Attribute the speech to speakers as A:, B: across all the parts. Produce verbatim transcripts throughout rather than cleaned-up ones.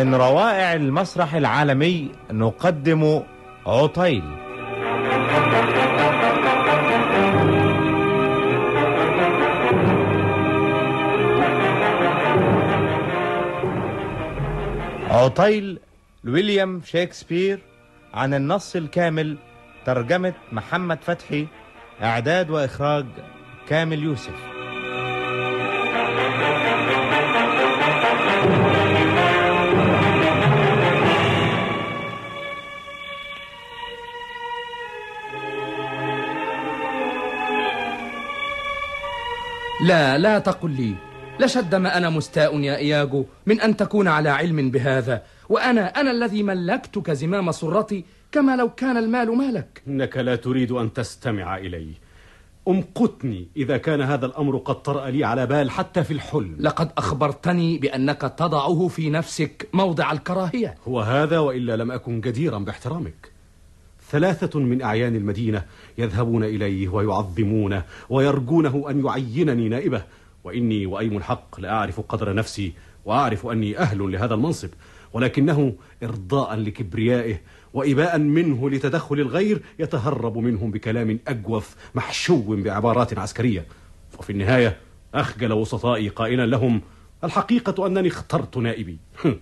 A: ومن روائع المسرح العالمي نقدم عطيل. عطيل لويليام شكسبير، عن النص الكامل، ترجمة محمد فتحي، إعداد وإخراج كامل يوسف.
B: لا لا تقل لي، لشد ما أنا مستاء يا إياغو من أن تكون على علم بهذا، وأنا أنا الذي ملكتك زمام سرتي كما لو كان المال مالك.
C: إنك لا تريد أن تستمع إلي. أمقتني إذا كان هذا الأمر قد طرأ لي على بال حتى في الحلم.
B: لقد أخبرتني بأنك تضعه في نفسك موضع الكراهية.
C: هو هذا وإلا لم أكن جديرا باحترامك. ثلاثة من أعيان المدينة يذهبون إليه ويعظمونه ويرجونه أن يعينني نائبه، وإني وأيم الحق لا أعرف قدر نفسي وأعرف أني أهل لهذا المنصب، ولكنه إرضاء لكبريائه وإباء منه لتدخل الغير يتهرب منهم بكلام أجوف محشو بعبارات عسكرية. وفي النهاية أخجل وسطائي قائلا لهم: الحقيقة أنني اخترت نائبي.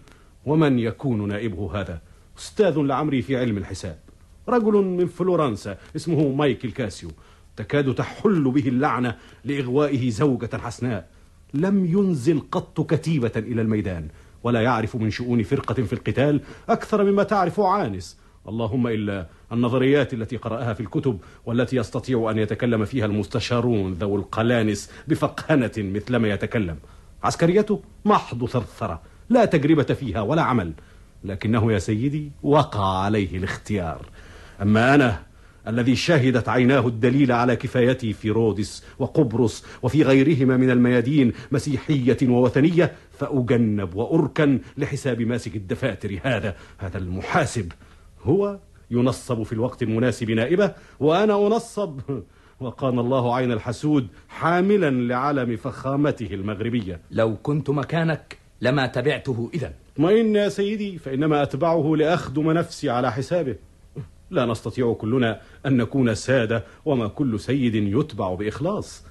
C: ومن يكون نائبه هذا؟ أستاذ لعمري في علم الحساب، رجل من فلورنسا اسمه مايكل كاسيو، تكاد تحل به اللعنة لإغوائه زوجة حسناء. لم ينزل قط كتيبة إلى الميدان، ولا يعرف من شؤون فرقة في القتال أكثر مما تعرف عانس، اللهم إلا النظريات التي قرأها في الكتب والتي يستطيع أن يتكلم فيها المستشارون ذو القلانس بفقهنة مثلما يتكلم. عسكريته محض ثرثرة لا تجربة فيها ولا عمل، لكنه يا سيدي وقع عليه الاختيار. أما أنا الذي شهدت عيناه الدليل على كفايتي في رودس وقبرص وفي غيرهما من الميادين مسيحية ووثنية، فأجنب وأركن لحساب ماسك الدفاتر هذا هذا المحاسب. هو ينصب في الوقت المناسب نائبه، وأنا أنصب وقان الله عين الحسود حاملا لعلم فخامته المغربية.
B: لو كنت مكانك لما تبعته إذن.
C: اطمئن يا سيدي، فإنما أتبعه لأخدم نفسي على حسابه. لا نستطيع كلنا أن نكون سادة، وما كل سيد يتبع بإخلاص.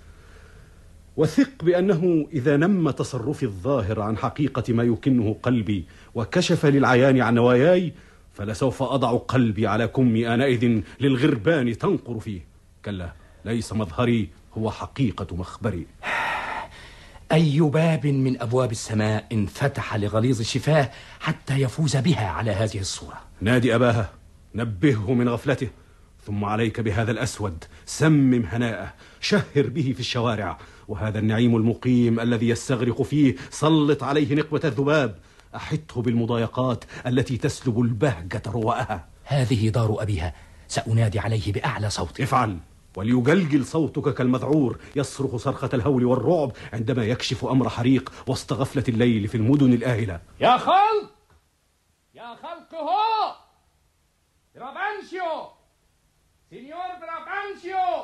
C: وثق بأنه إذا نم تصرفي الظاهر عن حقيقة ما يكنه قلبي وكشف للعيان عن نواياي، فلسوف أضع قلبي على كمي آنئذ للغربان تنقر فيه. كلا، ليس مظهري هو حقيقة مخبري.
B: أي باب من أبواب السماء انفتح لغليظ الشفاه حتى يفوز بها على هذه الصورة؟
C: نادي أباها، نبهه من غفلته، ثم عليك بهذا الأسود، سمم هناءه، شهر به في الشوارع، وهذا النعيم المقيم الذي يستغرق فيه سلط عليه نقبة الذباب، أحطه بالمضايقات التي تسلب البهجة رواءها.
B: هذه دار أبيها، سأنادي عليه بأعلى صوت.
C: افعل، وليجلجل صوتك كالمذعور يصرخ صرخة الهول والرعب عندما يكشف أمر حريق وسط غفلة الليل في المدن الآهلة.
B: يا خلق، يا خلق، هو برافانشيو، سينيور برافانشيو،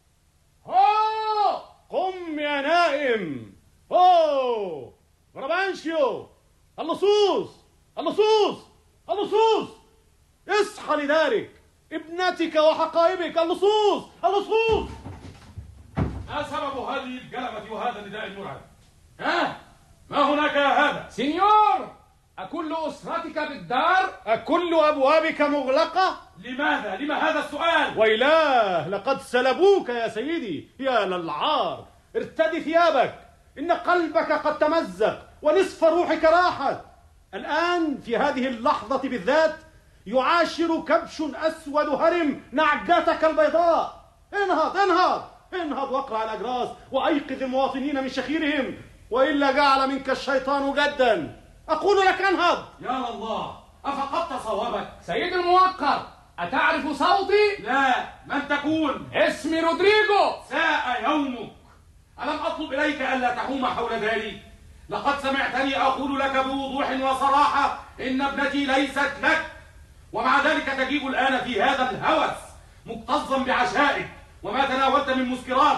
B: هو
C: قم يا نائم. هو برافانشيو، اللصوص اللصوص اللصوص، اصحى لدارك، ابنتك وحقائبك، اللصوص اللصوص.
D: ما سبب هذه الجلبة وهذا النداء المرعب؟ ها؟ ما هناك يا هذا؟
B: سينيور، أكل أسرتك بالدار؟
C: أكل أبوابك مغلقة؟
D: لماذا؟ لما هذا السؤال؟
C: ويلاه، لقد سلبوك يا سيدي، يا للعار. ارتدي ثيابك، إن قلبك قد تمزق ونصف روحك راحت. الآن في هذه اللحظة بالذات يعاشر كبش أسود هرم نعجتك البيضاء. انهض انهض انهض واقرع الأجراس وأيقظ المواطنين من شخيرهم، وإلا جعل منك الشيطان جدا. أقول لك انهض.
D: يا الله، أفقدت صوابك؟
B: سيد الموقر، أتعرف صوتي؟
D: لا، من تكون؟
B: اسمي رودريغو.
D: ساء يومك. ألم أطلب إليك ألا تحوم حول داري؟ لقد سمعتني أقول لك بوضوح وصراحة إن ابنتي ليست لك، ومع ذلك تجيب الآن في هذا الهوس مكتظا بعشائك وما تناولت من مسكرات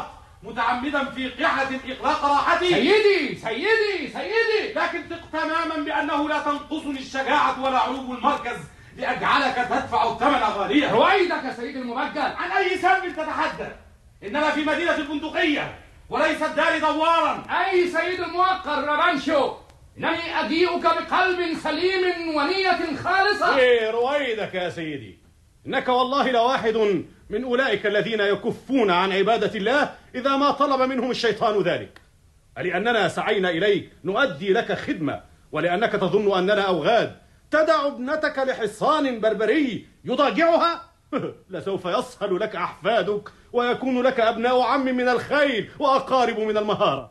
D: متعمدا في قحة إغلاق راحتي.
B: سيدي سيدي سيدي،
D: لكن ثق تماما بأنه لا تنقصني الشجاعة ولا علو المركز لأجعلك تدفع الثمن غاليا.
B: رويدك يا سيدي المبجل.
D: عن أي سبب تتحدث؟ إننا في مدينة البندقية وليست دار دوارا.
B: أي سيد الموقر رابانشو، إنني أجيئك بقلب سليم ونية خالصة.
C: إيه رويدك يا سيدي، إنك والله لواحد من أولئك الذين يكفون عن عبادة الله إذا ما طلب منهم الشيطان ذلك. لأننا سعينا إليك نؤدي لك خدمة، ولأنك تظن أننا أوغاد تدع ابنتك لحصان بربري يضاجعها؟ لسوف يصهل لك أحفادك ويكون لك أبناء عم من الخيل وأقارب من المهارة.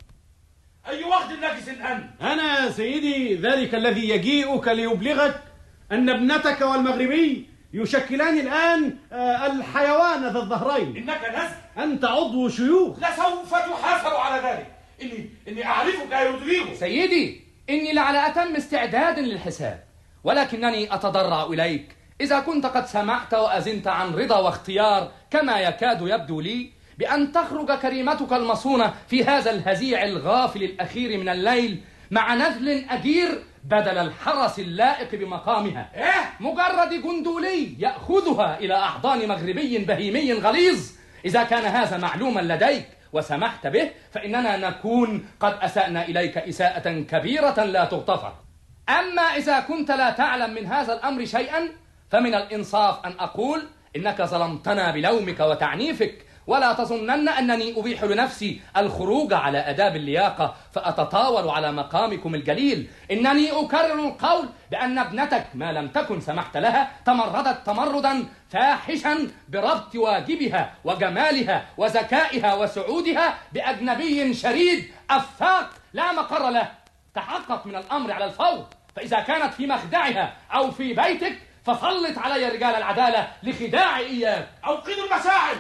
D: أي وقت نجس أنت؟
C: أنا سيدي ذلك الذي يجيئك ليبلغك أن ابنتك والمغربي يشكلان الآن الحيوان ذا الظهرين.
D: إنك نزل،
C: أنت عضو شيوخ.
D: لسوف تحاسب على ذلك. إني إني أعرفك يا رودريغو.
B: سيدي إني لعلى أتم استعداد للحساب، ولكنني أتضرع إليك إذا كنت قد سمعت وأذنت عن رضا واختيار كما يكاد يبدو لي بأن تخرج كريمتك المصونة في هذا الهزيع الغافل الأخير من الليل مع نذل أجير بدل الحرس اللائق بمقامها.
D: إيه؟
B: مجرد جندولي يأخذها إلى أحضان مغربي بهيمي غليظ. إذا كان هذا معلوما لديك وسمحت به فإننا نكون قد أسأنا إليك إساءة كبيرة لا تغتفر. أما إذا كنت لا تعلم من هذا الأمر شيئا فمن الإنصاف أن أقول إنك ظلمتنا بلومك وتعنيفك، ولا تظنن أنني أبيح لنفسي الخروج على أداب اللياقة فأتطاول على مقامكم الجليل. إنني أكرر القول بأن ابنتك ما لم تكن سمحت لها تمردت تمردا فاحشا بربط واجبها وجمالها وذكائها وسعودها بأجنبي شريد أفاق لا مقر له. تحقق من الأمر على الفور، فإذا كانت في مخدعها أو في بيتك فسلط علي رجال العدالة لخداع إياك.
D: أوقدوا المشاعل.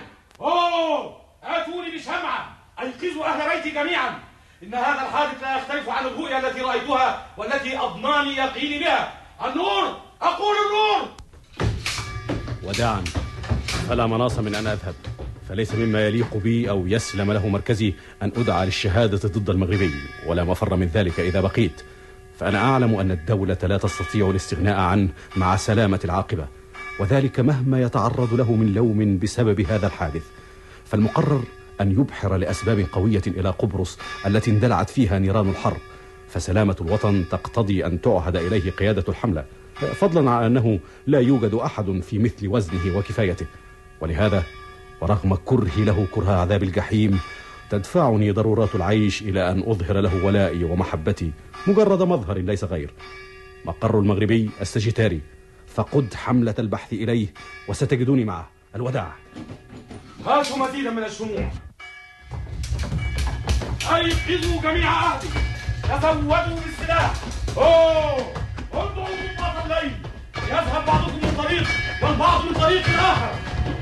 D: أوه، آتوني بشمعة أيقظوا أهل بيتي جميعا. إن هذا الحادث لا يختلف عن الرؤيا التي رأيتها والتي أضناني يقيني بها. النور، أقول النور.
C: وداعا، فلا مناص من أن أذهب، فليس مما يليق بي أو يسلم له مركزي أن أدعى للشهادة ضد المغربي، ولا مفر من ذلك إذا بقيت، فأنا أعلم أن الدولة لا تستطيع الاستغناء عنه مع سلامة العاقبة، وذلك مهما يتعرض له من لوم بسبب هذا الحادث. فالمقرر أن يبحر لأسباب قوية إلى قبرص التي اندلعت فيها نيران الحرب، فسلامة الوطن تقتضي أن تعهد إليه قيادة الحملة، فضلا عن أنه لا يوجد أحد في مثل وزنه وكفايته. ولهذا ورغم كرهي له كره عذاب الجحيم تدفعني ضرورات العيش إلى أن أظهر له ولائي ومحبتي مجرد مظهر ليس غير. مقر المغربي السجيتاري، فقد حملة البحث إليه وستجدوني معه. الوداع.
D: هاتوا مزيدا من الشموع. أيقظوا جميع أهلي، تزودوا بالسلاح. أوه، انظروا في بعض الليل، يذهب بعضكم من طريق والبعض من طريق آخر.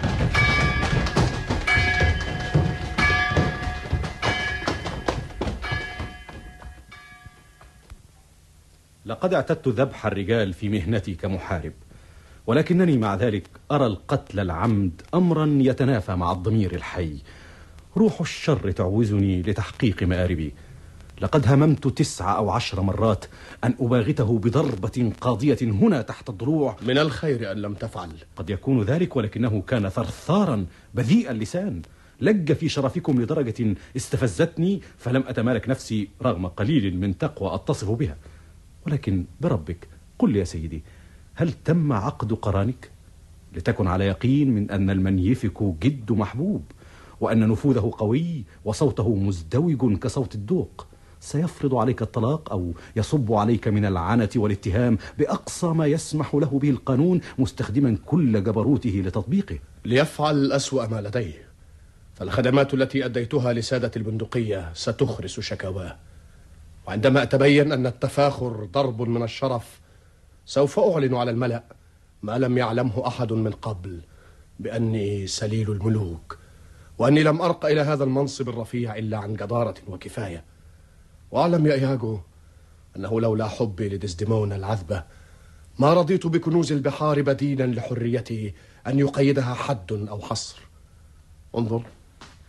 C: لقد اعتدت ذبح الرجال في مهنتي كمحارب، ولكنني مع ذلك أرى القتل العمد أمرا يتنافى مع الضمير الحي. روح الشر تعوزني لتحقيق مآربي. لقد هممت تسع أو عشر مرات أن أباغته بضربة قاضية هنا تحت الضلوع.
E: من الخير أن لم تفعل.
C: قد يكون ذلك، ولكنه كان ثرثارا بذيء اللسان، لج في شرفكم لدرجة استفزتني فلم أتمالك نفسي رغم قليل من تقوى أتصف بها. ولكن بربك قل لي يا سيدي، هل تم عقد قرانك؟ لتكن على يقين من أن المنيفك جد محبوب، وأن نفوذه قوي وصوته مزدوج كصوت الدوق. سيفرض عليك الطلاق أو يصب عليك من العنة والاتهام بأقصى ما يسمح له به القانون، مستخدما كل جبروته لتطبيقه.
E: ليفعل أسوأ ما لديه، فالخدمات التي أديتها لسادة البندقية ستخرس شكاواه، وعندما أتبين أن التفاخر ضرب من الشرف سوف أعلن على الملأ ما لم يعلمه أحد من قبل، بأني سليل الملوك، وأني لم أرق إلى هذا المنصب الرفيع إلا عن جدارة وكفاية. وأعلم يا إياجو أنه لولا حبي لديزديمونا العذبة ما رضيت بكنوز البحار بديلا لحريتي أن يقيدها حد أو حصر. انظر،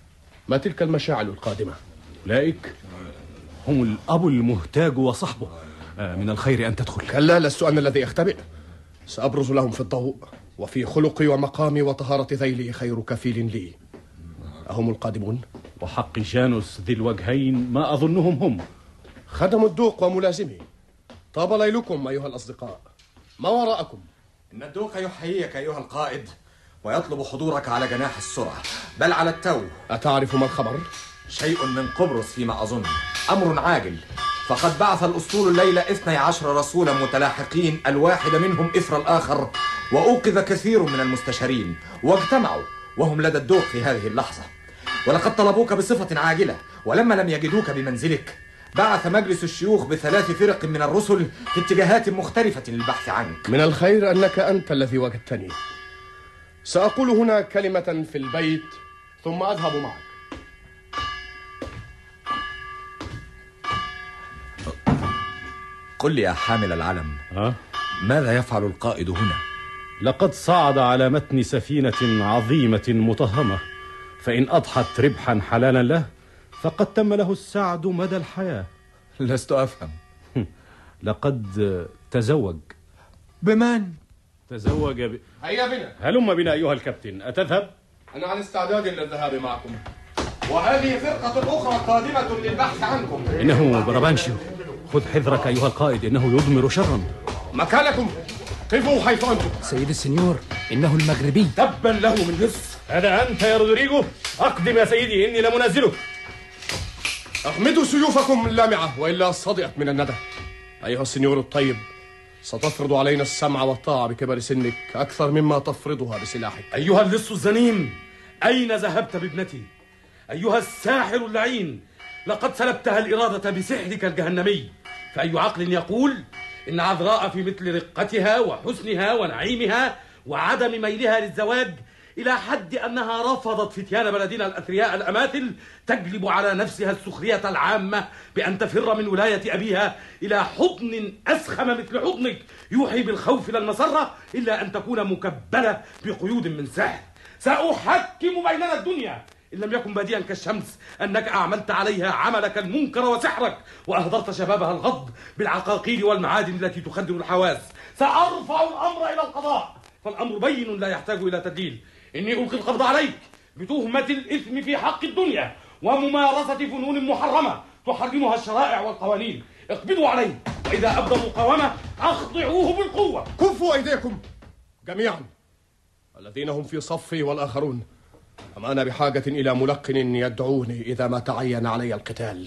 E: ما تلك المشاعل القادمة؟
C: أولئك هم الأب المهتاج وصحبه. آه من الخير أن تدخل.
E: كلا، لست أنا الذي أختبئ. سأبرز لهم في الضوء، وفي خلقي ومقامي وطهارة ذيلي خير كفيل لي. أهم القادمون؟
C: وحق جانوس ذي الوجهين ما أظنهم هم.
E: خدم الدوق وملازمي. طاب ليلكم أيها الأصدقاء. ما وراءكم؟
F: إن الدوق يحييك أيها القائد ويطلب حضورك على جناح السرعة، بل على التو.
E: أتعرف ما الخبر؟
F: شيء من قبرص فيما أظن، أمر عاجل. فقد بعث الأسطول الليلة اثني عشر رسولا متلاحقين، الواحد منهم إثر الآخر، وأوقظ كثير من المستشارين واجتمعوا وهم لدى الدوق في هذه اللحظة. ولقد طلبوك بصفة عاجلة، ولما لم يجدوك بمنزلك بعث مجلس الشيوخ بثلاث فرق من الرسل في اتجاهات مختلفة للبحث عنك.
E: من الخير أنك أنت الذي وجدتني. سأقول هنا كلمة في البيت ثم أذهب معك.
F: قل لي يا حامل العلم،
C: أه؟
F: ماذا يفعل القائد هنا؟
C: لقد صعد على متن سفينة عظيمة مطهمة، فإن أضحت ربحا حلالا له فقد تم له السعد مدى الحياة.
F: لست أفهم.
C: لقد تزوج.
F: بمن؟
C: تزوج ب...
E: هيا بنا.
C: هلم بنا أيها الكابتن. أتذهب؟
E: أنا على استعداد للذهاب معكم.
F: وهذه فرقة أخرى قادمة للبحث عنكم.
C: إنه برابانشيو. خذ حذرك أيها القائد، إنه يضمر شرا.
E: مكانكم، قفوا حيث أنتم.
B: سيد السنيور، إنه المغربي.
D: تبا له من لص.
C: هذا أنت يا رودريجو؟ أقدم يا سيدي، إني لمنازلك.
E: أغمدوا سيوفكم اللامعة وإلا صدئت من الندى. أيها السنيور الطيب، ستفرض علينا السمع والطاعة بكبر سنك أكثر مما تفرضها بسلاحك.
D: أيها اللص الزنيم، أين ذهبت بابنتي؟ أيها الساحر اللعين، لقد سلبتها الإرادة بسحرك الجهنمي. فأي عقل يقول إن عذراء في مثل رقتها وحسنها ونعيمها وعدم ميلها للزواج إلى حد أنها رفضت فتيان بلدنا الأثرياء الأماثل تجلب على نفسها السخرية العامة بأن تفر من ولاية أبيها إلى حضن أسخم مثل حضنك يوحي بالخوف لا المسرة، إلا أن تكون مكبلة بقيود من سحر. سأحكم بيننا الدنيا إن لم يكن باديا كالشمس أنك أعملت عليها عملك المنكر وسحرك، وأهدرت شبابها الغض بالعقاقير والمعادن التي تخدر الحواس. سأرفع الأمر إلى القضاء، فالأمر بين لا يحتاج إلى تدليل. إني ألقي القبض عليك بتهمة الإثم في حق الدنيا وممارسة فنون محرمة تحرمها الشرائع والقوانين. اقبضوا عليه، وإذا أبدى مقاومة أخضعوه بالقوة.
E: كفوا أيديكم جميعا، الذين هم في صفي والآخرون. أما أنا بحاجة إلى ملقن يدعوني إذا ما تعين علي القتال.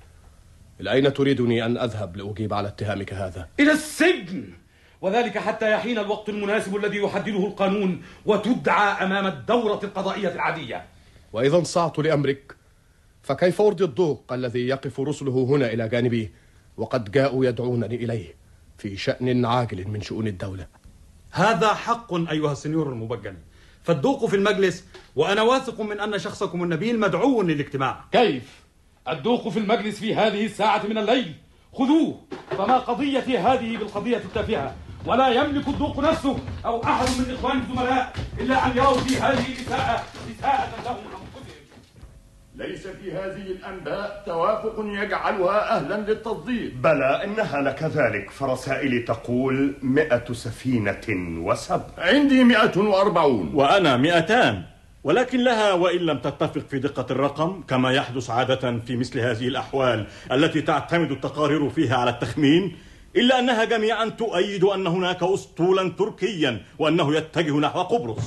E: إلى أين تريدني أن أذهب لأجيب على اتهامك هذا؟
D: إلى السجن، وذلك حتى يحين الوقت المناسب الذي يحدده القانون وتدعى أمام الدورة القضائية العادية.
E: وإذا انصعت لأمرك فكيف أرضي الضوق الذي يقف رسله هنا إلى جانبي وقد جاءوا يدعونني إليه في شأن عاجل من شؤون الدولة؟
G: هذا حق أيها السنيور المبجل، فالدوق في المجلس، وأنا واثق من أن شخصكم النبيل مدعو للاجتماع.
D: كيف؟ الدوق في المجلس في هذه الساعة من الليل؟ خذوه، فما قضيتي هذه بالقضية التافهة، ولا يملك الدوق نفسه أو أحد من إخوان الزملاء إلا أن يروا في هذه الإساءة إساءة لهم أنفسهم.
H: ليس في هذه الأنباء توافق يجعلها أهلا للتصديق.
I: بلى إنها لكذلك، فرسائلي تقول مئة سفينة وسبع.
H: عندي مئة وأربعون.
G: وأنا مئتان، ولكن لها وإن لم تتفق في دقة الرقم كما يحدث عادة في مثل هذه الأحوال التي تعتمد التقارير فيها على التخمين، إلا أنها جميعا تؤيد أن هناك أسطولا تركيا وأنه يتجه نحو قبرص.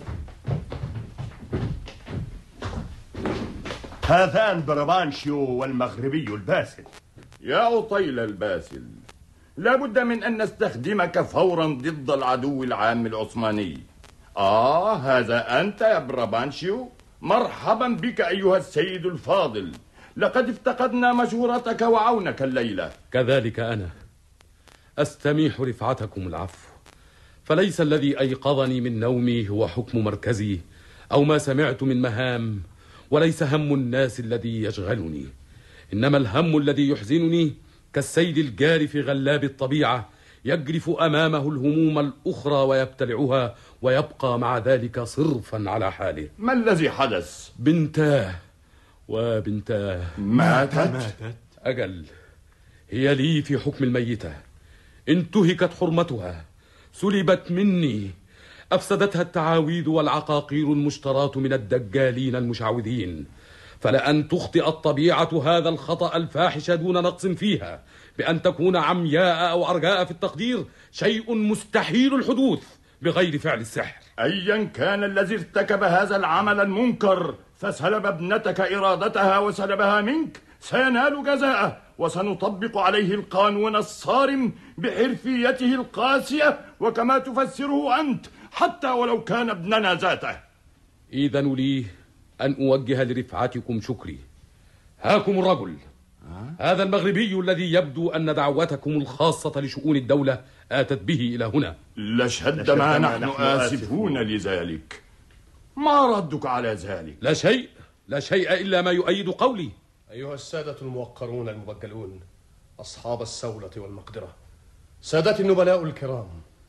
I: هذان برابانشيو والمغربي الباسل.
H: يا أطيل الباسل، لا بد من أن نستخدمك فورا ضد العدو العام العثماني. آه، هذا أنت يا برابانشيو؟ مرحبا بك أيها السيد الفاضل، لقد افتقدنا مشورتك وعونك الليلة.
J: كذلك أنا أستميح رفعتكم العفو، فليس الذي أيقظني من نومي هو حكم مركزي أو ما سمعت من مهام، وليس هم الناس الذي يشغلني، إنما الهم الذي يحزنني كالسيل الجاري في غلاب الطبيعة يجرف أمامه الهموم الأخرى ويبتلعها ويبقى مع ذلك صرفا على حاله.
H: ما الذي حدث؟
J: بنتاه وبنتاه
H: ماتت؟
J: ماتت أجل، هي لي في حكم الميتة. انتهكت حرمتها، سلبت مني، أفسدتها التعاويذ والعقاقير المشتراة من الدجالين المشعوذين. فلأن تخطئ الطبيعة هذا الخطأ الفاحش دون نقص فيها بأن تكون عمياء أو أرجاء في التقدير شيء مستحيل الحدوث بغير فعل السحر.
H: أيا كان الذي ارتكب هذا العمل المنكر فسلب ابنتك إرادتها وسلبها منك سينال جزاءه، وسنطبق عليه القانون الصارم بحرفيته القاسية وكما تفسره أنت، حتى ولو كان ابننا ذاته.
J: إذن لي أن أوجه لرفعتكم شكري. هاكم الرجل، هذا المغربي الذي يبدو أن دعوتكم الخاصة لشؤون الدولة آتت به إلى هنا.
H: لشد ما نحن آسفون لذلك. ما ردك على ذلك؟
J: لا شيء، لا شيء إلا ما يؤيد قولي.
E: أيها السادة الموقرون المبجلون، أصحاب السولة والمقدرة، سادتي النبلاء الكرام،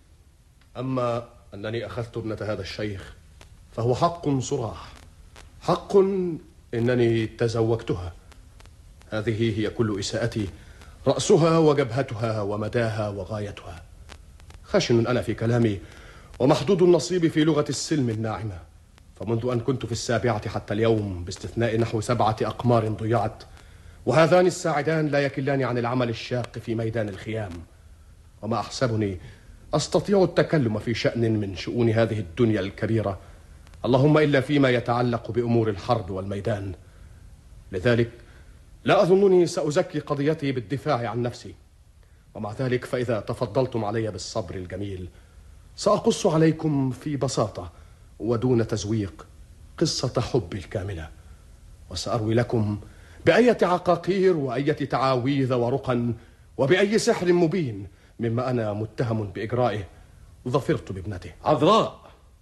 E: أما أنني أخذت ابنة هذا الشيخ فهو حق صراح، حق إنني تزوجتها. هذه هي كل إساءتي، رأسها وجبهتها ومداها وغايتها. خشن أنا في كلامي ومحدود النصيب في لغة السلم الناعمة، فمنذ أن كنت في السابعة حتى اليوم باستثناء نحو سبعة أقمار ضيعت، وهذان الساعدان لا يكلان عن العمل الشاق في ميدان الخيام، وما أحسبني أستطيع التكلم في شأن من شؤون هذه الدنيا الكبيرة، اللهم إلا فيما يتعلق بأمور الحرب والميدان. لذلك لا أظنني سأزكي قضيتي بالدفاع عن نفسي، ومع ذلك فإذا تفضلتم علي بالصبر الجميل سأقص عليكم في بساطة ودون تزويق قصة حبي الكاملة، وسأروي لكم بأية عقاقير وأية تعاويذ ورقا وبأي سحر مبين مما أنا متهم بإجرائه ظفرت بابنته.
J: عذراء،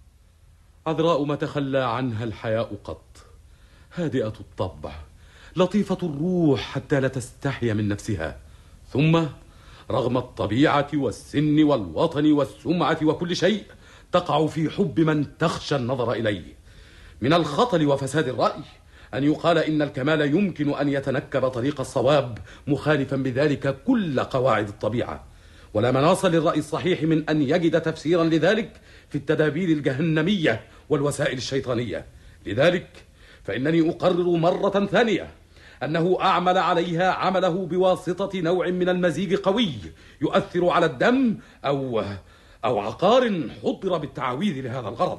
J: عذراء ما تخلى عنها الحياء قط، هادئة الطبع، لطيفة الروح حتى لا تستحي من نفسها، ثم رغم الطبيعة والسن والوطن والسمعة وكل شيء تقع في حب من تخشى النظر إليه. من الخطل وفساد الرأي أن يقال إن الكمال يمكن أن يتنكب طريق الصواب مخالفا بذلك كل قواعد الطبيعة، ولا مناص للرأي الصحيح من أن يجد تفسيرا لذلك في التدابير الجهنمية والوسائل الشيطانية. لذلك فإنني أقرر مرة ثانية أنه أعمل عليها عمله بواسطة نوع من المزيج قوي يؤثر على الدم أو أو عقار حضر بالتعاويذ لهذا الغرض.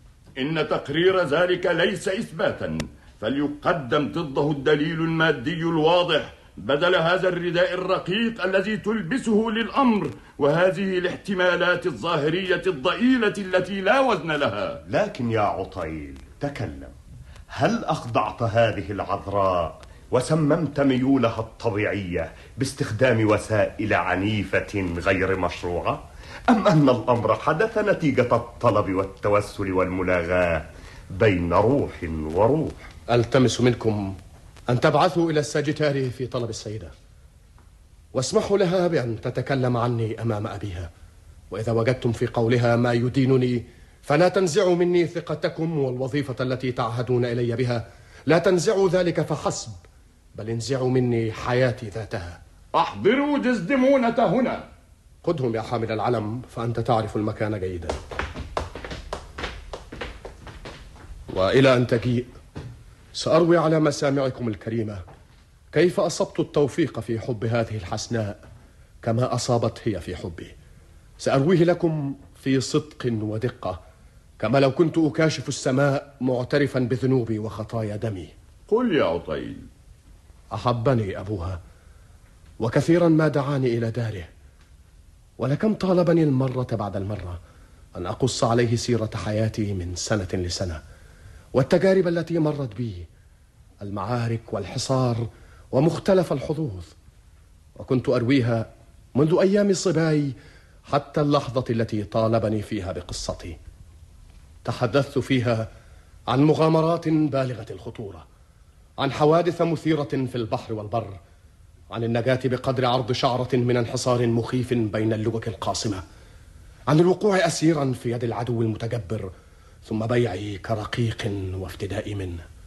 H: إن تقرير ذلك ليس إثباتا، فليقدم ضده الدليل المادي الواضح بدل هذا الرداء الرقيق الذي تلبسه للأمر وهذه الاحتمالات الظاهرية الضئيلة التي لا وزن لها.
I: لكن يا عطيل تكلم، هل أخضعت هذه العذراء وسممت ميولها الطبيعية باستخدام وسائل عنيفة غير مشروعة، أم أن الأمر حدث نتيجة الطلب والتوسل والملاغاة بين روح وروح؟
E: ألتمس منكم أن تبعثوا إلى الساجيتاري في طلب السيدة، واسمحوا لها بأن تتكلم عني أمام أبيها، وإذا وجدتم في قولها ما يدينني فلا تنزعوا مني ثقتكم والوظيفة التي تعهدون إلي بها، لا تنزعوا ذلك فحسب، بل انزعوا مني حياتي ذاتها.
H: أحضروا دزدمونة هنا.
E: خذهم يا حامل العلم، فأنت تعرف المكان جيدا. وإلى أن تجيء سأروي على مسامعكم الكريمة كيف أصبت التوفيق في حب هذه الحسناء كما أصابت هي في حبي. سأرويه لكم في صدق ودقة، كما لو كنت أكاشف السماء معترفا بذنوبي وخطايا دمي.
H: قل يا عطيل.
E: أحبني أبوها، وكثيرا ما دعاني إلى داره، ولكم طالبني المرة بعد المرة أن أقص عليه سيرة حياتي من سنة لسنة، والتجارب التي مرت بي، المعارك والحصار ومختلف الحظوظ، وكنت أرويها منذ أيام صباي حتى اللحظة التي طالبني فيها بقصتي. تحدثت فيها عن مغامرات بالغة الخطورة، عن حوادث مثيرة في البحر والبر، عن النجاة بقدر عرض شعرة من انحصار مخيف بين اللجج القاصمة، عن الوقوع أسيرا في يد العدو المتجبر ثم بيعي كرقيق وافتدائي منه،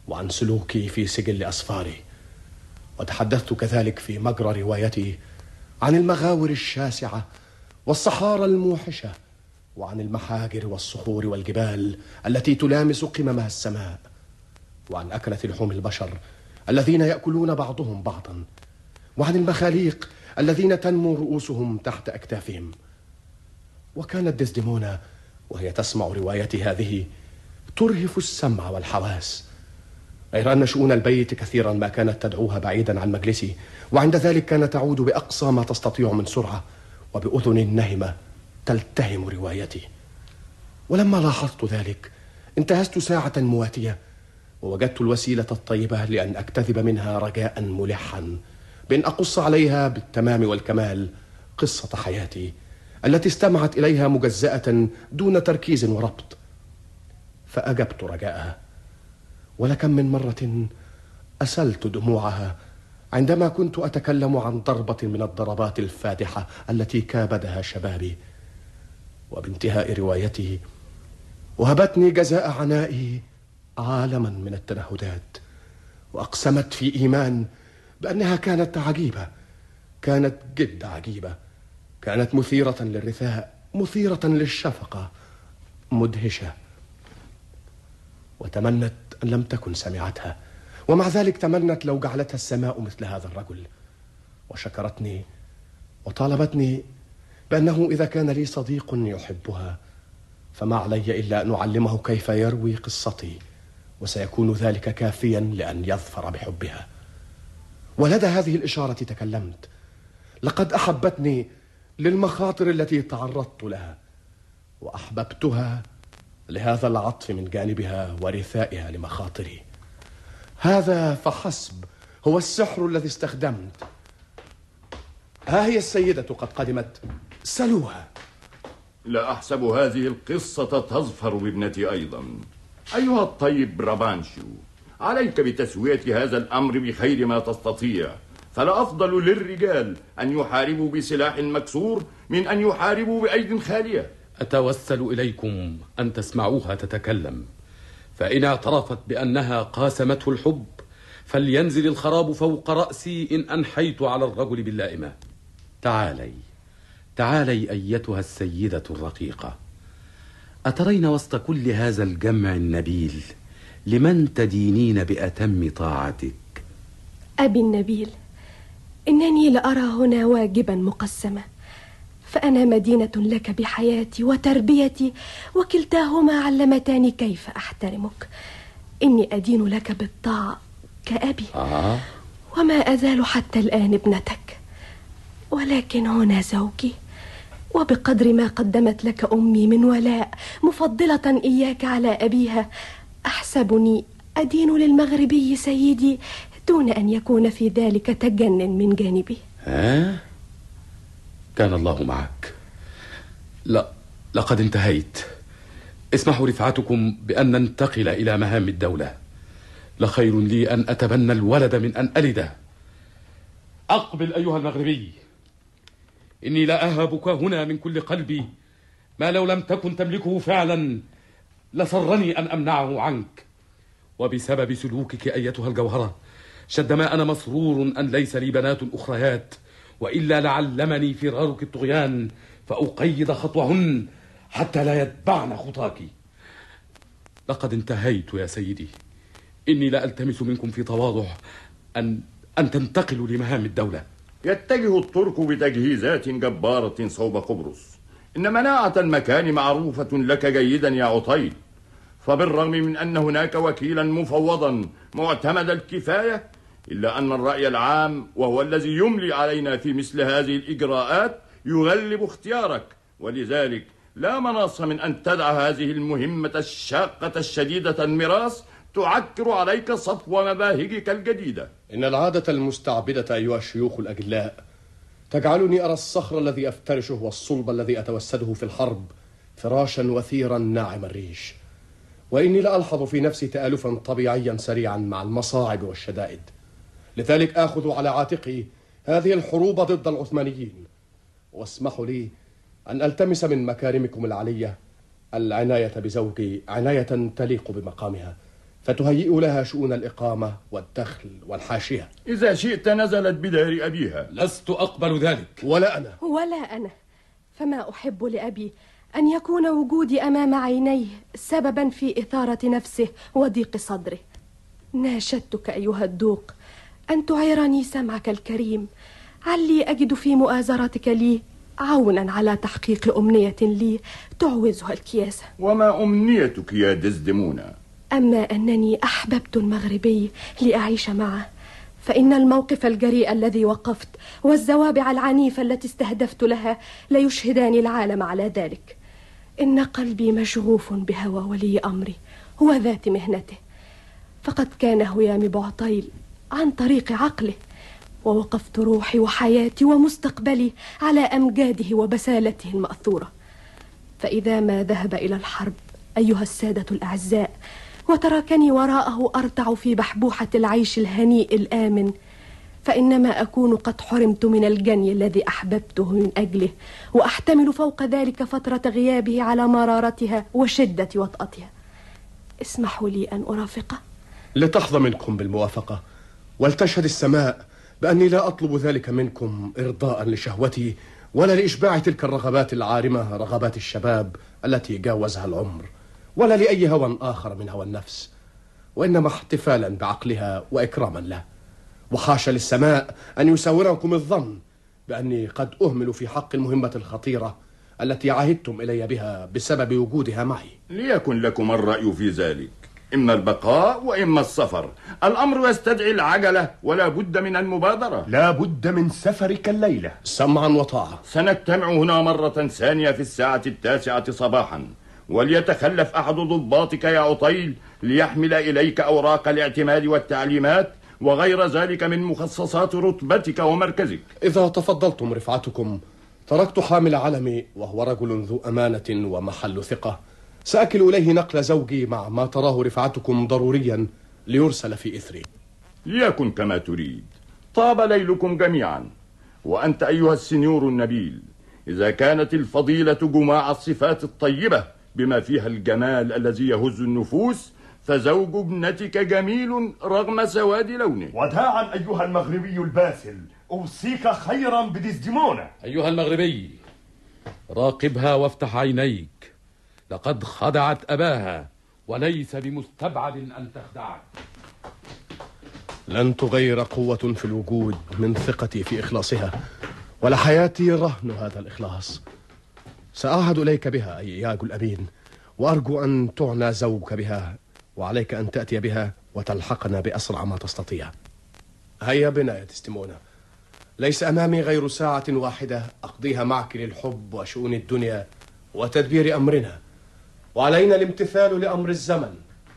E: وعن سلوكي في سجل أسفاري، وتحدثت كذلك في مجرى روايتي عن المغاور الشاسعة والصحارى الموحشة، وعن المحاجر والصخور والجبال التي تلامس قممها السماء، وعن أكلة لحوم البشر الذين يأكلون بعضهم بعضا، وعن المخاليق الذين تنمو رؤوسهم تحت أكتافهم. وكانت ديسديمونا وهي تسمع روايتي هذه ترهف السمع والحواس، غير أن شؤون البيت كثيرا ما كانت تدعوها بعيدا عن مجلسي، وعند ذلك كانت تعود بأقصى ما تستطيع من سرعة وبأذن نهمة تلتهم روايتي. ولما لاحظت ذلك انتهزت ساعة مواتية، ووجدت الوسيلة الطيبة لأن أكتذب منها رجاء ملحا بأن أقص عليها بالتمام والكمال قصة حياتي التي استمعت إليها مجزأة دون تركيز وربط. فأجبت رجاءها، ولكم من مرة أسلت دموعها عندما كنت أتكلم عن ضربة من الضربات الفادحة التي كابدها شبابي. وبانتهاء روايته وهبتني جزاء عنائي عالما من التنهدات، وأقسمت في إيمان بأنها كانت عجيبة، كانت جد عجيبة، كانت مثيرة للرثاء، مثيرة للشفقة، مدهشة. وتمنت أن لم تكن سمعتها، ومع ذلك تمنت لو جعلتها السماء مثل هذا الرجل. وشكرتني وطالبتني بأنه إذا كان لي صديق يحبها فما علي إلا أن أعلمه كيف يروي قصتي، وسيكون ذلك كافيا لأن يظفر بحبها. ولدى هذه الإشارة تكلمت. لقد أحبتني للمخاطر التي تعرضت لها، وأحببتها لهذا العطف من جانبها ورثائها لمخاطري. هذا فحسب هو السحر الذي استخدمت. ها هي السيدة قد قدمت، سلوها.
H: لا أحسب هذه القصة تظفر بابنتي أيضا. أيها الطيب برابانشيو، عليك بتسوية هذا الأمر بخير ما تستطيع، فلا أفضل للرجال أن يحاربوا بسلاح مكسور من أن يحاربوا بأيد خالية.
J: أتوسل إليكم أن تسمعوها تتكلم، فإن اعترفت بأنها قاسمته الحب فلينزل الخراب فوق رأسي إن أنحيت على الرجل باللائمة. تعالي تعالي أيتها السيدة الرقيقة، أترين وسط كل هذا الجمع النبيل لمن تدينين بأتم طاعتك؟
K: أبي النبيل، إنني لأرى هنا واجبا مقسما، فأنا مدينة لك بحياتي وتربيتي، وكلتاهما علمتاني كيف أحترمك. إني أدين لك بالطاعة كأبي،
J: آه.
K: وما أزال حتى الآن ابنتك، ولكن هنا زوجي، وبقدر ما قدمت لك أمي من ولاء مفضلة إياك على أبيها، أحسبني أدين للمغربي سيدي دون أن يكون في ذلك تجنن من جانبي.
J: ها؟ كان الله معك. لا، لقد انتهيت. اسمحوا رفعتكم بأن ننتقل إلى مهام الدولة. لخير لي أن أتبنى الولد من أن ألده. أقبل أيها المغربي، إني لا أهابك هنا من كل قلبي، ما لو لم تكن تملكه فعلا لسرني أن أمنعه عنك. وبسبب سلوكك أيتها الجوهرة شد ما أنا مسرور أن ليس لي بنات أخريات، وإلا لعلمني فرارك الطغيان فأقيد خطوهن حتى لا يتبعن خطاك. لقد انتهيت يا سيدي. إني لا ألتمس منكم في تواضع أن أن تنتقلوا لمهام الدولة.
H: يتجه الترك بتجهيزات جبارة صوب قبرص. إن مناعة المكان معروفة لك جيدا يا عطيل، فبالرغم من أن هناك وكيلا مفوضا معتمد الكفاية، إلا أن الرأي العام وهو الذي يملي علينا في مثل هذه الإجراءات يغلب اختيارك، ولذلك لا مناص من أن تدع هذه المهمة الشاقة الشديدة المراس تعكر عليك صفو مباهجك الجديدة.
E: إن العادة المستعبدة أيها الشيوخ الأجلاء تجعلني أرى الصخر الذي أفترشه والصلب الذي أتوسده في الحرب فراشا وثيرا ناعم الريش، وإني لألحظ في نفسي تآلفا طبيعيا سريعا مع المصاعب والشدائد. لذلك آخذ على عاتقي هذه الحروب ضد العثمانيين، واسمحوا لي أن ألتمس من مكارمكم العلية العناية بزوجي عناية تليق بمقامها، فتهيئ لها شؤون الإقامة والدخل والحاشية.
H: إذا شئت نزلت بدار أبيها.
J: لست أقبل ذلك.
E: ولا أنا.
K: ولا أنا. فما أحب لأبي أن يكون وجودي أمام عينيه سببا في إثارة نفسه وضيق صدره. ناشدتك أيها الدوق أن تعيرني سمعك الكريم، علي أجد في مؤازرتك لي عونا على تحقيق أمنية لي تعوزها الكياسة.
H: وما أمنيتك يا دزدمونة؟
K: أما أنني أحببت المغربي لأعيش معه، فإن الموقف الجريء الذي وقفت والزوابع العنيفة التي استهدفت لها ليشهدان العالم على ذلك. إن قلبي مشغوف بهوى ولي أمري وذات مهنته، فقد كان هيام بعطيل عن طريق عقله، ووقفت روحي وحياتي ومستقبلي على أمجاده وبسالته المأثورة. فإذا ما ذهب إلى الحرب أيها السادة الأعزاء وتركني وراءه أرتع في بحبوحة العيش الهنيء الآمن، فإنما أكون قد حرمت من الجني الذي أحببته من أجله، وأحتمل فوق ذلك فترة غيابه على مرارتها وشدة وطأتها. اسمحوا لي أن أرافقه.
E: لتحظى منكم بالموافقة، ولتشهد السماء بأني لا أطلب ذلك منكم إرضاء لشهوتي ولا لإشباع تلك الرغبات العارمة، رغبات الشباب التي جاوزها العمر، ولا لأي هوى آخر من هوى النفس، وإنما احتفالا بعقلها وإكراما له. وحاشا للسماء أن يساوركم الظن بأني قد أهمل في حق المهمة الخطيرة التي عهدتم إلي بها بسبب وجودها معي.
H: ليكن لكم الرأي في ذلك، إما البقاء وإما السفر. الأمر يستدعي العجلة ولا بد من المبادرة.
I: لا بد من سفرك الليلة.
E: سمعا وطاعة.
H: سنجتمع هنا مرة ثانية في الساعة التاسعة صباحا، وليتخلف أحد ضباطك يا عطيل ليحمل إليك أوراق الاعتماد والتعليمات وغير ذلك من مخصصات رتبتك ومركزك.
E: إذا تفضلتم رفعتكم تركت حامل علمي، وهو رجل ذو أمانة ومحل ثقة، سأكل إليه نقل زوجي مع ما تراه رفعتكم ضروريا ليرسل في إثري.
H: ليكن كما تريد. طاب ليلكم جميعا. وأنت أيها السنيور النبيل، إذا كانت الفضيلة جماع الصفات الطيبة بما فيها الجمال الذي يهز النفوس، فزوج ابنتك جميل رغم سواد لونه.
I: وداعا أيها المغربي الباسل، أوصيك خيرا بدزدمونة.
J: أيها المغربي، راقبها وافتح عينيك، لقد خدعت أباها وليس بمستبعد أن تخدعك.
E: لن تغير قوة في الوجود من ثقتي في إخلاصها، ولا حياتي رهن هذا الإخلاص. سأعهد إليك بها أيها الأمين، وأرجو أن تعنى زوجك بها، وعليك أن تأتي بها وتلحقنا بأسرع ما تستطيع. هيا بنا يا دزدمونة، ليس أمامي غير ساعة واحدة أقضيها معك للحب وشؤون الدنيا وتدبير أمرنا، وعلينا الامتثال لأمر الزمن.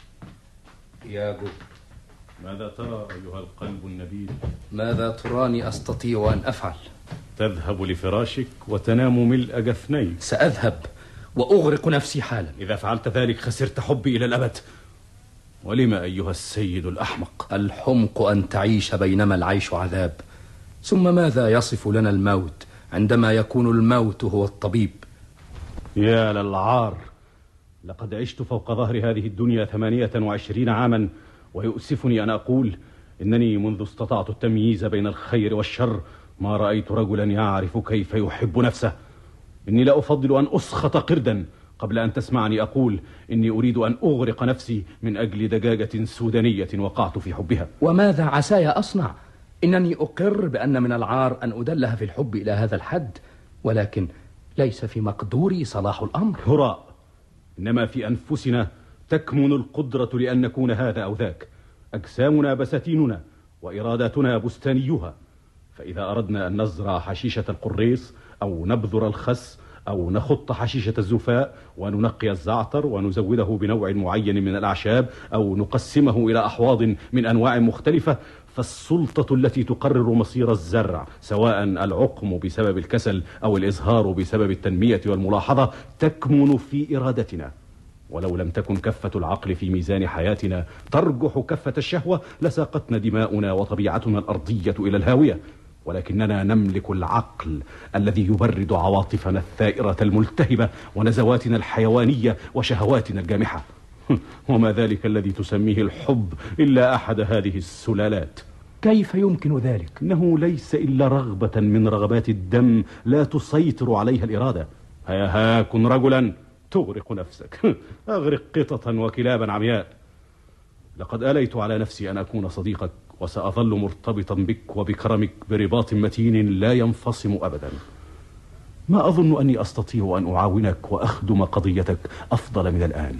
B: ياجو،
C: ماذا ترى أيها القلب النبيل؟
B: ماذا تراني أستطيع أن أفعل؟
C: تذهب لفراشك وتنام ملء جفنيك.
B: سأذهب وأغرق نفسي حالا.
C: إذا فعلت ذلك خسرت حبي إلى الأبد. ولم أيها السيد الأحمق؟
B: الحمق أن تعيش بينما العيش عذاب. ثم ماذا يصف لنا الموت عندما يكون الموت هو الطبيب؟
C: يا للعار، لقد عشت فوق ظهر هذه الدنيا ثمانية وعشرين عاما، ويؤسفني أن أقول إنني منذ استطعت التمييز بين الخير والشر ما رأيت رجلا يعرف كيف يحب نفسه. إني لا أفضل أن أسخط قردا قبل أن تسمعني أقول إني أريد أن أغرق نفسي من أجل دجاجة سودانية وقعت في حبها.
B: وماذا عساي أصنع؟ إنني أقر بأن من العار أن أدلها في الحب إلى هذا الحد، ولكن ليس في مقدوري صلاح الأمر.
C: هراء، إنما في أنفسنا تكمن القدرة لأن نكون هذا أو ذاك. أجسامنا بساتيننا وإراداتنا بستانيها، فإذا أردنا أن نزرع حشيشة القريص أو نبذر الخس أو نخط حشيشة الزفاء وننقي الزعتر ونزوده بنوع معين من الأعشاب أو نقسمه إلى أحواض من أنواع مختلفة، فالسلطة التي تقرر مصير الزرع، سواء العقم بسبب الكسل أو الإزهار بسبب التنمية والملاحظة، تكمن في إرادتنا. ولو لم تكن كفة العقل في ميزان حياتنا ترجح كفة الشهوة لساقتنا دماؤنا وطبيعتنا الأرضية إلى الهاوية، ولكننا نملك العقل الذي يبرد عواطفنا الثائرة الملتهبة ونزواتنا الحيوانية وشهواتنا الجامحة. وما ذلك الذي تسميه الحب إلا أحد هذه السلالات.
B: كيف يمكن ذلك؟
C: إنه ليس إلا رغبة من رغبات الدم لا تسيطر عليها الإرادة. هيا ها كن رجلا تغرق نفسك. أغرق قططا وكلابا عمياء. لقد آليت على نفسي أن أكون صديقك، وسأظل مرتبطا بك وبكرمك برباط متين لا ينفصم أبدا. ما أظن أني أستطيع أن أعاونك وأخدم قضيتك أفضل من الآن.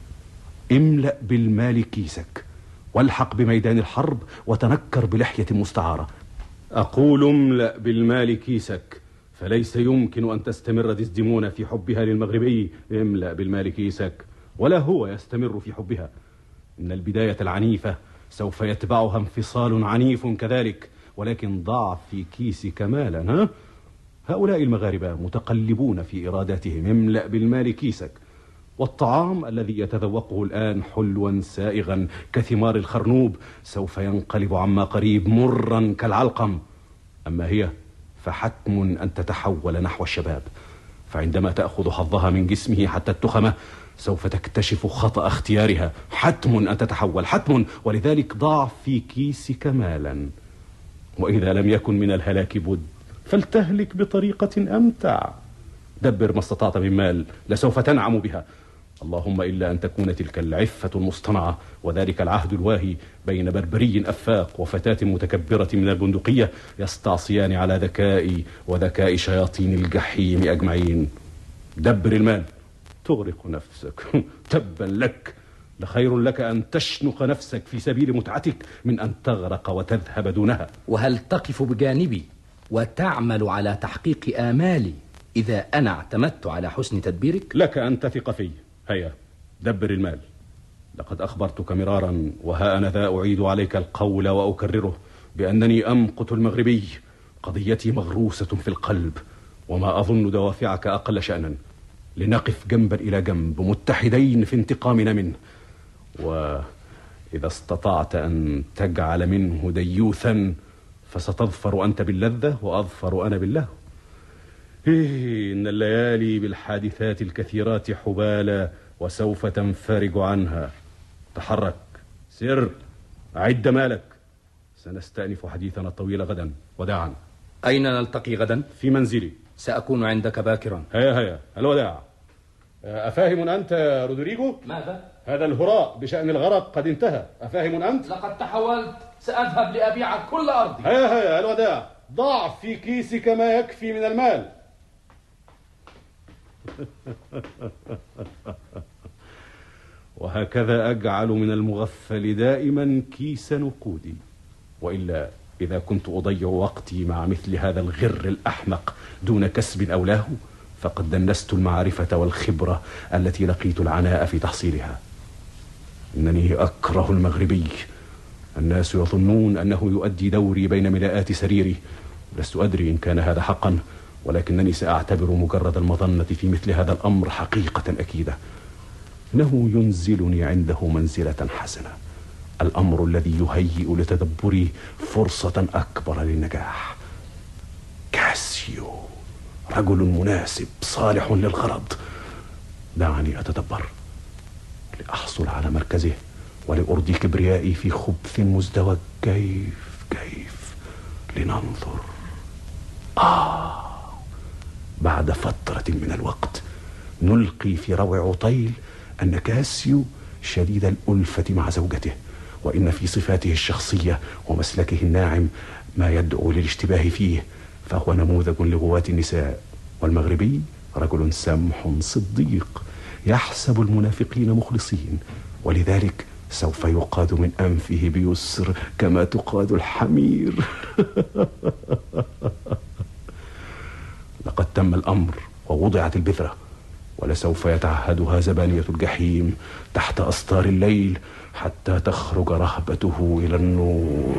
C: املأ بالمال كيسك، والحق بميدان الحرب، وتنكر بلحية مستعارة. أقول املأ بالمال كيسك، فليس يمكن أن تستمر ديزديمونا في حبها للمغربي. املأ بالمال كيسك، ولا هو يستمر في حبها. إن البداية العنيفة سوف يتبعها انفصال عنيف كذلك، ولكن ضع في كيسك مالا. ها؟ هؤلاء المغاربة متقلبون في إراداتهم. املأ بالمال كيسك، والطعام الذي يتذوقه الآن حلوا سائغا كثمار الخرنوب سوف ينقلب عما قريب مرا كالعلقم. أما هي فحتم أن تتحول نحو الشباب، فعندما تأخذ حظها من جسمه حتى التخمة سوف تكتشف خطأ اختيارها. حتم أن تتحول، حتم. ولذلك ضع في كيسك مالا، وإذا لم يكن من الهلاك بد فلتهلك بطريقة أمتع. دبر ما استطعت من مال لسوف تنعم بها، اللهم إلا أن تكون تلك العفة المصطنعة وذلك العهد الواهي بين بربري أفاق وفتاة متكبرة من البندقية يستعصيان على ذكائي وذكاء شياطين الجحيم أجمعين. دبر المال تغرق نفسك. تبا لك، لخير لك أن تشنق نفسك في سبيل متعتك من أن تغرق وتذهب دونها.
B: وهل تقف بجانبي وتعمل على تحقيق آمالي إذا أنا اعتمدت على حسن تدبيرك؟
C: لك أن تثق في. هيا دبر المال. لقد أخبرتك مرارا، وها أنا ذا أعيد عليك القول وأكرره بأنني أمقت المغربي. قضيتي مغروسة في القلب، وما أظن دوافعك أقل شأنا. لنقف جنبا إلى جنب متحدين في انتقامنا منه، وإذا استطعت أن تجعل منه ديوثا فستظفر أنت باللذة وأظفر أنا بالله. إيه إن الليالي بالحادثات الكثيرات حبالى، وسوف تنفرج عنها. تحرك، سر، أعد مالك، سنستأنف حديثنا الطويل غدا. وداعا.
B: أين نلتقي غدا؟
C: في منزلي.
B: سأكون عندك باكرا.
C: هيا هيا الوداع. أفاهم أنت يا رودريجو؟
B: ماذا؟
C: هذا الهراء بشأن الغرق قد انتهى. أفاهم أنت؟
B: لقد تحولت، سأذهب لأبيع كل أرضي.
C: هيا هيا الوداع. ضع في كيسك ما يكفي من المال. وهكذا أجعل من المغفل دائما كيس نقودي، وإلا إذا كنت أضيع وقتي مع مثل هذا الغر الأحمق دون كسب أولاه فقد دنست المعرفة والخبرة التي لقيت العناء في تحصيلها. إنني أكره المغربي. الناس يظنون أنه يؤدي دوري بين ملاءات سريري. لست أدري إن كان هذا حقا، ولكنني سأعتبر مجرد المظنة في مثل هذا الأمر حقيقة أكيدة. إنه ينزلني عنده منزلة حسنة، الأمر الذي يهيئ لتدبري فرصة أكبر للنجاح. كاسيو رجل مناسب صالح للغرض. دعني أتدبر لأحصل على مركزه ولأرضي كبريائي في خبث مزدوج. كيف كيف لننظر. آه بعد فترة من الوقت نلقي في روع عطيل أن كاسيو شديد الألفة مع زوجته، وإن في صفاته الشخصية ومسلكه الناعم ما يدعو للاشتباه فيه، فهو نموذج لغواة النساء. والمغربي رجل سمح صديق يحسب المنافقين مخلصين، ولذلك سوف يقاد من أنفه بيسر كما تقاد الحمير. لقد تم الأمر ووضعت البذرة، ولسوف يتعهدها زبانية الجحيم تحت أستار الليل حتى تخرج رهبته إلى النور.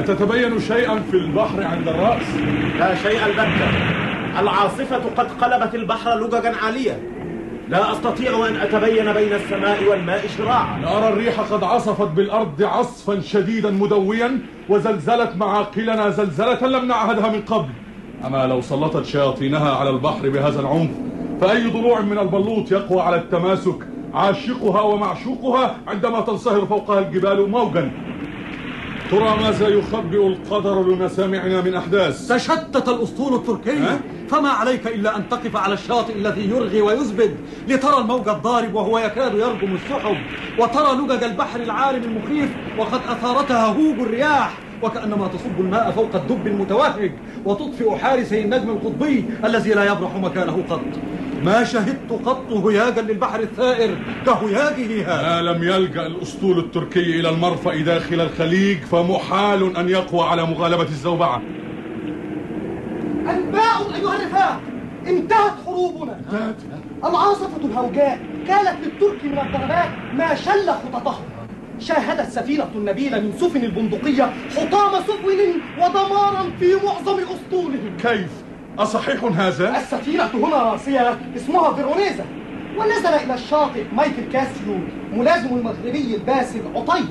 L: أتتبين شيئا في البحر عند الرأس؟
M: لا شيء البتة. العاصفة قد قلبت البحر لججا عالية. لا أستطيع أن أتبين بين السماء والماء شراعا.
L: نرى الريح قد عصفت بالأرض عصفا شديدا مدويا، وزلزلت معاقلنا زلزلة لم نعهدها من قبل. أما لو سلطت شياطينها على البحر بهذا العنف، فأي ضلوع من البلوط يقوى على التماسك عاشقها ومعشوقها عندما تنصهر فوقها الجبال موجا؟ ترى ماذا يخبئ القدر لمسامعنا من أحداث؟
C: تشتت الأسطول التركي، أه؟ فما عليك إلا أن تقف على الشاطئ الذي يرغي ويزبد لترى الموج الضارب وهو يكاد يرجم السحب، وترى لجج البحر العارم المخيف وقد أثارتها هوج الرياح، وكأنما تصب الماء فوق الدب المتوهج وتطفئ حارسي النجم القطبي الذي لا يبرح مكانه قط. ما شهدت قط هياجا للبحر الثائر كهياجه هذا.
L: ما لم يلجأ الأسطول التركي إلى المرفأ داخل الخليج فمحال أن يقوى على مغالبة الزوبعة.
N: أنباء أيها الرفاق، انتهت حروبنا.
L: انتهت؟
N: العاصفة الهوجاء كانت للترك من الضربات ما شل خططهم. شاهدت سفينة النبيلة من سفن البندقية حطام سفن ودمارا في معظم أسطولهم.
L: كيف؟ أصحيح هذا؟
N: السفينة هنا راسية اسمها فيرونيزا، ونزل إلى الشاطئ مايكل كاسيو ملازم المغربي الباسل عطيل.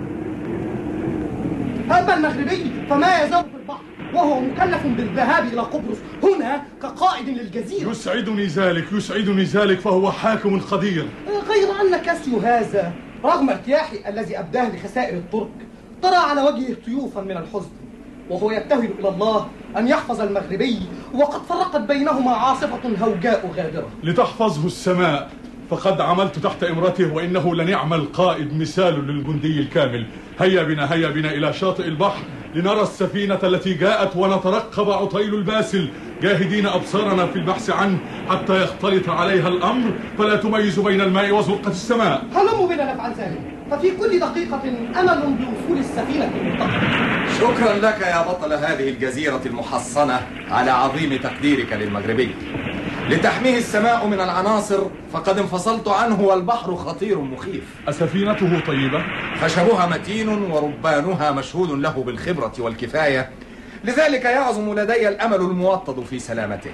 N: أما المغربي فما يزال في البحر وهو مكلف بالذهاب إلى قبرص هنا كقائد للجزيرة.
L: يسعدني ذلك، يسعدني ذلك، فهو حاكم قدير.
N: غير أن كاسيو هذا رغم ارتياحي الذي أبداه لخسائر الترك ترى على وجهه طيوفا من الحزن، وهو يبتهل إلى الله أن يحفظ المغربي وقد فرقت بينهما عاصفة هوجاء غادرة.
L: لتحفظه السماء، فقد عملت تحت إمرته، وإنه لنعم القائد مثال للجندي الكامل. هيا بنا هيا بنا إلى شاطئ البحر لنرى السفينة التي جاءت ونترقب عطيل الباسل، جاهدين أبصارنا في البحث عنه حتى يختلط عليها الأمر فلا تميز بين الماء وزرقة السماء.
N: هلموا بنا نفعل ذلك، ففي كل دقيقة أمل بوصول السفينة المنتقمة.
F: شكرا لك يا بطل هذه الجزيرة المحصنة على عظيم تقديرك للمغربي. لتحميه السماء من العناصر فقد انفصلت عنه والبحر خطير مخيف.
L: أسفينته طيبة؟
F: خشبها متين وربانها مشهود له بالخبرة والكفاية، لذلك يعظم لدي الأمل الموطد في سلامته.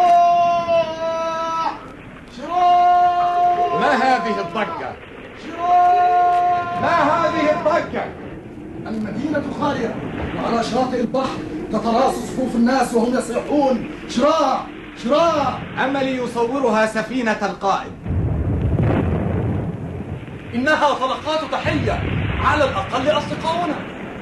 N: شراع شراع
F: ما هذه الضجة؟
N: شراع
F: ما هذه الضجة؟
N: المدينة خالية، وعلى شاطئ البحر تتراص صفوف الناس وهم يصيحون شراع شراع.
F: أملي يصورها سفينة القائد.
C: إنها طلقات تحية، على الأقل أصدقاؤنا.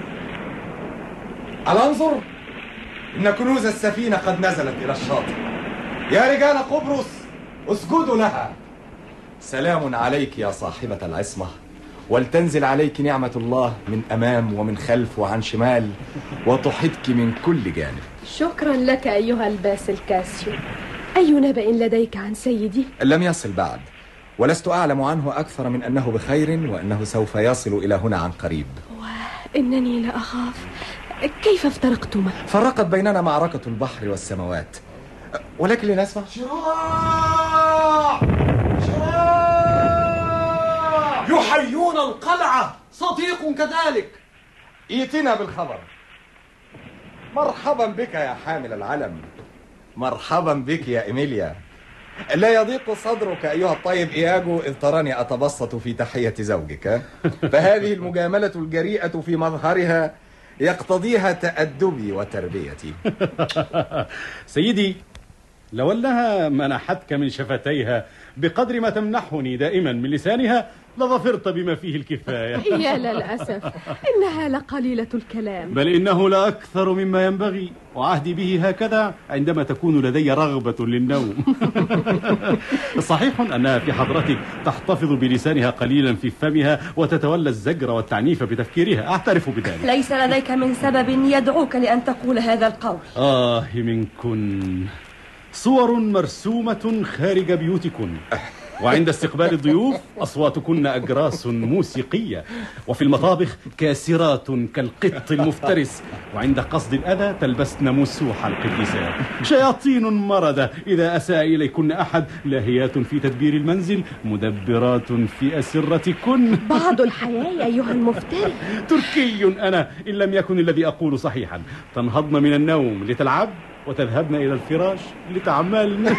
F: ألانظر؟ إن كنوز السفينة قد نزلت إلى الشاطئ. يا رجال قبرص اسجدوا لها. سلام عليك يا صاحبة العصمة، ولتنزل عليك نعمة الله من أمام ومن خلف وعن شمال، وتحيطك من كل جانب.
K: شكرا لك أيها الباسل كاسيو. أي نبأ لديك عن سيدي؟
F: لم يصل بعد، ولست أعلم عنه أكثر من أنه بخير وأنه سوف يصل إلى هنا عن قريب.
K: وإنني لأخاف. كيف افترقتما؟
F: فرقت بيننا معركة البحر والسماوات، ولكن لنسمع.
N: شراع شراع
C: يحيون القلعة، صديق كذلك.
F: ائتنا بالخبر. مرحبا بك يا حامل العلم، مرحبا بك يا إيميليا. لا يضيق صدرك أيها الطيب إياجو إذ تراني أتبسط في تحية زوجك، فهذه المجاملة الجريئة في مظهرها يقتضيها تأدبي وتربيتي.
G: سيدي، لو أنها منحتك من شفتيها بقدر ما تمنحني دائما من لسانها لظفرت بما فيه الكفاية.
K: يا للأسف، إنها لقليلة الكلام،
G: بل إنه لأكثر مما ينبغي، وعهدي به هكذا عندما تكون لدي رغبة للنوم. صحيح أنها في حضرتك تحتفظ بلسانها قليلا في فمها وتتولى الزجر والتعنيف بتفكيرها، أعترف بذلك.
O: ليس لديك من سبب يدعوك لأن تقول هذا القول.
G: آه منكن، صور مرسومة خارج بيوتكن.
C: وعند استقبال الضيوف أصواتكن أجراس موسيقية، وفي المطابخ كاسرات كالقط المفترس، وعند قصد الأذى تلبسن مسوح القديسات. شياطين مردة إذا أساء إليكن أحد، لاهيات في تدبير المنزل، مدبرات في أسرتكن.
K: بعض الحياة أيها المفتري.
C: تركي أنا إن لم يكن الذي أقول صحيحا. تنهضن من النوم لتلعب وتذهبن إلى الفراش لتعملن.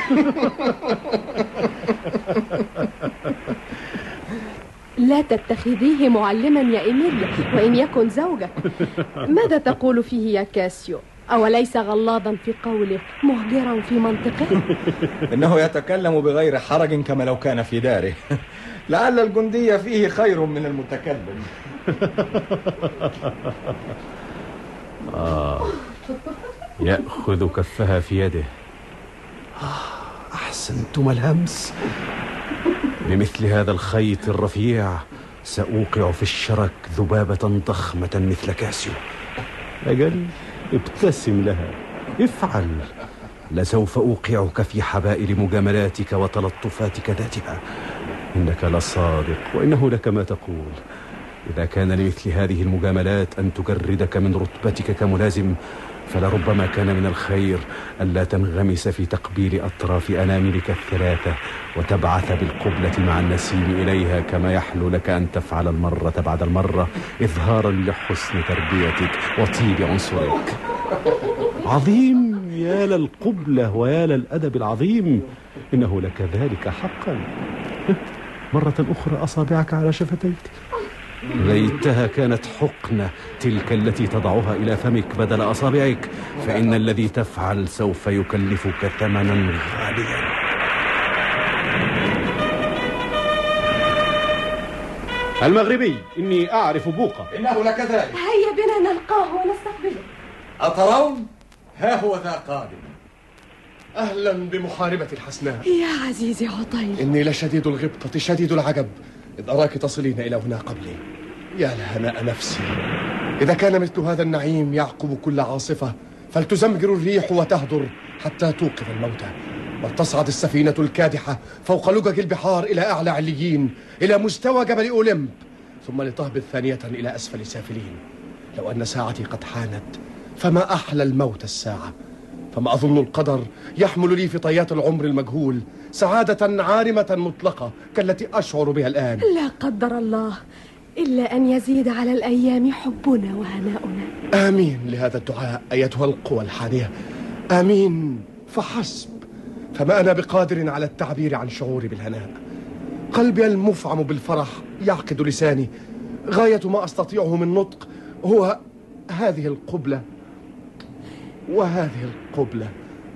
K: لا تتخذيه معلما يا إيميليا، وإن يكن زوجك. ماذا تقول فيه يا كاسيو؟ أوليس غلاظا في قوله مهجرا في منطقه؟
F: إنه يتكلم بغير حرج كما لو كان في داره. لعل الجندي فيه خير من المتكلم.
C: آه يأخذ كفها في يده. أحسنتم الهمس. بمثل هذا الخيط الرفيع سأوقع في الشرك ذبابة ضخمة مثل كاسيو. أجل ابتسم لها، افعل. لسوف أوقعك في حبائل مجاملاتك وتلطفاتك ذاتها. إنك لصادق وإنه لك ما تقول. إذا كان لمثل هذه المجاملات أن تجردك من رتبتك كملازم، فلربما كان من الخير ألا تنغمس في تقبيل أطراف أناملك الثلاثة وتبعث بالقبلة مع النسيم إليها، كما يحلو لك أن تفعل المرة بعد المرة، إظهارا لحسن تربيتك وطيب عنصرك. عظيم، يا للقبلة ويا للأدب العظيم. إنه لك ذلك حقا. مرة أخرى أصابعك على شفتيك. ليتها كانت حقنة تلك التي تضعها إلى فمك بدل أصابعك، فإن الذي تفعل سوف يكلفك ثمنا غاليا. المغربي، إني أعرف بوقة.
F: إنه لكذلك.
K: هيا بنا نلقاه ونستقبله.
F: أترون؟ ها هو ذا قادم.
E: أهلا بمحاربة الحسناء.
K: يا عزيزي عطيل،
E: إني لشديد الغبطة شديد العجب إذ أراك تصلين إلى هنا قبلي. يا لهناء نفسي. إذا كان مثل هذا النعيم يعقب كل عاصفة، فلتزمجر الريح وتهدر حتى توقظ الموتى، ولتصعد السفينة الكادحة فوق لجج البحار إلى أعلى عليين، إلى مستوى جبل أولمب، ثم لتهبط ثانية إلى أسفل سافلين. لو أن ساعتي قد حانت، فما أحلى الموت الساعة. فما أظن القدر يحمل لي في طيات العمر المجهول سعادة عارمة مطلقة كالتي أشعر بها الآن.
K: لا قدر الله، إلا أن يزيد على الأيام حبنا وهناؤنا.
E: آمين لهذا الدعاء أيتها القوى الحانية، آمين فحسب. فما أنا بقادر على التعبير عن شعوري بالهناء. قلبي المفعم بالفرح يعقد لساني. غاية ما أستطيعه من نطق هو هذه القبلة وهذه القبلة.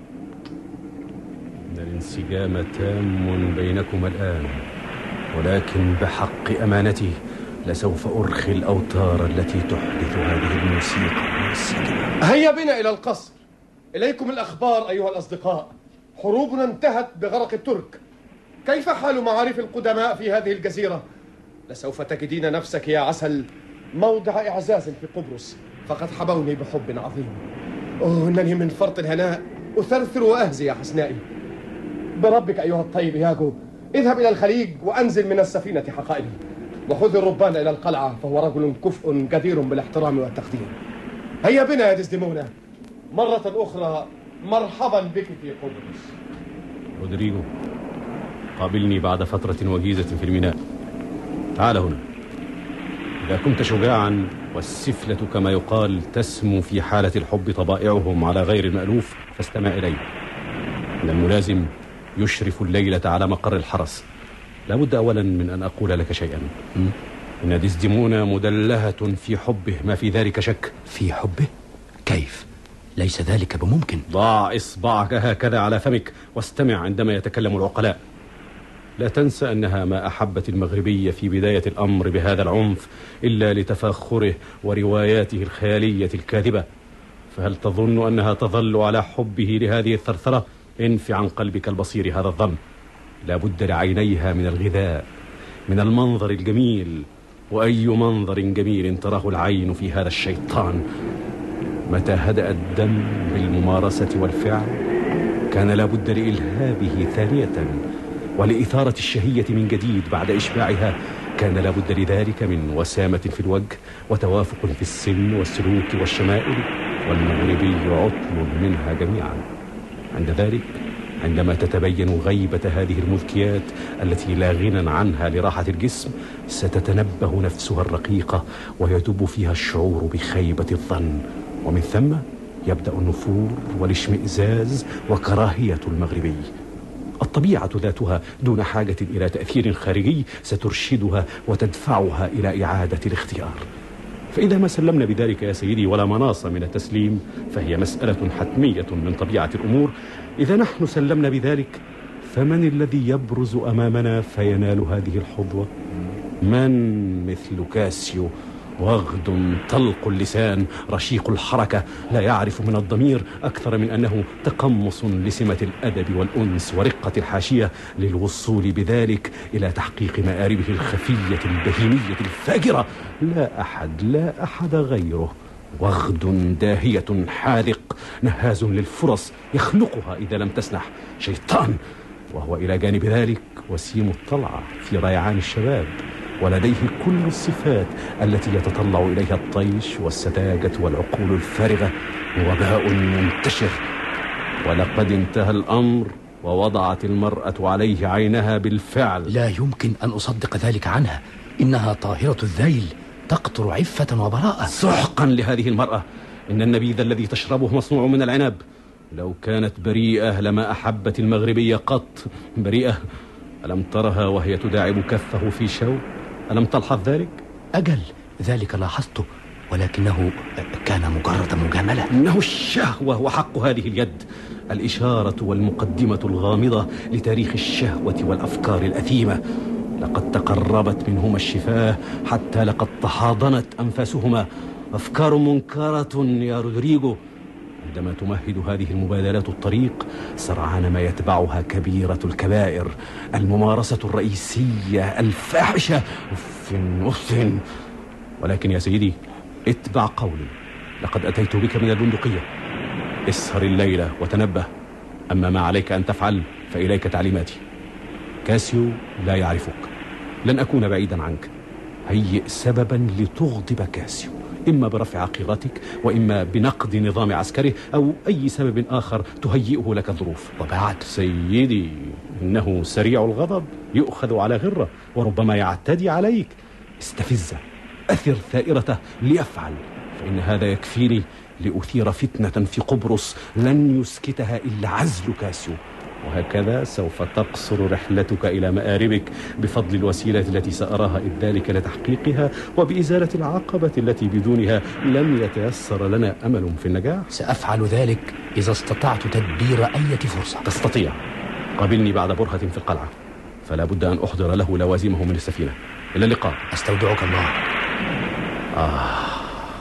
C: إن الانسجام تام بينكما الآن، ولكن بحق أمانتي لسوف أرخي الأوتار التي تحدث هذه الموسيقى المنسجمة.
E: هيا بنا إلى القصر. إليكم الأخبار أيها الأصدقاء. حروبنا انتهت بغرق الترك. كيف حال معارف القدماء في هذه الجزيرة؟ لسوف تجدين نفسك يا عسل موضع إعزاز في قبرص، فقد حبوني بحب عظيم. أوه، إنني من فرط الهناء أثرثر وأهزي يا حسنائي. بربك أيها الطيب ياغو، اذهب إلى الخليج وأنزل من السفينة حقائبي، وخذ الربان إلى القلعة، فهو رجل كفء جدير بالاحترام والتقدير. هيا بنا يا ديزديمونا. مرة أخرى مرحبا بك في قبرص.
C: رودريغو، قابلني بعد فترة وجيزة في الميناء. تعال هنا. إذا كنت شجاعا، والسفلة كما يقال تسمو في حالة الحب طبائعهم على غير المألوف، فاستمع إلي. إن الملازم يشرف الليلة على مقر الحرس. لابد أولا من أن أقول لك شيئا. إن ديزديمونا مدلهة في حبه، ما في ذلك شك.
P: في حبه؟ كيف؟ ليس ذلك بممكن.
C: ضع إصبعك هكذا على فمك واستمع عندما يتكلم العقلاء. لا تنسى أنها ما أحبت المغربية في بداية الأمر بهذا العنف إلا لتفاخره ورواياته الخيالية الكاذبة. فهل تظن أنها تظل على حبه لهذه الثرثرة؟ انف عن قلبك البصير هذا الظن. لا بد لعينيها من الغذاء، من المنظر الجميل. وأي منظر جميل تراه العين في هذا الشيطان. متى هدأ الدم بالممارسة والفعل كان لا بد لإلهابه ثانية، ولإثارة الشهية من جديد بعد إشباعها كان لابد لذلك من وسامة في الوجه وتوافق في السن والسلوك والشمائل، والمغربي عطل منها جميعا. عند ذلك، عندما تتبين غيبة هذه المذكيات التي لا غنى عنها لراحة الجسم، ستتنبه نفسها الرقيقة ويدب فيها الشعور بخيبة الظن، ومن ثم يبدأ النفور والاشمئزاز وكراهية المغربي. الطبيعة ذاتها دون حاجة إلى تأثير خارجي سترشدها وتدفعها إلى إعادة الاختيار. فإذا ما سلمنا بذلك يا سيدي ولا مناص من التسليم، فهي مسألة حتمية من طبيعة الأمور. إذا نحن سلمنا بذلك، فمن الذي يبرز أمامنا فينال هذه الحظوة؟ من مثل كاسيو، وغد طلق اللسان رشيق الحركة، لا يعرف من الضمير أكثر من أنه تقمص لسمة الأدب والأنس ورقة الحاشية للوصول بذلك إلى تحقيق مآربه الخفية البهيمية الفاجرة. لا أحد لا أحد غيره. وغد داهية حاذق نهاز للفرص يخنقها إذا لم تسنح، شيطان، وهو إلى جانب ذلك وسيم الطلعة في ريعان الشباب، ولديه كل الصفات التي يتطلع إليها الطيش والسذاجة والعقول الفارغة. وباء منتشر، ولقد انتهى الأمر ووضعت المرأة عليه عينها بالفعل.
P: لا يمكن أن أصدق ذلك عنها، إنها طاهرة الذيل تقطر عفة وبراءة.
C: سحقا لهذه المرأة، إن النبيذ الذي تشربه مصنوع من العنب. لو كانت بريئة لما أحبت المغربية قط. بريئة؟ ألم ترها وهي تداعب كفه في شوك؟ ألم تلحظ ذلك؟
P: أجل، ذلك لاحظته، ولكنه كان مجرد مجاملة.
C: إنه الشهوة وحق هذه اليد، الإشارة والمقدمة الغامضة لتاريخ الشهوة والأفكار الأثيمة. لقد تقربت منهما الشفاه حتى لقد تحاضنت أنفاسهما. أفكار منكرة يا رودريغو. عندما تمهد هذه المبادلات الطريق، سرعان ما يتبعها كبيرة الكبائر، الممارسة الرئيسية الفاحشة. أف أف. ولكن يا سيدي، اتبع قولي، لقد أتيت بك من البندقية. اسهر الليلة وتنبه. أما ما عليك أن تفعل فإليك تعليماتي. كاسيو لا يعرفك، لن أكون بعيدا عنك. هيئ سببا لتغضب كاسيو، إما برفع قيرتك، وإما بنقد نظام عسكره، أو أي سبب آخر تهيئه لك الظروف.
P: وبعد
C: سيدي، إنه سريع الغضب، يؤخذ على غرة، وربما يعتدي عليك. استفزه، أثر ثائرته ليفعل، فإن هذا يكفيني لأثير فتنة في قبرص لن يسكتها إلا عزل كاسيو. وهكذا سوف تقصر رحلتك إلى مآربك بفضل الوسيلة التي سأراها إذ ذلك لتحقيقها، وبإزالة العقبة التي بدونها لن يتيسر لنا أمل في النجاح.
P: سأفعل ذلك إذا استطعت تدبير أي فرصة.
C: تستطيع. قابلني بعد برهة في القلعة، فلا بد أن أحضر له لوازمه من السفينة. إلى اللقاء.
P: أستودعك الله.
C: آه.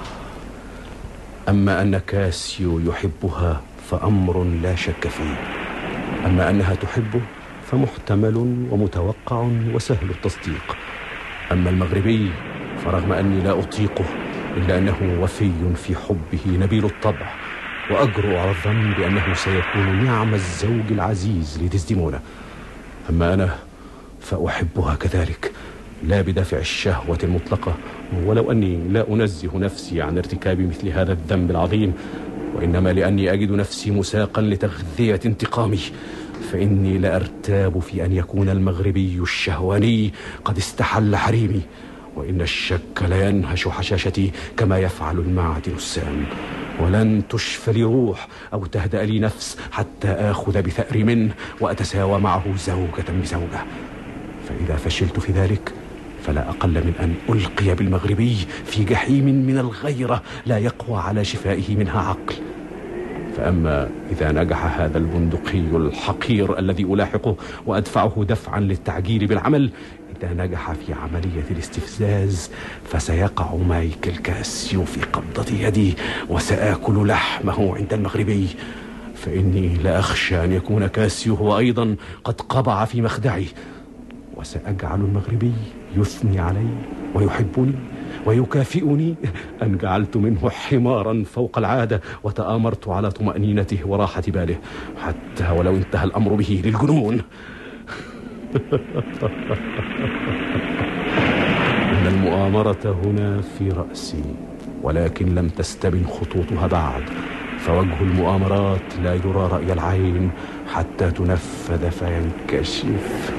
C: أما أن كاسيو يحبها فأمر لا شك فيه، أما أنها تحبه فمحتمل ومتوقع وسهل التصديق. أما المغربي فرغم أني لا أطيقه، إلا أنه وفي في حبه نبيل الطبع، وأجرؤ على الظن بأنه سيكون نعم الزوج العزيز لديزديمونا. أما أنا فأحبها كذلك، لا بدافع الشهوة المطلقة، ولو أني لا أنزه نفسي عن ارتكاب مثل هذا الذنب العظيم، وإنما لأني أجد نفسي مساقا لتغذية انتقامي. فإني لأرتاب في أن يكون المغربي الشهواني قد استحل حريمي، وإن الشك لا ينهش حشاشتي كما يفعل المعدن السام. ولن تشفى لي روح أو تهدأ لي نفس حتى آخذ بثأر منه وأتساوى معه زوجة بزوجة. فإذا فشلت في ذلك فلا أقل من أن ألقي بالمغربي في جحيم من الغيرة لا يقوى على شفائه منها عقل. فأما إذا نجح هذا البندقي الحقير الذي ألاحقه وأدفعه دفعا للتعجيل بالعمل، إذا نجح في عملية الاستفزاز فسيقع مايكل كاسيو في قبضة يدي، وسآكل لحمه عند المغربي. فإني لا أخشى أن يكون كاسيو هو أيضا قد قبع في مخدعي، وسأجعل المغربي يثني علي ويحبني ويكافئني أن جعلت منه حمارا فوق العادة، وتآمرت على طمأنينته وراحة باله، حتى ولو انتهى الأمر به للجنون. إن المؤامرة هنا في رأسي، ولكن لم تستبن خطوطها بعد، فوجه المؤامرات لا يرى رأي العين حتى تنفذ فينكشف.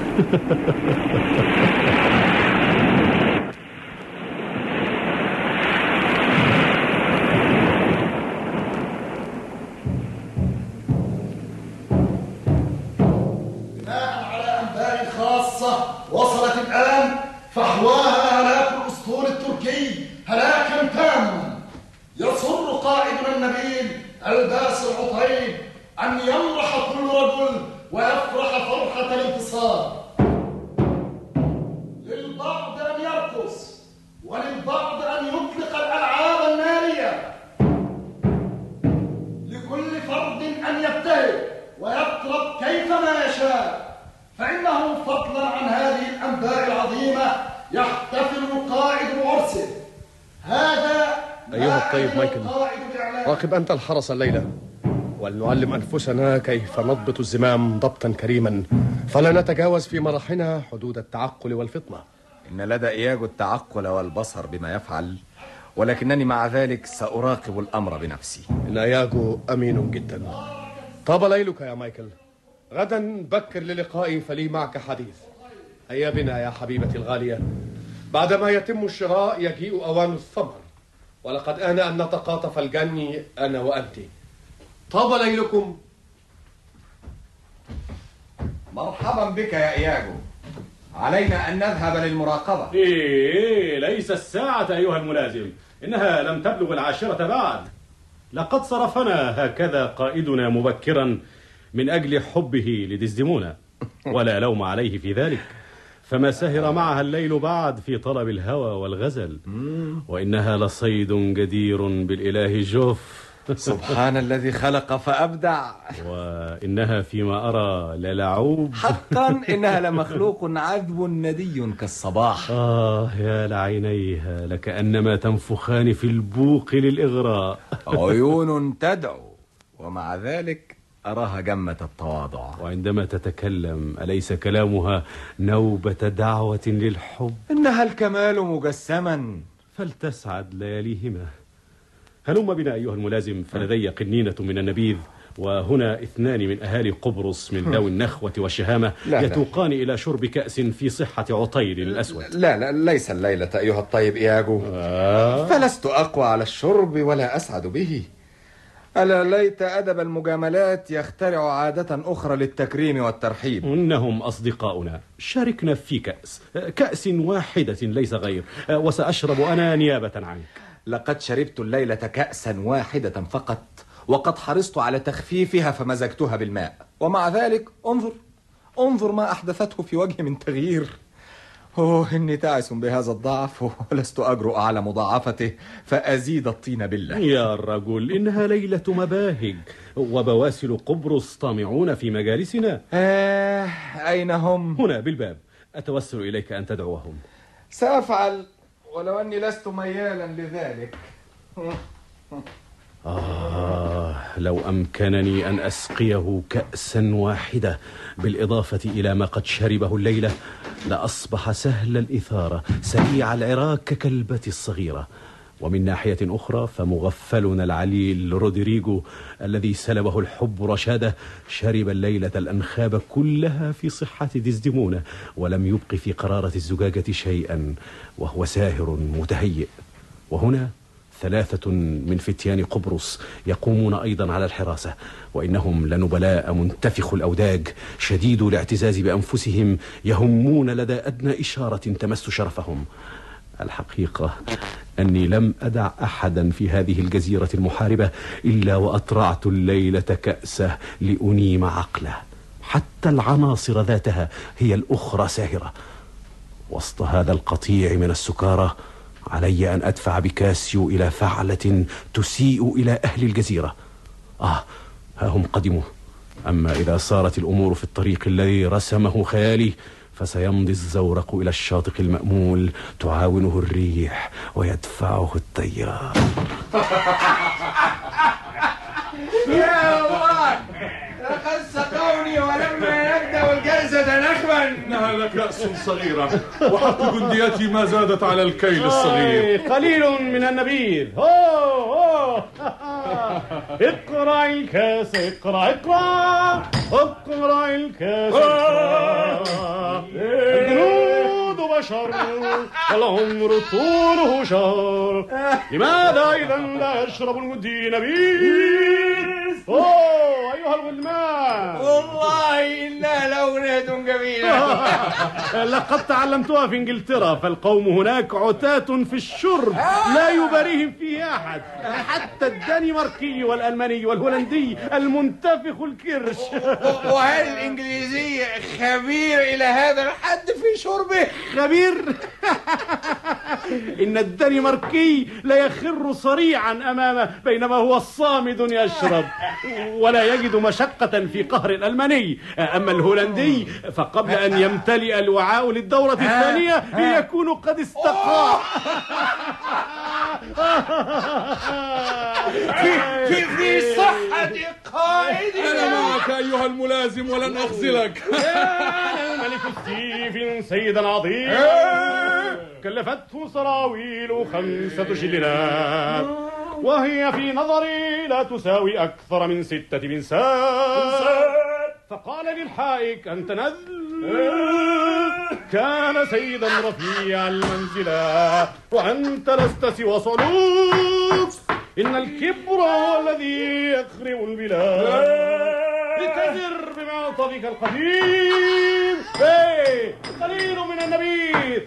Q: بناء على أنباء خاصة وصلت الآن، فحواها هلاك الأسطول التركي هلاكا تاما. يصر قائدنا النبيل الباسل عطيب أن يمرح كل رجل ويفرح فرحة الانتصار. للبعض أن يرقص، وللبعض أن يطلق الألعاب النارية، لكل فرد أن يبتهج ويطرب كيفما يشاء، فإنه فضلا عن هذه الأنباء العظيمة يحتفل قائد بعرسه. هذا
E: أيها الطيب مايكل، راقب أنت الحرس الليلة، ولنعلم أنفسنا كيف نضبط الزمام ضبطا كريما، فلا نتجاوز في مرحنا حدود التعقل والفطنة.
F: إن لدى إياجو التعقل والبصر بما يفعل، ولكنني مع ذلك سأراقب الأمر بنفسي.
E: إن إياجو أمين جدا. طاب ليلك يا مايكل، غدا بكر للقائي فلي معك حديث. هيا بنا يا حبيبتي الغالية، بعدما يتم الشراء يجيء أوان الثمر، ولقد آن أن نتقاطف الجني أنا وأنت. طاب ليلكم.
F: مرحبا بك يا إياجو، علينا أن نذهب للمراقبة.
C: إيه، ليس الساعة أيها الملازم، إنها لم تبلغ العاشرة بعد. لقد صرفنا هكذا قائدنا مبكرا من أجل حبه لديزديمونا، ولا لوم عليه في ذلك، فما سهر معها الليل بعد في طلب الهوى والغزل، وإنها لصيد جدير بالإله جوف.
F: سبحان الذي خلق فأبدع.
C: وإنها فيما أرى للعوب.
F: حقا إنها لمخلوق عذب ندي كالصباح.
C: آه يا لعينيها، لكأنما تنفخان في البوق للإغراء.
F: عيون تدعو، ومع ذلك أراها جمة التواضع.
C: وعندما تتكلم أليس كلامها نوبة دعوة للحب؟
F: إنها الكمال مجسما،
C: فلتسعد لياليهما. هلم بنا أيها الملازم، فلدي قنينة من النبيذ، وهنا اثنان من أهالي قبرص من ذوي النخوة والشهامة لا يتوقان لا. إلى شرب كأس في صحة عطيل الأسود.
F: لا لا ليس الليلة أيها الطيب إياجو. آه. فلست أقوى على الشرب ولا أسعد به. ألا ليت أدب المجاملات يخترع عادة أخرى للتكريم والترحيب.
C: إنهم أصدقاؤنا، شاركنا في كأس كأس واحدة ليس غير، وسأشرب أنا نيابة عنك.
F: لقد شربت الليلة كأسا واحدة فقط، وقد حرصت على تخفيفها فمزجتها بالماء، ومع ذلك انظر انظر ما أحدثته في وجهي من تغيير. أوه إني تعس بهذا الضعف، ولست أجرؤ على مضاعفته فأزيد الطين بالله.
C: يا رجل، إنها ليلة مباهج، وبواسل قبرص طامعون في مجالسنا.
F: آه أين هم؟
C: هنا بالباب، أتوسل إليك أن تدعوهم.
F: سأفعل، ولو أني لست ميالا لذلك.
C: آه لو أمكنني أن أسقيه كأسا واحدة بالإضافة إلى ما قد شربه الليلة، لأصبح سهل الإثارة سريع العراك ككلبتي الصغيرة. ومن ناحية أخرى فمغفلنا العليل رودريغو الذي سلبه الحب رشاده شرب الليلة الأنخاب كلها في صحة ديزديمونا، ولم يبق في قرارة الزجاجة شيئا، وهو ساهر متهيئ. وهنا ثلاثة من فتيان قبرص يقومون أيضا على الحراسة، وإنهم لنبلاء منتفخ الأوداج شديد الاعتزاز بأنفسهم، يهمون لدى أدنى إشارة تمس شرفهم. الحقيقة أني لم أدع أحدا في هذه الجزيرة المحاربة إلا وأطرعت الليلة كأسه لأنيم عقله. حتى العناصر ذاتها هي الأخرى ساهرة. وسط هذا القطيع من السكارى علي أن أدفع بكاسيو إلى فعلة تسيء إلى أهل الجزيرة. آه ها هم قدموا. أما إذا صارت الأمور في الطريق الذي رسمه خيالي، فسيمضي الزورق إلى الشاطئ المأمول، تعاونه الريح ويدفعه التيار.
Q: يا الله، لقد سقوني ولما يبدأ الجد
D: كأسة نخبا.
L: إنها لكأس صغيرة، وحق جنديتي ما زادت على الكيل الصغير.
C: قليل من النبيذ. أوه اقرأ الكاس، اقرأ اقرأ اقرأ الكاس. الجنود بشر والعمر طوله شهر، لماذا إذا لا يشرب الجندي نبيذ؟ أوه أيها الغلمان،
D: والله إنها لأغنية جميلة.
C: لقد تعلمتها في إنجلترا، فالقوم هناك عتاة في الشرب لا يباريهم فيه أحد، حتى الدنماركي والألماني والهولندي المنتفخ الكرش.
D: وهل الإنجليزي خبير إلى هذا الحد في شربه؟
C: خبير؟ إن الدنماركي لا يخر صريعا أمامه، بينما هو الصامد يشرب ولا يجد مشقة في قهر الألماني. أما الهولندي فقبل أن يمتلئ الوعاء للدورة الثانية يكون قد استقى.
D: في, في, في صحة قائدنا.
L: أنا معك أيها الملازم ولن أخذلك.
C: الملك ستيفن سيدا عظيم كلفته سراويل خمسة شلنات، وهي في نظري لا تساوي أكثر من ستة بنسات. فقال للحائك أنت نذل، كان سيدا رفيع المنزلة وأنت لست سوى صلوب. إن الكبر هو الذي يخرب البلاد، لتزر بمعطفك القديم. ايه قليل من النبيذ.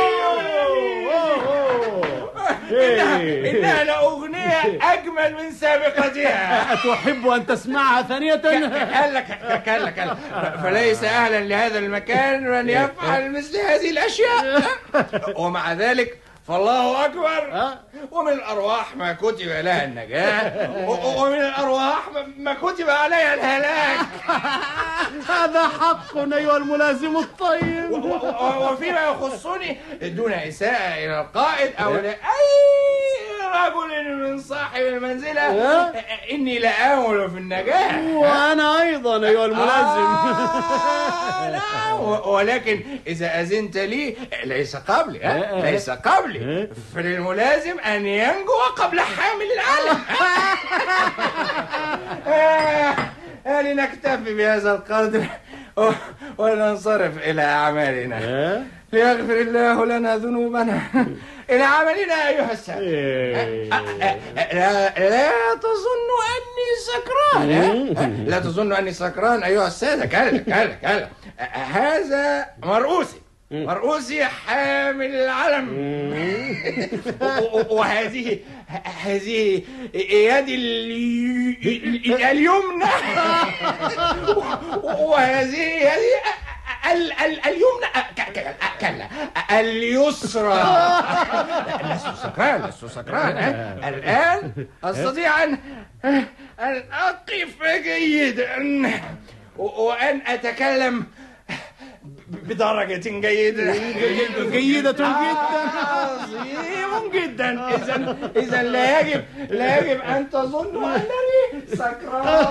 D: إنها لأغنية أجمل من سابقتها.
C: أتحب أن تسمعها ثانية؟
D: كلا كلا كلا، فليس أهلا لهذا المكان من يفعل مثل هذه الأشياء. ومع ذلك فالله أكبر، ومن الأرواح ما كتب لها النجاة، ومن الأرواح ما كتب عليها الهلاك.
C: هذا حق أيها الملازم الطيب.
D: وفيما يخصني دون إساءة إلى القائد أو لأي رجل من صاحب المنزلة، إني لآمل في النجاة.
C: وأنا أيضا أيها الملازم.
D: ولكن إذا أذنت لي، ليس قبلي ليس قبلي فللملازم أن ينجو قبل حامل العلم. لنكتفي بهذا القدر وننصرف إلى أعمالنا، ليغفر الله لنا ذنوبنا. إلى عملنا أيها السادة. لا, لا تظن أني سكران، لا تظن أني سكران أيها السادة. كلا كلا كلا، هذا مرؤوسي مرؤوسي حامل العلم. وهذه هذه يدي اليمنى، وهذه يدي اليمنى كلا اليسرى. لست سكران لست سكران. الآن أستطيع أن أن أقف جيدا وأن أتكلم بدرجة جيدة
C: جيدة جدا،
D: عظيم جدا. إذا إذا لا يجب لا يجب أن تظنوا أنني سكران.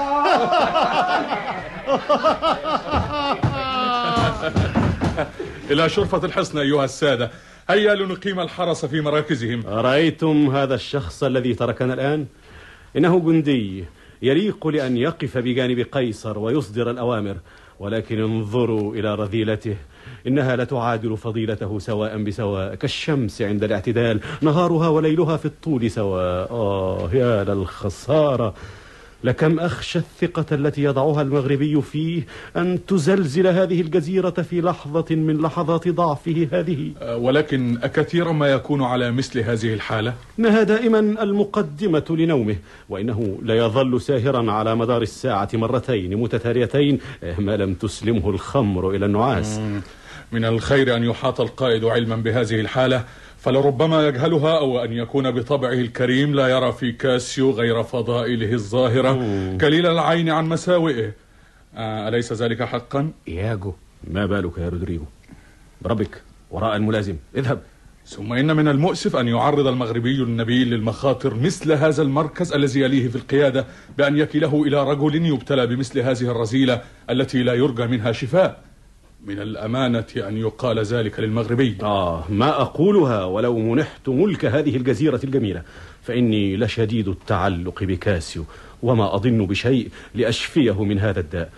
L: إلى شرفة الحصن أيها السادة، هيا لنقيم الحرس في مراكزهم.
C: أرأيتم هذا الشخص الذي تركنا الآن؟ إنه جندي يليق لأن يقف بجانب قيصر ويصدر الأوامر، ولكن انظروا إلى رذيلته، إنها لتعادل فضيلته سواء بسواء، كالشمس عند الاعتدال، نهارها وليلها في الطول سواء. آه يا للخسارة، لكم أخشى الثقة التي يضعها المغربي فيه أن تزلزل هذه الجزيرة في لحظة من لحظات ضعفه هذه.
L: أه ولكن أكثيرا ما يكون على مثل هذه الحالة؟
C: إنها دائما المقدمة لنومه، وإنه لا يظل ساهرا على مدار الساعة مرتين متتاليتين ما لم تسلمه الخمر إلى النعاس.
L: من الخير أن يحاط القائد علما بهذه الحالة، فلربما يجهلها، أو أن يكون بطبعه الكريم لا يرى في كاسيو غير فضائله الظاهرة، كليل العين عن مساوئه. آه أليس ذلك حقا؟
C: إياجو، ما بالك يا رودريغو؟ بربك وراء الملازم، اذهب.
L: ثم إن من المؤسف أن يعرض المغربي النبيل للمخاطر مثل هذا المركز الذي يليه في القيادة، بأن يكله إلى رجل يبتلى بمثل هذه الرذيلة التي لا يرجى منها شفاء. من الأمانة أن يقال ذلك للمغربي.
C: آه ما أقولها ولو منحت ملك هذه الجزيرة الجميلة، فإني لشديد التعلق بكاسيو، وما أظن بشيء لأشفيه من هذا الداء.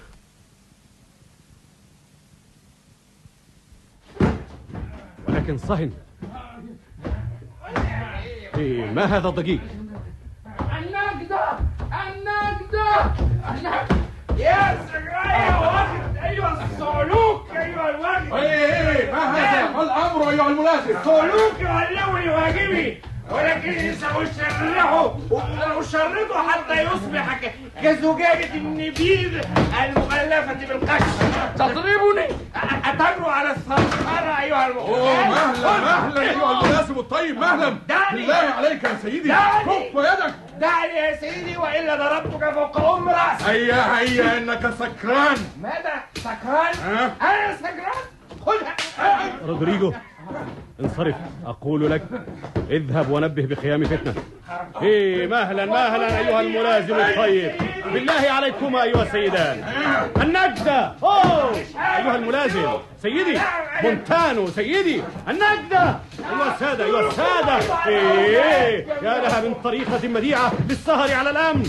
C: ولكن صهن، إيه ما هذا الضجيج؟
Q: النجدة النجدة النجدة يا سجايا واخد. أيها الصعلوك أيها الواجب.
L: ايه ايه ما هذا؟ ما الأمر أيها الملازم؟
Q: الصعلوك يعلوي واجبي، ولكني سأشرحه وأشرده حتى يصبح كزجاجة النبيذ المغلفة بالقش.
L: تضربني؟
Q: أتجرؤ على الثرثرة أيها المغلف.
L: أوه مهلا مهلا أيها الملازم الطيب، مهلا. بالله عليك يا سيدي كف يدك.
Q: دعني يا سيدي وإلا ضربتك فوق أم رأسي.
L: هيا هيا إنك سكران.
Q: ماذا سكران؟ أنا سكران؟ خذها.
C: رودريجو انصرف، أقول لك اذهب ونبه بقيام فتنة. إيه مهلا مهلا أيها الملازم الطيب، بالله عليكما أيها السيدان. النجدة. أوه أيها الملازم سيدي مونتانو سيدي النجدة. أيها السادة أيها السادة. إيه يا لها من طريقة بديعة للسهر على الأمن.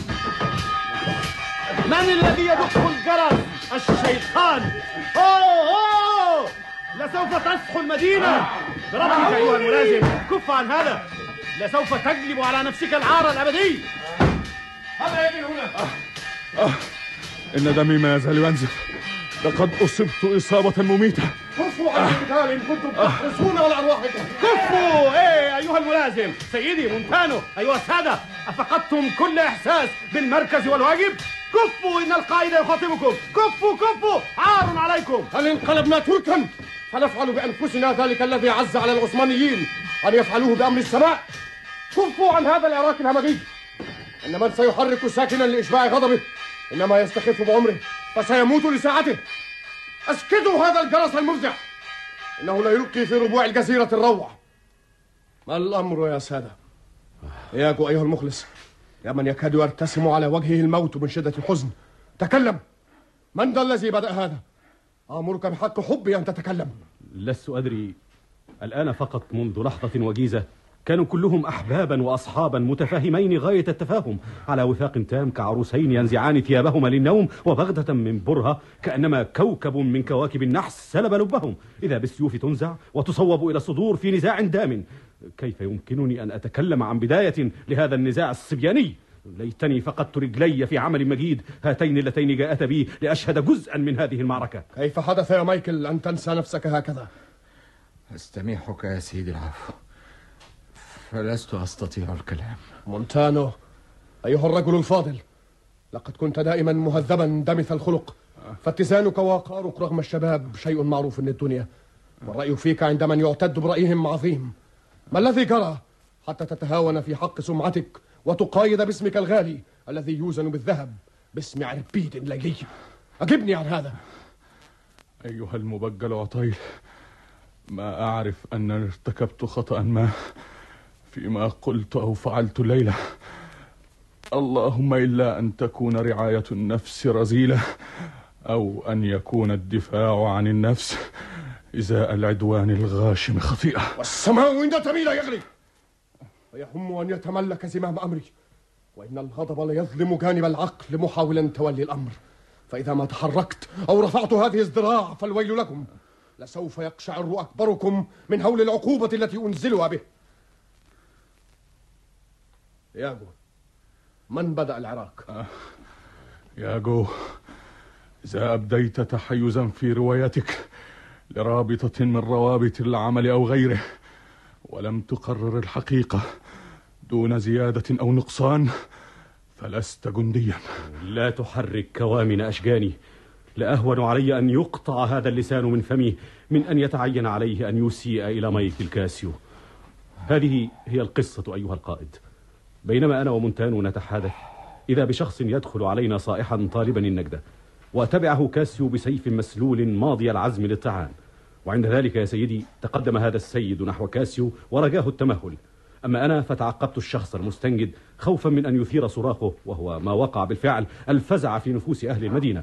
C: من الذي يدق الجرس؟ الشيطان. أوه أوه لسوف تصحو المدينة بربك أيها الملازم. كف عن هذا، لسوف تجلب على نفسك العار الأبدي.
Q: هذا يجي هنا.
L: آه. آه. إن دمي ما يزال ينزف، لقد أصبت إصابة مميتة.
E: كفوا عن القتال إن كنتم تحرصون على أرواحكم.
C: كفوا. إيه أيها الملازم سيدي مونتانو أيها السادة، أفقدتم كل إحساس بالمركز والواجب؟ كفوا إن القائد يخاطبكم. كفوا كفوا عار عليكم.
E: هل انقلبنا تركا فنفعل بأنفسنا ذلك الذي عز على العثمانيين أن يفعلوه بأمر السماء؟ كفوا عن هذا العراك الهمجي. إن من سيحرك ساكنا لإشباع غضبه إنما يستخف بعمره فسيموت لساعته. أسكتوا هذا الجرس المفزع، إنه لا يلقي في ربوع الجزيرة الروع. ما الأمر يا سادة؟ إياكو أيها المخلص، يا من يكاد يرتسم على وجهه الموت من شدة الحزن، تكلم. من ذا الذي بدأ هذا؟ أمرك بحق حبي أن تتكلم.
C: لست أدري، الآن فقط منذ لحظة وجيزة كانوا كلهم أحبابا وأصحابا متفاهمين غاية التفاهم، على وثاق تام كعروسين ينزعان ثيابهما للنوم، وبغدة من برهة كأنما كوكب من كواكب النحس سلب لبهم، إذا بالسيوف تنزع وتصوب إلى الصدور في نزاع دام. كيف يمكنني أن أتكلم عن بداية لهذا النزاع الصبياني؟ ليتني فقدت رجلي في عمل مجيد، هاتين اللتين جاءت بي لأشهد جزءا من هذه المعركة.
E: كيف حدث يا مايكل أن تنسى نفسك هكذا؟
F: أستميحك يا سيدي العفو، فلست أستطيع الكلام.
E: مونتانو أيها الرجل الفاضل، لقد كنت دائما مهذبا دمث الخلق، فاتزانك ووقارك رغم الشباب شيء معروف للدنيا، والرأي فيك عند من يعتد برأيهم عظيم. ما الذي جرى حتى تتهاون في حق سمعتك وتقايد باسمك الغالي الذي يوزن بالذهب باسم عربيد ليلي؟ أجبني عن هذا.
L: أيها المبجل عطيل، ما أعرف أن ارتكبت خطأ ما فيما قلت أو فعلت الليلة، اللهم إلا أن تكون رعاية النفس رذيلة، أو أن يكون الدفاع عن النفس إزاء العدوان الغاشم خطيئة.
E: والسماء إن تميل يغلي، ويهم أن يتملك زمام أمري، وإن الغضب ليظلم جانب العقل محاولا تولي الأمر، فإذا ما تحركت أو رفعت هذه الذراع فالويل لكم، لسوف يقشعر أكبركم من هول العقوبة التي أنزلها به. ياغو، من بدأ العراك؟
L: آه. ياغو، إذا أبديت تحيزا في روايتك لرابطة من روابط العمل أو غيره، ولم تقرر الحقيقة دون زيادة أو نقصان، فلست جنديا.
C: لا تحرك كوامن أشجاني، لأهون علي أن يقطع هذا اللسان من فمي من أن يتعين عليه أن يسيء إلى مايكل كاسيو. هذه هي القصة أيها القائد. بينما أنا ومونتانو نتحادث، إذا بشخص يدخل علينا صائحا طالبا النجدة، وأتبعه كاسيو بسيف مسلول ماضي العزم للطعان. وعند ذلك يا سيدي تقدم هذا السيد نحو كاسيو ورجاه التمهل، أما أنا فتعقبت الشخص المستنجد خوفا من أن يثير صراخه، وهو ما وقع بالفعل، الفزع في نفوس أهل المدينة.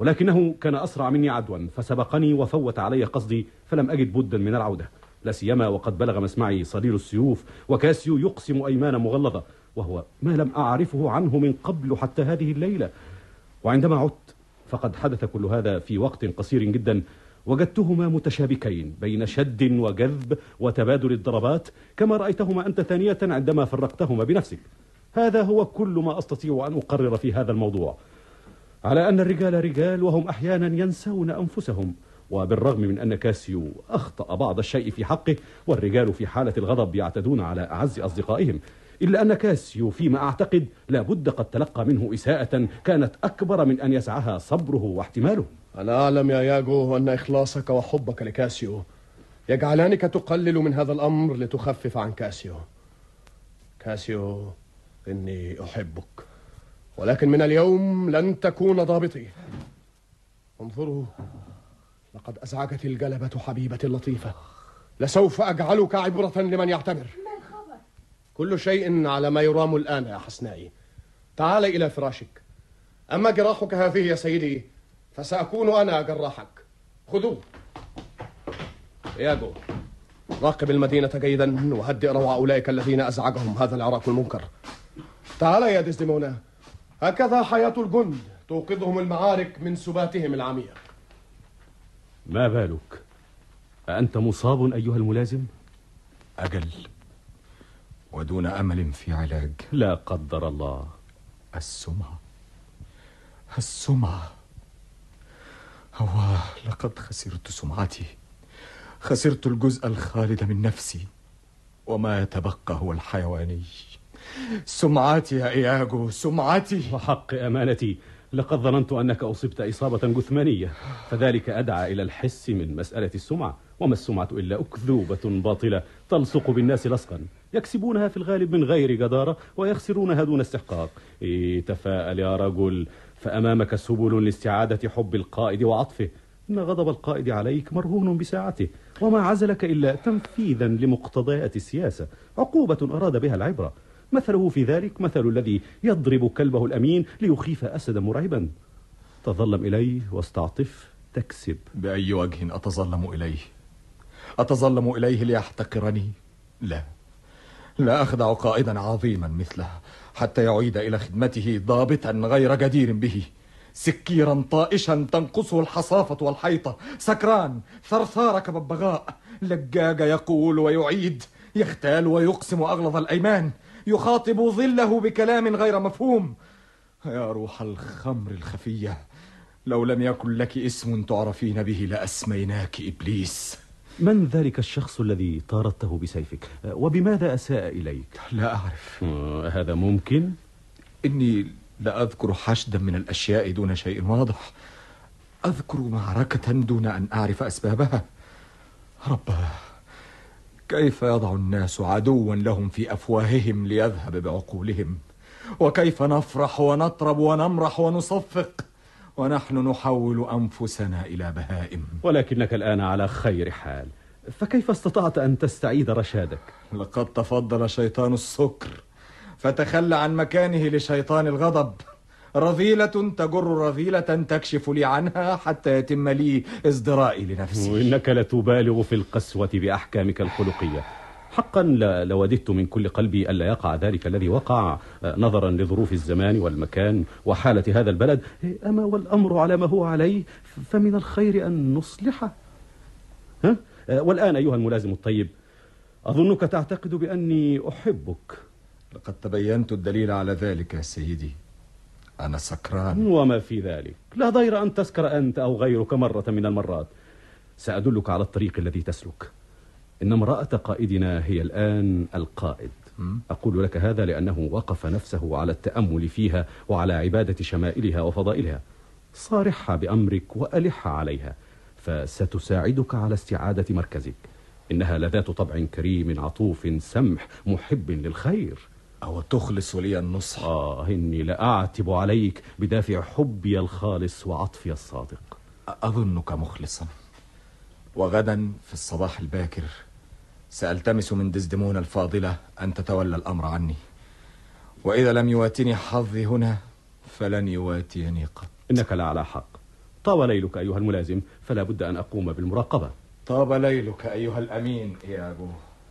C: ولكنه كان أسرع مني عدوا فسبقني وفوت علي قصدي، فلم أجد بدا من العودة، لا سيما وقد بلغ مسمعي صرير السيوف وكاسيو يقسم أيمان مغلظة، وهو ما لم أعرفه عنه من قبل حتى هذه الليلة. وعندما عدت فقد حدث كل هذا في وقت قصير جدا، وجدتهما متشابكين بين شد وجذب وتبادل الضربات كما رأيتهما أنت ثانية عندما فرقتهما بنفسك. هذا هو كل ما أستطيع أن أقرر في هذا الموضوع، على أن الرجال رجال وهم أحيانا ينسون أنفسهم، وبالرغم من أن كاسيو أخطأ بعض الشيء في حقه، والرجال في حالة الغضب يعتدون على أعز أصدقائهم، إلا أن كاسيو فيما أعتقد لابد قد تلقى منه إساءة كانت أكبر من أن يسعها صبره واحتماله.
E: أنا أعلم يا ياغو أن إخلاصك وحبك لكاسيو يجعلانك تقلل من هذا الأمر لتخفف عن كاسيو. كاسيو، إني أحبك، ولكن من اليوم لن تكون ضابطي. انظروا، لقد أزعجت الجلبة حبيبتي اللطيفة، لسوف أجعلك عبرة لمن يعتبر. كل شيء على ما يرام الآن يا حسنائي. تعال إلى فراشك. أما جراحك هذه يا سيدي فسأكون أنا جراحك. خذوه. ياغو، راقب المدينة جيدا وهدئ روع أولئك الذين أزعجهم هذا العراق المنكر. تعال يا ديزديمونا، هكذا حياة الجند، توقظهم المعارك من سباتهم العميق.
C: ما بالك؟ أنت مصاب أيها الملازم؟
F: أجل، ودون أمل في علاج.
C: لا قدر الله.
F: السمعة السمعة هو لقد خسرت سمعتي، خسرت الجزء الخالد من نفسي، وما يتبقى هو الحيواني. سمعتي يا إياغو، سمعتي.
C: وحق أمانتي، لقد ظننت أنك أصبت إصابة جثمانية، فذلك أدعى إلى الحس من مسألة السمعة. وما السمعة إلا أكذوبة باطلة تلصق بالناس لصقا، يكسبونها في الغالب من غير جدارة ويخسرونها دون استحقاق. إيه، تفاءل يا رجل، فأمامك سبل لاستعادة حب القائد وعطفه. إن غضب القائد عليك مرهون بساعته، وما عزلك إلا تنفيذا لمقتضيات السياسة، عقوبة أراد بها العبرة. مثله في ذلك مثل الذي يضرب كلبه الأمين ليخيف أسدا مرعبا. تظلم إليه واستعطف تكسب.
F: بأي وجه أتظلم إليه؟ أتظلم إليه ليحتقرني؟ لا، لا أخدع قائدا عظيما مثله حتى يعيد إلى خدمته ضابطا غير جدير به، سكيرا طائشا تنقصه الحصافة والحيطة، سكران ثرثار كببغاء، لجاج يقول ويعيد، يختال ويقسم أغلظ الأيمان، يخاطب ظله بكلام غير مفهوم. يا روح الخمر الخفية، لو لم يكن لك اسم تعرفين به لأسميناك إبليس.
C: من ذلك الشخص الذي طاردته بسيفك؟ وبماذا أساء إليك؟
F: لا أعرف.
C: آه، هذا ممكن؟
F: إني لا أذكر حشدا من الأشياء دون شيء واضح. أذكر معركة دون أن أعرف أسبابها. رباه، كيف يضع الناس عدوا لهم في أفواههم ليذهب بعقولهم، وكيف نفرح ونطرب ونمرح ونصفق ونحن نحول أنفسنا إلى بهائم.
C: ولكنك الآن على خير حال، فكيف استطعت أن تستعيد رشادك؟
F: لقد تفضل شيطان السكر فتخلى عن مكانه لشيطان الغضب. رذيلة تجر رذيلة تكشف لي عنها حتى يتم لي ازدرائي لنفسي.
C: وإنك لتبالغ في القسوة بأحكامك الخلقية. حقا لوددت من كل قلبي ألا يقع ذلك الذي وقع نظرا لظروف الزمان والمكان وحالة هذا البلد. أما والأمر على ما هو عليه فمن الخير أن نصلحه. ها؟ والآن أيها الملازم الطيب، أظنك تعتقد بأني أحبك.
F: لقد تبينت الدليل على ذلك يا سيدي، أنا سكران.
C: وما في ذلك، لا ضير أن تسكر أنت أو غيرك مرة من المرات. سأدلك على الطريق الذي تسلك. إن امرأة قائدنا هي الآن القائد. أقول لك هذا لأنه وقف نفسه على التأمل فيها وعلى عبادة شمائلها وفضائلها. صارحها بأمرك وألح عليها، فستساعدك على استعادة مركزك. إنها لذات طبع كريم عطوف سمح محب للخير.
F: أو تخلص لي النصح؟
C: آه، إني لأعتب عليك بدافع حبي الخالص وعطفي الصادق.
F: أظنك مخلصا، وغدا في الصباح الباكر سألتمس من ديزديمونا الفاضلة أن تتولى الأمر عني، وإذا لم يواتني حظي هنا فلن يواتيني قط.
C: إنك لعلى حق، طاب ليلك أيها الملازم، فلا بد أن أقوم بالمراقبة.
F: طاب ليلك أيها الأمين إياغو.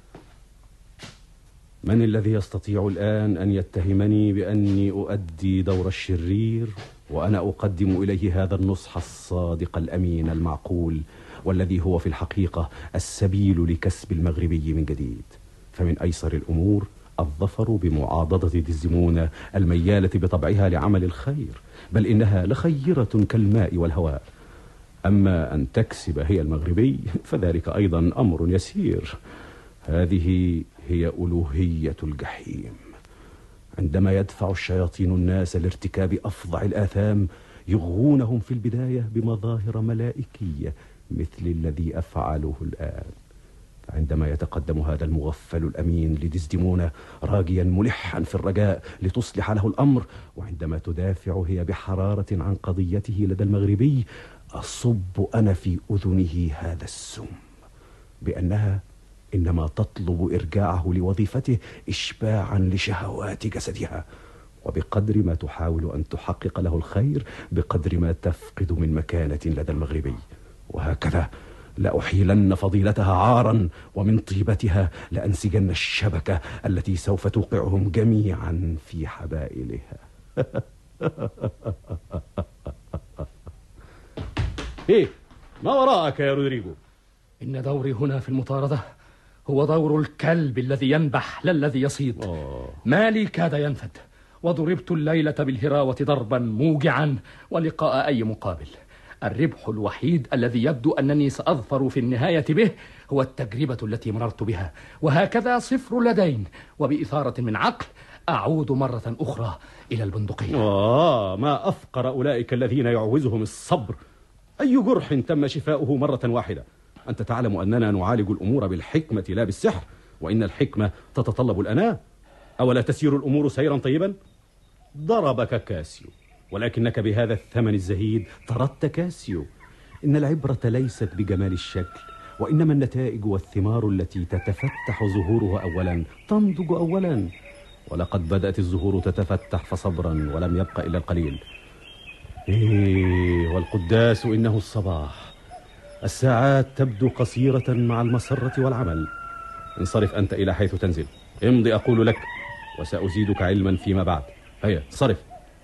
C: من الذي يستطيع الآن أن يتهمني بأني أؤدي دور الشرير وأنا أقدم إليه هذا النصح الصادق الأمين المعقول، والذي هو في الحقيقة السبيل لكسب المغربي من جديد؟ فمن أيسر الأمور الظفر بمعاضدة ديزديمونا الميالة بطبعها لعمل الخير، بل إنها لخيرة كالماء والهواء. أما أن تكسب هي المغربي فذلك أيضا أمر يسير. هذه هي ألوهية الجحيم. عندما يدفع الشياطين الناس لارتكاب أفظع الآثام يغوونهم في البداية بمظاهر ملائكية مثل الذي أفعله الآن. عندما يتقدم هذا المغفل الأمين لديزديمونا راجيا ملحا في الرجاء لتصلح له الأمر، وعندما تدافع هي بحرارة عن قضيته لدى المغربي، أصب أنا في أذنه هذا السم بأنها إنما تطلب إرجاعه لوظيفته إشباعا لشهوات جسدها، وبقدر ما تحاول أن تحقق له الخير بقدر ما تفقد من مكانة لدى المغربي. وهكذا لأحيلن فضيلتها عارا، ومن طيبتها لأنسجن الشبكة التي سوف توقعهم جميعا في حبائلها. إيه ما وراءك يا رودريغو؟
B: إن دوري هنا في المطاردة هو دور الكلب الذي ينبح لا الذي يصيد.
C: أوه.
B: مالي كاد ينفد، وضربت الليلة بالهراوة ضربا موجعا ولقاء أي مقابل. الربح الوحيد الذي يبدو أنني سأظفر في النهاية به هو التجربة التي مررت بها، وهكذا صفر لدين، وبإثارة من عقل أعود مرة أخرى إلى البندقية.
C: آه ما أفقر أولئك الذين يعوزهم الصبر. أي جرح تم شفاؤه مرة واحدة؟ أنت تعلم أننا نعالج الأمور بالحكمة لا بالسحر، وإن الحكمة تتطلب الأناة. أولا تسير الأمور سيرا طيبا؟ ضربك كاسيو، ولكنك بهذا الثمن الزهيد طردت كاسيو. إن العبرة ليست بجمال الشكل، وإنما النتائج والثمار التي تتفتح زهورها أولا تنضج أولا. ولقد بدأت الزهور تتفتح فصبرا ولم يبقى إلا القليل. إيه والقداس إنه الصباح. الساعات تبدو قصيرة مع المسرة والعمل. انصرف أنت إلى حيث تنزل. امضي أقول لك، وسأزيدك علما فيما بعد. هيا صرف.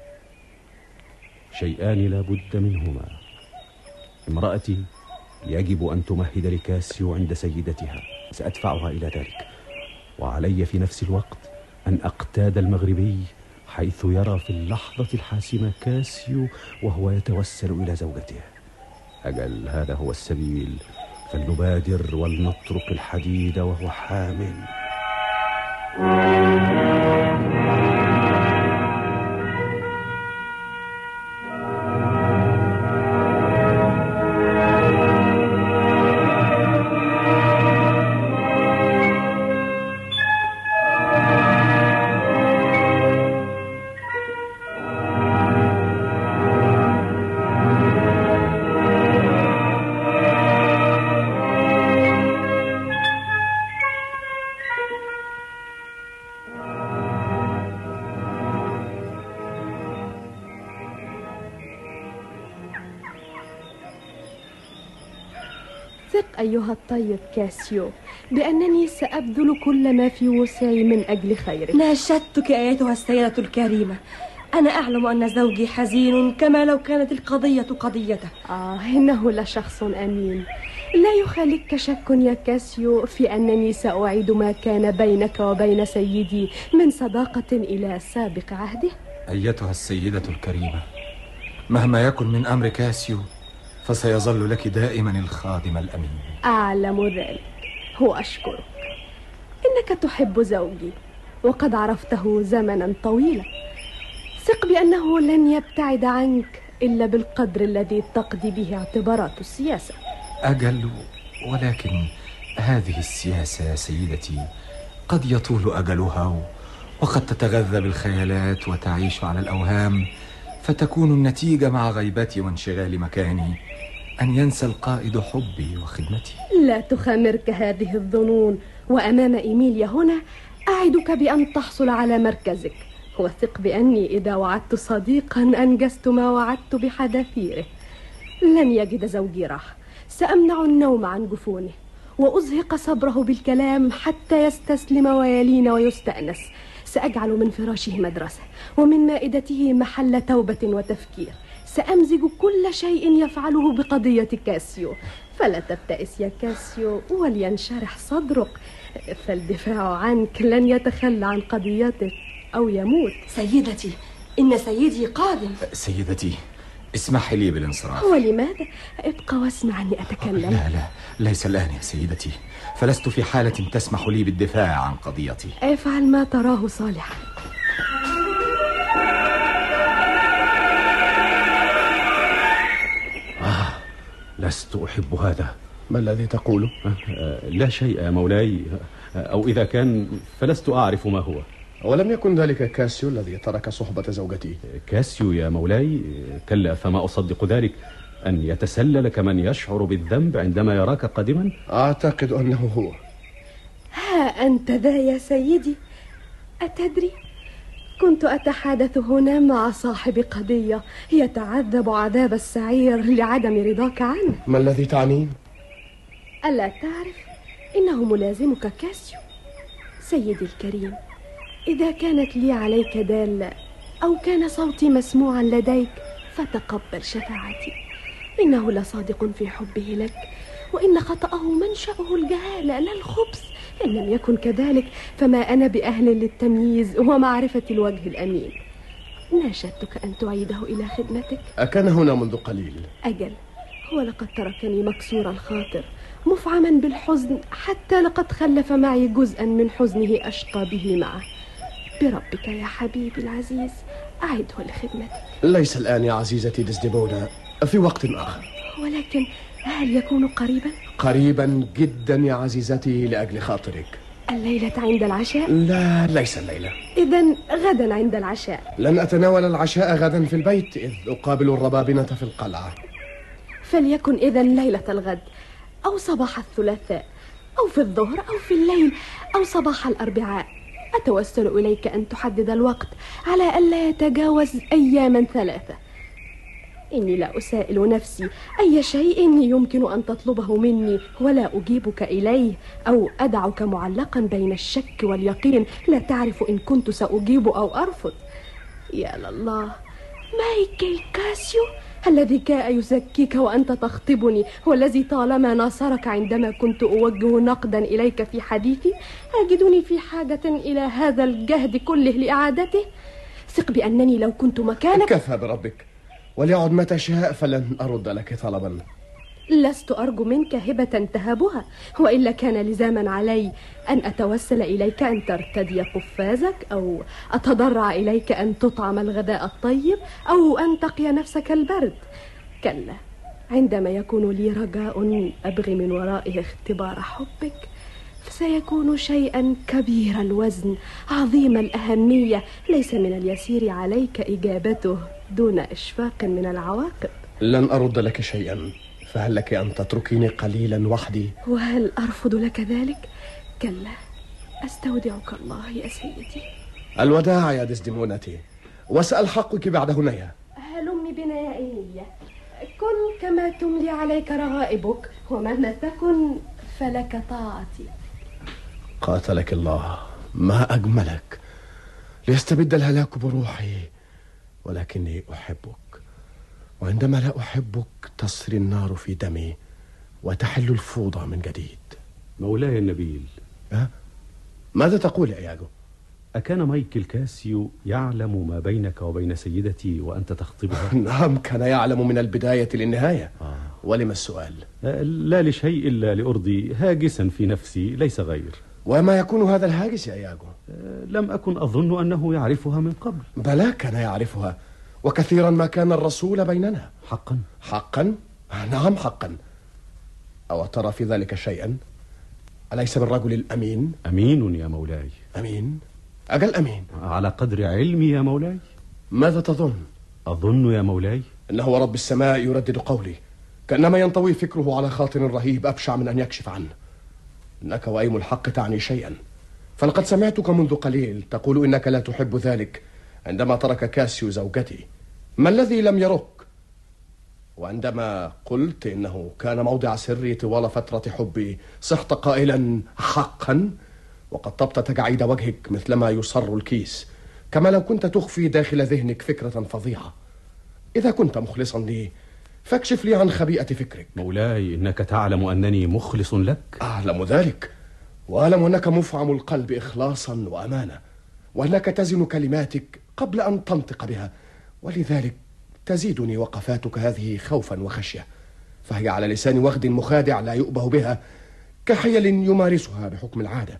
C: شيئان لا بد منهما. امرأتي يجب أن تمهد لكاسيو عند سيدتها، سأدفعها إلى ذلك. وعلي في نفس الوقت أن أقتاد المغربي حيث يرى في اللحظة الحاسمة كاسيو وهو يتوسل إلى زوجته. أجل هذا هو السبيل، فلنبادر ولنطرق الحديد وهو حامل.
K: ثق أيها الطيب كاسيو بأنني سأبذل كل ما في وسعي من أجل خيرك.
O: ناشدتك أيتها السيدة الكريمة. أنا أعلم أن زوجي حزين كما لو كانت القضية قضيته.
K: آه إنه لشخص أمين. لا يخالك شك يا كاسيو في أنني سأعيد ما كان بينك وبين سيدي من صداقة إلى سابق عهده.
F: أيتها السيدة الكريمة، مهما يكن من أمر كاسيو فسيظل لك دائما الخادم الأمين.
K: أعلم ذلك وأشكرك. إنك تحب زوجي وقد عرفته زمنا طويلا. ثق بأنه لن يبتعد عنك إلا بالقدر الذي تقضي به اعتبارات السياسة.
F: أجل، ولكن هذه السياسة يا سيدتي قد يطول أجلها، وقد تتغذى بالخيالات وتعيش على الأوهام، فتكون النتيجة مع غيبتي وانشغال مكاني أن ينسى القائد حبي وخدمتي.
K: لا تخامرك هذه الظنون، وأمام إيميليا هنا أعدك بأن تحصل على مركزك، وثق بأني إذا وعدت صديقا أنجزت ما وعدت بحذافيره. لن يجد زوجي راحة. سأمنع النوم عن جفونه وأزهق صبره بالكلام حتى يستسلم ويلين ويستأنس. سأجعل من فراشه مدرسة ومن مائدته محل توبة وتفكير. سأمزج كل شيء يفعله بقضية كاسيو. فلا تبتئس يا كاسيو ولينشرح صدرك، فالدفاع عنك لن يتخلى عن قضيتك أو يموت.
O: سيدتي، إن سيدي قادم.
F: سيدتي اسمحي لي بالانصراف.
K: ولماذا؟ ابقى واسمعني أتكلم.
F: لا لا ليس الآن يا سيدتي، فلست في حالة تسمح لي بالدفاع عن قضيتي.
K: افعل ما تراه صالحا.
C: آه لست أحب هذا.
E: ما الذي تقوله؟
C: آه لا شيء يا مولاي، أو إذا كان فلست أعرف ما هو.
E: ولم يكن ذلك كاسيو الذي ترك صحبة زوجتي؟
C: كاسيو يا مولاي؟ كلا، فما أصدق ذلك. أن يتسلل كمن يشعر بالذنب عندما يراك قادما؟
E: أعتقد أنه هو.
K: ها أنت ذا يا سيدي. أتدري، كنت أتحادث هنا مع صاحب قضية يتعذب عذاب السعير لعدم رضاك عنه.
E: ما الذي تعنين؟
K: ألا تعرف إنه ملازمك كاسيو؟ سيدي الكريم، إذا كانت لي عليك دالة أو كان صوتي مسموعا لديك فتقبل شفاعتي. إنه لصادق في حبه لك، وإن خطأه منشأه الجهالة لا الخبث. إن لم يكن كذلك فما أنا بأهل للتمييز ومعرفة الوجه الأمين. ناشدتك أن تعيده إلى خدمتك.
E: أكان هنا منذ قليل؟
K: أجل، هو لقد تركني مكسور الخاطر مفعما بالحزن، حتى لقد خلف معي جزءا من حزنه أشقى به معه. بربك يا حبيبي العزيز أعده لخدمتك.
E: ليس الآن يا عزيزتي ديسديمونا، في وقت آخر.
K: ولكن هل يكون قريبا؟
E: قريبا جدا يا عزيزتي لأجل خاطرك.
K: الليلة عند العشاء؟
E: لا ليس الليلة.
K: إذن غدا عند العشاء.
E: لن أتناول العشاء غدا في البيت، إذ أقابل الربابنة في القلعة.
K: فليكن إذن ليلة الغد، أو صباح الثلاثاء، أو في الظهر، أو في الليل، أو صباح الأربعاء. أتوسل إليك أن تحدد الوقت على ألا يتجاوز أياما ثلاثة. إني لا أسائل نفسي أي شيء يمكن أن تطلبه مني ولا أجيبك إليه، أو أدعك معلقا بين الشك واليقين لا تعرف إن كنت سأجيب أو أرفض. يا لله، مايكل كاسيو الذي كاء يزكيك وأنت تخطبني، والذي طالما ناصرك عندما كنت أوجه نقدا إليك في حديثي، أجدني في حاجة إلى هذا الجهد كله لإعادته. ثق بأنني لو كنت مكانك.
E: كفى بربك، وليعد متى شاء فلن أرد لك طلبا.
K: لست أرجو منك هبة تهبها، وإلا كان لزاما علي أن أتوسل إليك أن ترتدي قفازك، أو أتضرع إليك أن تطعم الغداء الطيب، أو أن تقي نفسك البرد. كلا، عندما يكون لي رجاء أبغي من ورائه اختبار حبك، فسيكون شيئا كبير الوزن عظيم الأهمية، ليس من اليسير عليك إجابته دون إشفاق من العواقب.
E: لن أرد لك شيئا، فهل لك أن تتركيني قليلا وحدي؟
K: وهل أرفض لك ذلك؟ كلا، أستودعك الله يا سيدي.
E: الوداع يا ديسديمونتي، وسألحقك بعد هنيا.
K: هلم بنا يا إيميليا، كن كما تملي عليك رغائبك، ومهما تكن فلك طاعتي.
E: قاتلك الله، ما أجملك. ليستبد الهلاك بروحي، ولكني أحبك، وعندما لا أحبك تصري النار في دمي وتحل الفوضى من جديد.
C: مولاي النبيل،
E: أه؟ ماذا تقول يا إياجو؟
C: أكان مايكل كاسيو يعلم ما بينك وبين سيدتي وأنت تخطبها؟
E: نعم، كان يعلم من البداية للنهاية. آه. ولما السؤال؟
C: لا لشيء إلا لأرضي هاجسا في نفسي ليس غير.
E: وما يكون هذا الهاجس يا إياجو؟
C: لم أكن أظن أنه يعرفها من قبل.
E: بلى، كان يعرفها، وكثيرا ما كان الرسول بيننا.
C: حقا؟
E: حقا؟ نعم حقا. أو ترى في ذلك شيئا؟ أليس بالرجل الأمين؟
C: أمين يا مولاي.
E: أمين؟ أجل أمين.
C: على قدر علمي يا مولاي.
E: ماذا تظن؟
C: أظن يا مولاي
E: إنه رب السماء يردد قولي، كأنما ينطوي فكره على خاطر رهيب أبشع من أن يكشف عنه. إنك وأيم الحق تعني شيئا، فلقد سمعتك منذ قليل تقول إنك لا تحب ذلك عندما ترك كاسيو زوجتي. ما الذي لم يرك؟ وعندما قلت إنه كان موضع سري طوال فترة حبي صحت قائلا حقا، وقد طبت تجاعيد وجهك مثلما يصر الكيس، كما لو كنت تخفي داخل ذهنك فكرة فظيعة. إذا كنت مخلصا لي فاكشف لي عن خبيئة فكرك.
C: مولاي، إنك تعلم أنني مخلص لك.
E: أعلم ذلك، وأعلم أنك مفعم القلب إخلاصا وأمانة، وأنك تزن كلماتك قبل أن تنطق بها، ولذلك تزيدني وقفاتك هذه خوفا وخشية، فهي على لسان وغد مخادع لا يؤبه بها، كحيل يمارسها بحكم العادة.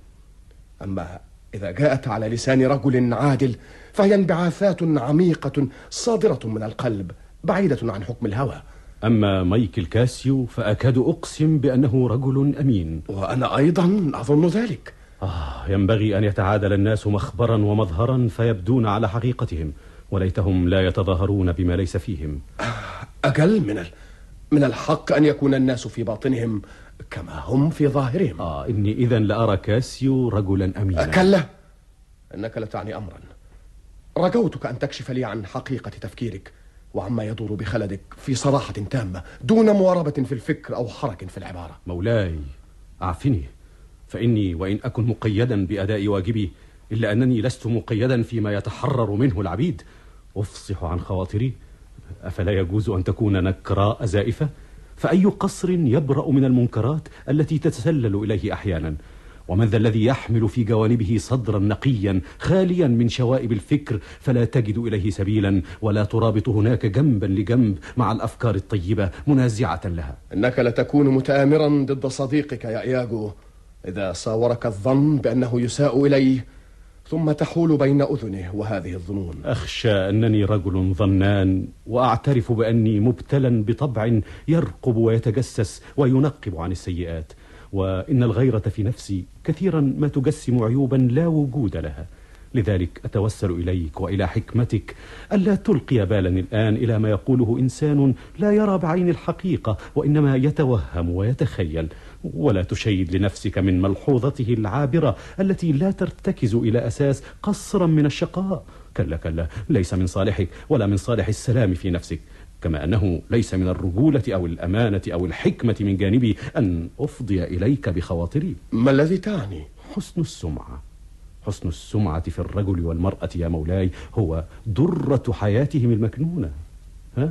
E: أما إذا جاءت على لسان رجل عادل فهي انبعاثات عميقة صادرة من القلب بعيدة عن حكم الهوى.
C: أما مايكل كاسيو فأكاد أقسم بأنه رجل أمين.
E: وأنا أيضا أظن ذلك.
C: آه ينبغي أن يتعادل الناس مخبرا ومظهرا فيبدون على حقيقتهم، وليتهم لا يتظاهرون بما ليس فيهم.
E: أجل من ال... من الحق أن يكون الناس في باطنهم كما هم في ظاهرهم.
C: آه إني إذن لأرى كاسيو رجلا أمينا.
E: كلا، إنك لتعني أمرا. رجوتك أن تكشف لي عن حقيقة تفكيرك وعما يدور بخلدك في صراحة تامة دون مواربة في الفكر أو حرك في العبارة.
C: مولاي أعفني، فإني وإن أكن مقيدا بأداء واجبي إلا أنني لست مقيدا فيما يتحرر منه العبيد. أفصح عن خواطري، أفلا يجوز أن تكون نكراء زائفة؟ فأي قصر يبرأ من المنكرات التي تتسلل إليه أحيانا؟ ومن ذا الذي يحمل في جوانبه صدرا نقيا خاليا من شوائب الفكر فلا تجد إليه سبيلا، ولا ترابط هناك جنبا لجنب مع الأفكار الطيبة منازعة لها؟
E: إنك لتكون متآمرا ضد صديقك يا إياغو إذا صاورك الظن بأنه يساء إليه، ثم تحول بين أذنه وهذه الظنون.
C: أخشى أنني رجل ظنان، وأعترف بأني مبتلا بطبع يرقب ويتجسس وينقب عن السيئات، وإن الغيرة في نفسي كثيرا ما تجسم عيوبا لا وجود لها. لذلك أتوسل إليك وإلى حكمتك ألا تلقي بالا الآن إلى ما يقوله إنسان لا يرى بعين الحقيقة وإنما يتوهم ويتخيل، ولا تشيد لنفسك من ملحوظته العابرة التي لا ترتكز إلى أساس قصرا من الشقاء. كلا كلا، ليس من صالحك ولا من صالح السلام في نفسك، كما أنه ليس من الرجولة أو الأمانة أو الحكمة من جانبي أن أفضي إليك بخواطري.
E: ما الذي تعني؟
C: حسن السمعة. حسن السمعة في الرجل والمرأة يا مولاي هو درة حياتهم المكنونة. ها؟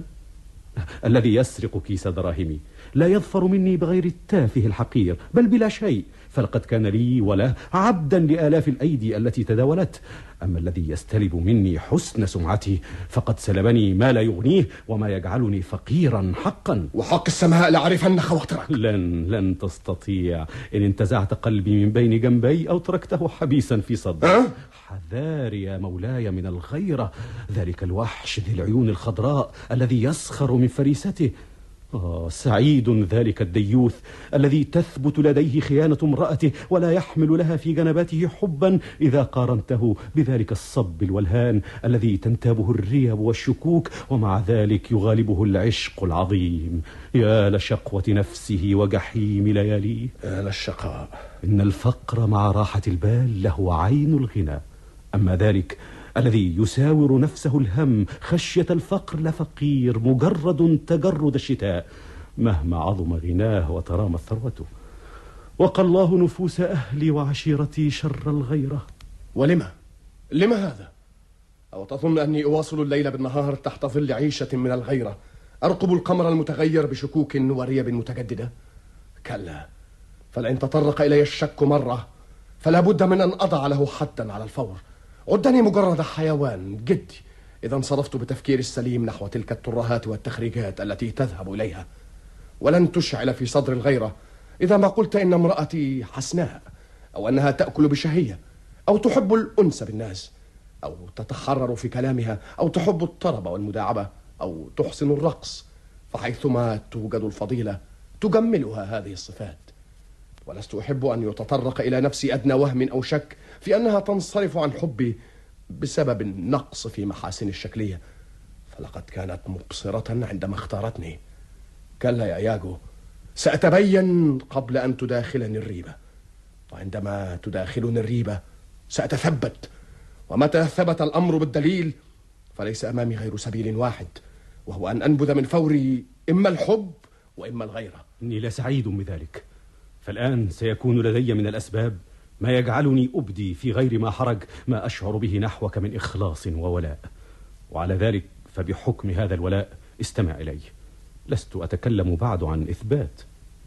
C: الذي يسرق كيس دراهمي لا يظفر مني بغير التافه الحقير بل بلا شيء، فلقد كان لي وله عبدا لآلاف الأيدي التي تداولت. أما الذي يستلب مني حسن سمعتي فقد سلبني ما لا يغنيه وما يجعلني فقيرا حقا.
E: وحق السماء لأعرفن خواطرك.
C: لن لن تستطيع إن انتزعت قلبي من بين جنبي أو تركته حبيسا في صدري.
E: أه؟
C: حذار يا مولاي من الغيرة، ذلك الوحش ذي العيون الخضراء الذي يسخر من فريسته. آه سعيد ذلك الديوث الذي تثبت لديه خيانة امرأته ولا يحمل لها في جنباته حبا إذا قارنته بذلك الصب الولهان الذي تنتابه الريب والشكوك ومع ذلك يغالبه العشق العظيم. يا لشقوة نفسه وجحيم لياليه.
E: يا للشقاء.
C: إن الفقر مع راحة البال له عين الغنى، أما ذلك الذي يساور نفسه الهم خشية الفقر لفقير مجرد تجرد الشتاء مهما عظم غناه وترامت ثروته. وقى الله نفوس أهلي وعشيرتي شر الغيرة.
E: ولما؟ لما هذا؟ أو تظن أني أواصل الليل بالنهار تحت ظل عيشة من الغيرة أرقب القمر المتغير بشكوك وريب متجددة؟ كلا، فلئن تطرق إلي الشك مرة فلا بد من أن أضع له حدا على الفور. عدني مجرد حيوان جدي إذا انصرفت بتفكير السليم نحو تلك الترهات والتخريجات التي تذهب إليها، ولن تشعل في صدر الغيرة إذا ما قلت إن امرأتي حسناء، أو أنها تأكل بشهية، أو تحب الأنس بالناس، أو تتحرر في كلامها، أو تحب الطرب والمداعبة، أو تحسن الرقص، فحيثما توجد الفضيلة تجملها هذه الصفات. ولست أحب أن يتطرق إلى نفسي أدنى وهم أو شك في أنها تنصرف عن حبي بسبب النقص في محاسن الشكلية، فلقد كانت مبصرة عندما اختارتني. كلا يا إياغو، سأتبين قبل أن تداخلني الريبة، وعندما تداخلني الريبة سأتثبت، ومتى ثبت الأمر بالدليل فليس أمامي غير سبيل واحد، وهو أن أنبذ من فوري إما الحب وإما الغيرة.
C: إني لسعيد بذلك، فالآن سيكون لدي من الأسباب ما يجعلني أبدي في غير ما حرج ما أشعر به نحوك من إخلاص وولاء، وعلى ذلك فبحكم هذا الولاء استمع إلي. لست أتكلم بعد عن إثبات.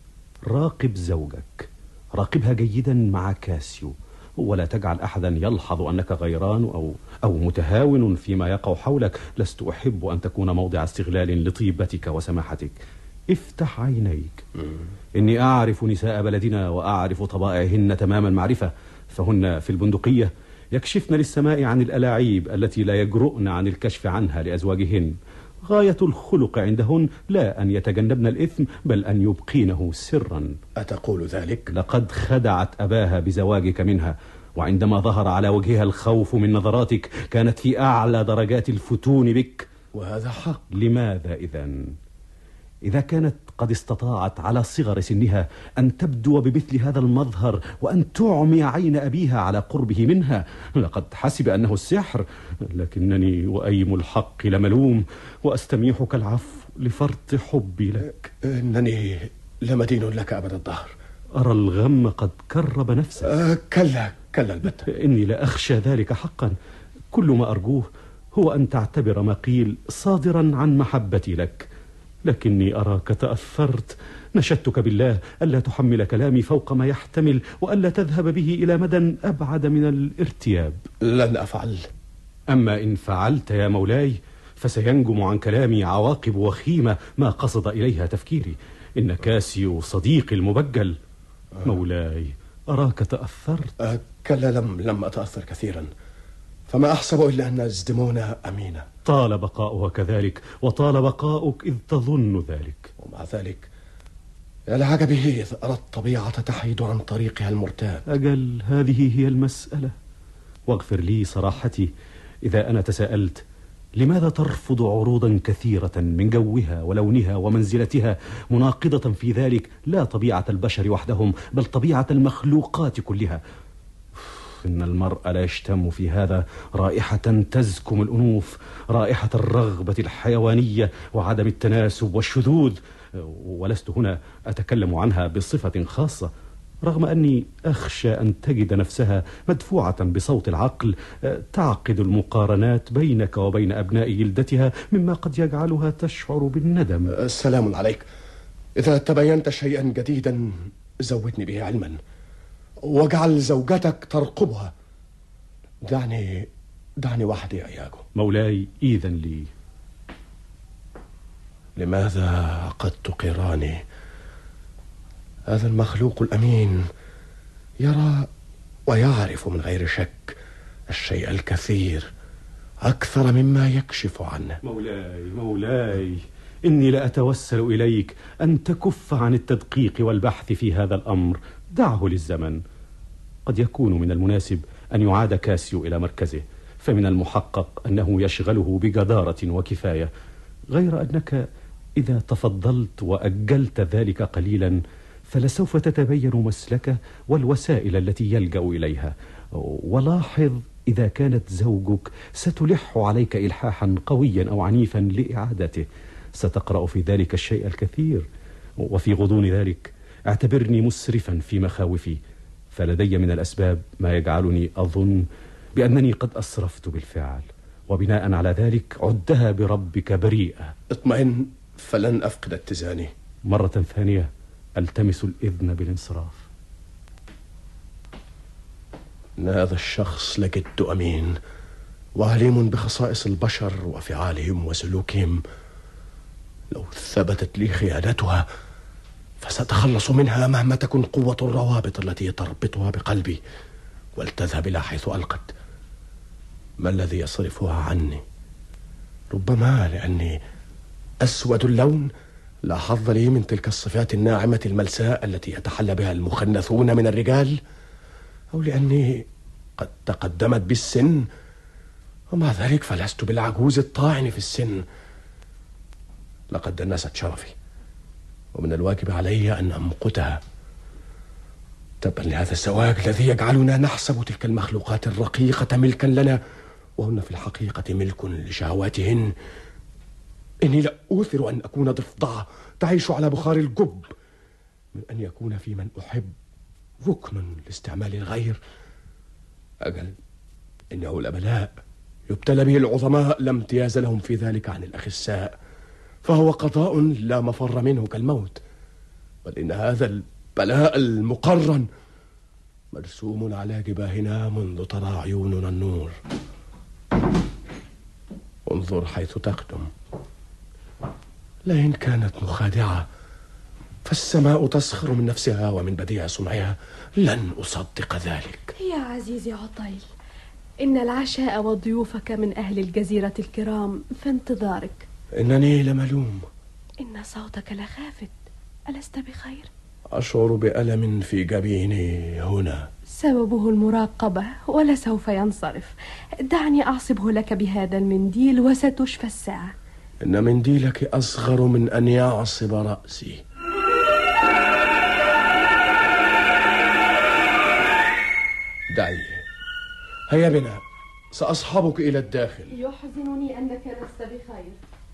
C: راقب زوجك، راقبها جيدا مع كاسيو، ولا تجعل أحدا يلحظ أنك غيران أو, أو متهاون فيما يقع حولك. لست أحب أن تكون موضع استغلال لطيبتك وسماحتك. افتح عينيك. إني أعرف نساء بلدنا وأعرف طبائعهن تمام المعرفة، فهن في البندقية يكشفن للسماء عن الألاعيب التي لا يجرؤن عن الكشف عنها لأزواجهن. غاية الخلق عندهن لا أن يتجنبن الإثم بل أن يبقينه سرا.
E: أتقول ذلك؟
C: لقد خدعت أباها بزواجك منها، وعندما ظهر على وجهها الخوف من نظراتك كانت في أعلى درجات الفتون بك.
E: وهذا حق.
C: لماذا إذن؟ إذا كانت قد استطاعت على صغر سنها أن تبدو بمثل هذا المظهر وأن تعمي عين أبيها على قربه منها، لقد حسب أنه السحر. لكنني وأيم الحق لملوم، وأستميحك العفو لفرط حبي لك.
E: إنني لمدين لك أبد الدهر.
C: أرى الغم قد كرب نفسك.
E: أه كلا كلا البتة.
C: إني لأخشى ذلك حقا. كل ما أرجوه هو أن تعتبر ما قيل صادرا عن محبتي لك، لكني أراك تأثرت. نشدتك بالله ألا تحمل كلامي فوق ما يحتمل، وألا تذهب به إلى مدى أبعد من الارتياب.
E: لن أفعل.
C: أما إن فعلت يا مولاي فسينجم عن كلامي عواقب وخيمة ما قصد إليها تفكيري. إن كاسيو صديقي المبجل. مولاي أراك تأثرت.
E: أه كلا لم, لم أتأثر كثيرا، فما أحسب إلا أن ازدمونا أمينة.
C: طال بقاؤها كذلك، وطال بقاؤك إذ تظن ذلك.
E: ومع ذلك يا لعجبه إذ أرى الطبيعة تحيد عن طريقها المرتاد.
C: أجل هذه هي المسألة. واغفر لي صراحتي إذا أنا تساءلت لماذا ترفض عروضا كثيرة من جوها ولونها ومنزلتها، مناقضة في ذلك لا طبيعة البشر وحدهم بل طبيعة المخلوقات كلها. إن المرء لا يشتم في هذا رائحة تزكم الأنوف، رائحة الرغبة الحيوانية وعدم التناسب والشذوذ. ولست هنا أتكلم عنها بصفة خاصة، رغم أني أخشى أن تجد نفسها مدفوعة بصوت العقل تعقد المقارنات بينك وبين أبناء جلدتها، مما قد يجعلها تشعر بالندم.
E: السلام عليك. إذا تبينت شيئا جديدا زودني به علما، واجعل زوجتك ترقبها. دعني دعني وحدي يا إياجو.
C: مولاي إذن لي.
E: لماذا عقدت قراني؟ هذا المخلوق الأمين يرى ويعرف من غير شك الشيء الكثير أكثر مما يكشف عنه.
C: مولاي مولاي إني لأتوسل إليك أن تكف عن التدقيق والبحث في هذا الأمر. دعه للزمن. قد يكون من المناسب أن يعاد كاسيو إلى مركزه، فمن المحقق أنه يشغله بجدارة وكفاية، غير أنك إذا تفضلت وأجلت ذلك قليلا فلسوف تتبين مسلكه والوسائل التي يلجأ إليها. ولاحظ إذا كانت زوجك ستلح عليك إلحاحا قويا أو عنيفا لإعادته، ستقرأ في ذلك الشيء الكثير. وفي غضون ذلك اعتبرني مسرفا في مخاوفي، فلدي من الأسباب ما يجعلني أظن بأنني قد أسرفت بالفعل، وبناء على ذلك عدها بربك بريئة.
E: اطمئن فلن أفقد اتزاني.
C: مرة ثانية ألتمس الإذن بالانصراف.
E: إن هذا الشخص لجد أمين وعليم بخصائص البشر وفعالهم وسلوكهم. لو ثبتت لي خيانتها فستخلص منها مهما تكن قوة الروابط التي تربطها بقلبي ولتذهب إلى حيث ألقت. ما الذي يصرفها عني؟ ربما لأني أسود اللون لا حظ لي من تلك الصفات الناعمة الملساء التي يتحلى بها المخنثون من الرجال، أو لأني قد تقدمت بالسن، ومع ذلك فلست بالعجوز الطاعن في السن. لقد دنست شرفي، ومن الواجب علي أن أمقتها. تبا لهذا الزواج الذي يجعلنا نحسب تلك المخلوقات الرقيقة ملكا لنا، وهن في الحقيقة ملك لشهواتهن. إني لا أوثر أن أكون ضفدعة تعيش على بخار الجب من أن يكون في من أحب ركن لاستعمال الغير. أجل إنه الأبلاء يبتلى به العظماء لا امتياز لهم في ذلك عن الأخساء، فهو قضاء لا مفر منه كالموت. بل إن هذا البلاء المقرن مرسوم على جباهنا منذ ترى عيوننا النور. انظر حيث تقدم، لئن كانت مخادعة فالسماء تسخر من نفسها ومن بديع صنعها. لن أصدق ذلك.
K: يا عزيزي عطيل، إن العشاء وضيوفك من أهل الجزيرة الكرام في انتظارك.
E: إنني لملوم.
K: إن صوتك لخافت، ألست بخير؟
E: أشعر بألم في جبيني هنا،
K: سببه المراقبة ولسوف ينصرف. دعني أعصبه لك بهذا المنديل وستشفى الساعة.
E: إن منديلك أصغر من أن يعصب رأسي. دعي، هيا بنا، سأصحبك إلى الداخل.
K: يحزنني أنك لست بخير.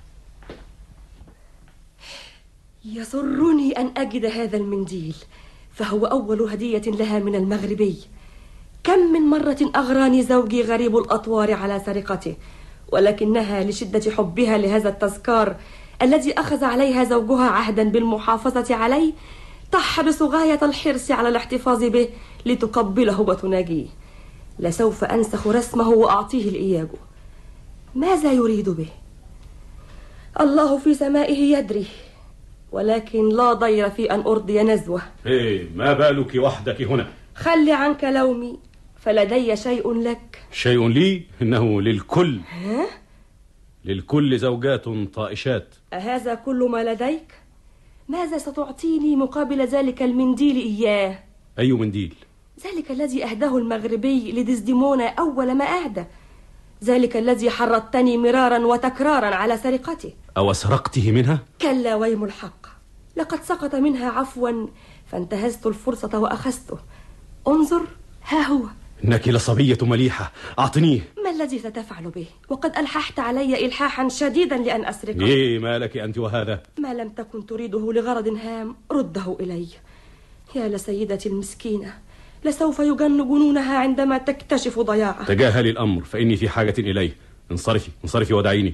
O: يسرني أن أجد هذا المنديل، فهو أول هدية لها من المغربي. كم من مرة أغراني زوجي غريب الأطوار على سرقته، ولكنها لشدة حبها لهذا التذكار الذي أخذ عليها زوجها عهدا بالمحافظة عليه تحرص غاية الحرص على الاحتفاظ به لتقبله وتناجيه. لسوف أنسخ رسمه وأعطيه لإياجو. ماذا يريد به؟ الله في سمائه يدري، ولكن لا ضير في أن أرضي نزوه.
C: إيه، ما بالك وحدك هنا؟
O: خلي عنك لومي، فلدي شيء لك.
C: شيء لي؟ إنه للكل.
O: ها؟
C: للكل زوجات طائشات.
O: أهذا كل ما لديك؟ ماذا ستعطيني مقابل ذلك المنديل إياه؟
C: أي منديل؟
O: ذلك الذي أهداه المغربي لديزديمونا أول ما أهدى، ذلك الذي حرضتني مرارا وتكرارا على سرقته.
C: أو سرقته منها؟
O: كلا ويم الحق، لقد سقط منها عفوا فانتهزت الفرصة وأخذته. انظر، ها هو.
C: إنك لصبية مليحة، أعطنيه.
O: ما الذي ستفعل به وقد ألححت علي إلحاحا شديدا لأن أسرقه؟
C: إيه، ما لك أنت وهذا؟
O: ما لم تكن تريده لغرض هام رده إلي. يا لسيدتي المسكينة، لسوف يجن جنونها عندما تكتشف ضياعه.
C: تجاهلي الأمر، فإني في حاجة إليه. انصرفي انصرفي ودعيني.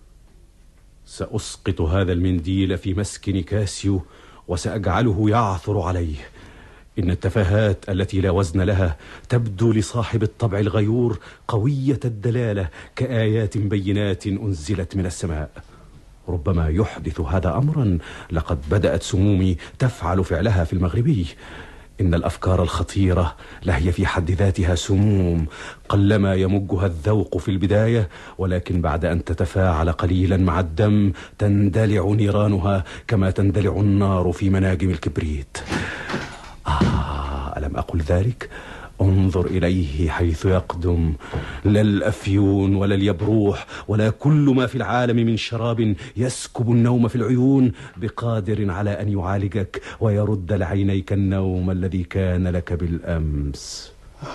C: سأسقط هذا المنديل في مسكن كاسيو وسأجعله يعثر عليه. إن التفاهات التي لا وزن لها تبدو لصاحب الطبع الغيور قوية الدلالة كآيات بينات أنزلت من السماء. ربما يحدث هذا أمرا لقد بدأت سمومي تفعل فعلها في المغربي. إن الأفكار الخطيرة لهي في حد ذاتها سموم، قلما يمجها الذوق في البداية، ولكن بعد أن تتفاعل قليلا مع الدم تندلع نيرانها كما تندلع النار في مناجم الكبريت. آه، ألم أقل ذلك؟ انظر إليه حيث يقدم، لا الأفيون ولا اليبروح ولا كل ما في العالم من شراب يسكب النوم في العيون بقادر على أن يعالجك ويرد لعينيك النوم الذي كان لك بالأمس.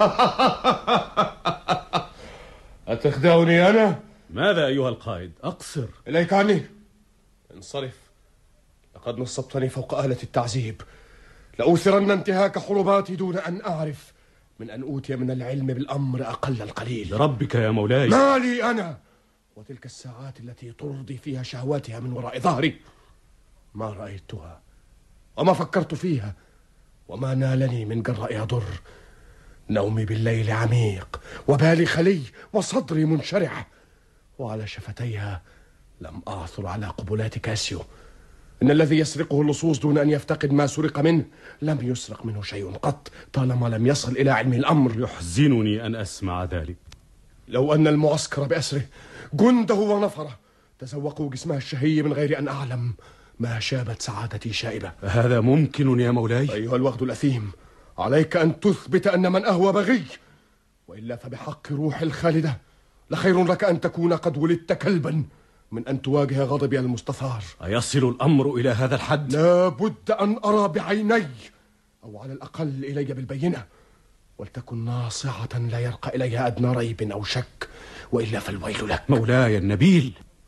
E: أتخدعني أنا؟
C: ماذا أيها القائد؟ أقصر.
E: إليك عني، انصرف. لقد نصبتني فوق آلة التعذيب. لأوثرن انتهاك حرماتي دون أن أعرف من أن أوتي من العلم بالأمر أقل القليل.
C: لربك يا مولاي.
E: ما لي أنا وتلك الساعات التي ترضي فيها شهواتها من وراء ظهري؟ ما رأيتها وما فكرت فيها وما نالني من جراء ضر. نومي بالليل عميق وبالي خلي وصدري منشرح، وعلى شفتيها لم أعثر على قبلات كاسيو. إن الذي يسرقه اللصوص دون أن يفتقد ما سرق منه لم يسرق منه شيء قط طالما لم يصل إلى علم الأمر.
C: يحزنني أن أسمع ذلك.
E: لو أن المعسكر بأسره جنده ونفره تزوقوا جسمها الشهي من غير أن أعلم ما شابت سعادتي شائبة.
C: هذا ممكن يا مولاي؟
E: أيها الوغد الأثيم، عليك أن تثبت أن من أهوى بغي، وإلا فبحق روح الخالدة لخير لك أن تكون قد ولدت كلبا من أن تواجه غضبي المستثار.
C: أيصل الأمر إلى هذا الحد؟
E: لا بد أن أرى بعيني، أو على الأقل إلي بالبينة، ولتكن ناصعة لا يرقى إليها أدنى ريب أو شك، وإلا فالويل لك.
C: مولاي النبيل،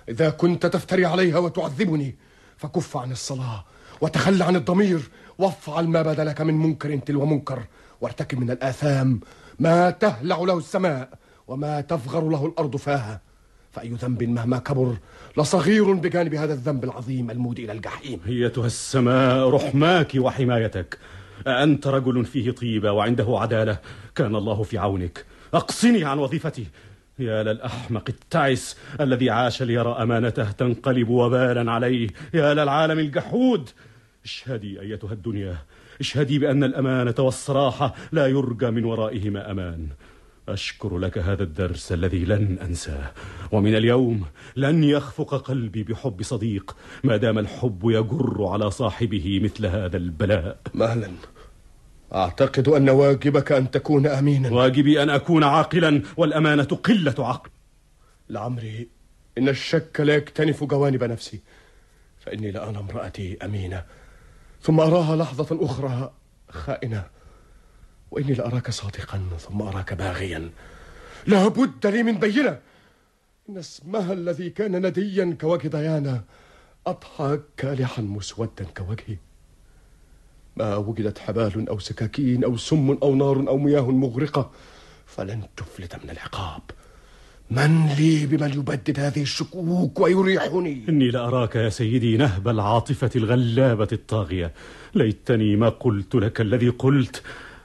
E: إذا كنت تفتري عليها وتعذبني فكف عن الصلاة وتخلى عن الضمير، وافعل ما بدا لك من منكر تلو منكر، وارتكب من الآثام ما تهلع له السماء وما تفغر له الأرض فاها. فأي ذنب مهما كبر لصغير بجانب هذا الذنب العظيم المودي إلى الجحيم.
C: أيتها السماء رحماك وحمايتك، أنت رجل فيه طيبة وعنده عدالة، كان الله في عونك. أقصني عن وظيفتي. يا للأحمق التعس الذي عاش ليرى أمانته تنقلب وبالا عليه. يا للعالم الجحود. اشهدي أيتها الدنيا، اشهدي بأن الأمانة والصراحة لا يرجى من ورائهما أمان. أشكر لك هذا الدرس الذي لن أنساه، ومن اليوم لن يخفق قلبي بحب صديق ما دام الحب يجر على صاحبه مثل هذا البلاء.
E: مهلا، أعتقد أن واجبك أن تكون أمينا.
C: واجبي أن أكون عاقلا، والأمانة قلة عقل.
E: لعمري إن الشك لا يكتنف جوانب نفسي، فإني لأنا امرأتي أمينة ثم أراها لحظة أخرى خائنة، وإني لأراك صادقا ثم أراك باغيا. لا بد لي من بينة. إن اسمها الذي كان نديا كوجه ديانا أضحى كالحا مسودا كوجهي. ما وجدت حبال أو سكاكين أو سم أو نار أو مياه مغرقة فلن تفلت من العقاب. من لي بمن يبدد هذه الشكوك ويريحني؟
C: إني لأراك يا سيدي نهب العاطفة الغلابة الطاغية. ليتني ما قلت لك الذي قلت.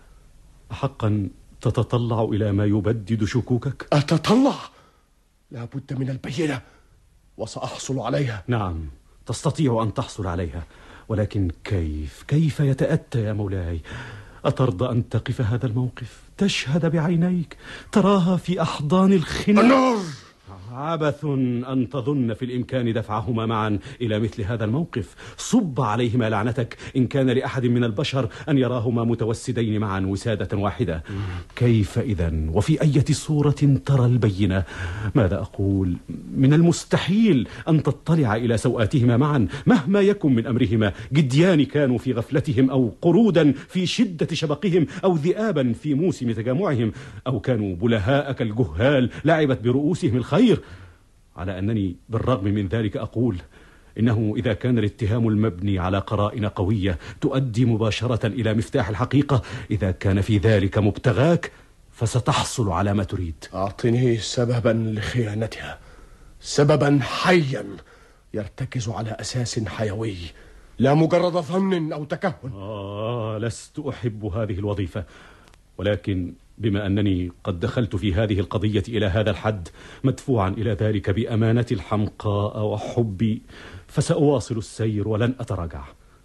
C: حقا تتطلع إلى ما يبدد شكوكك؟
E: أتطلع؟ لا بد من البينة وسأحصل عليها.
C: نعم، تستطيع أن تحصل عليها، ولكن كيف كيف يتأتى يا مولاي؟ أترضى أن تقف هذا الموقف، تشهد بعينيك، تراها في أحضان الخنق؟
E: النار!
C: عبث أن تظن في الإمكان دفعهما معا إلى مثل هذا الموقف. صب عليهما لعنتك إن كان لأحد من البشر أن يراهما متوسدين معا وسادة واحدة. كيف إذن وفي أي صورة ترى البينة؟ ماذا أقول؟ من المستحيل أن تطلع إلى سوآتهما معا مهما يكن من أمرهما. جديان كانوا في غفلتهم، أو قرودا في شدة شبقهم، أو ذئابا في موسم تجامعهم، أو كانوا بلهاء كالجهال لعبت برؤوسهم الخير. على أنني بالرغم من ذلك أقول إنه إذا كان الاتهام المبني على قرائن قوية تؤدي مباشرة إلى مفتاح الحقيقة، إذا كان في ذلك مبتغاك فستحصل على ما تريد.
E: أعطني سببا لخيانتها، سببا حيا يرتكز على أساس حيوي، لا مجرد ظن أو تكهن.
C: آه لست أحب هذه الوظيفة، ولكن بما أنني قد دخلت في هذه القضية إلى هذا الحد مدفوعا إلى ذلك بأمانة الحمقاء وحبي، فسأواصل السير ولن أتراجع.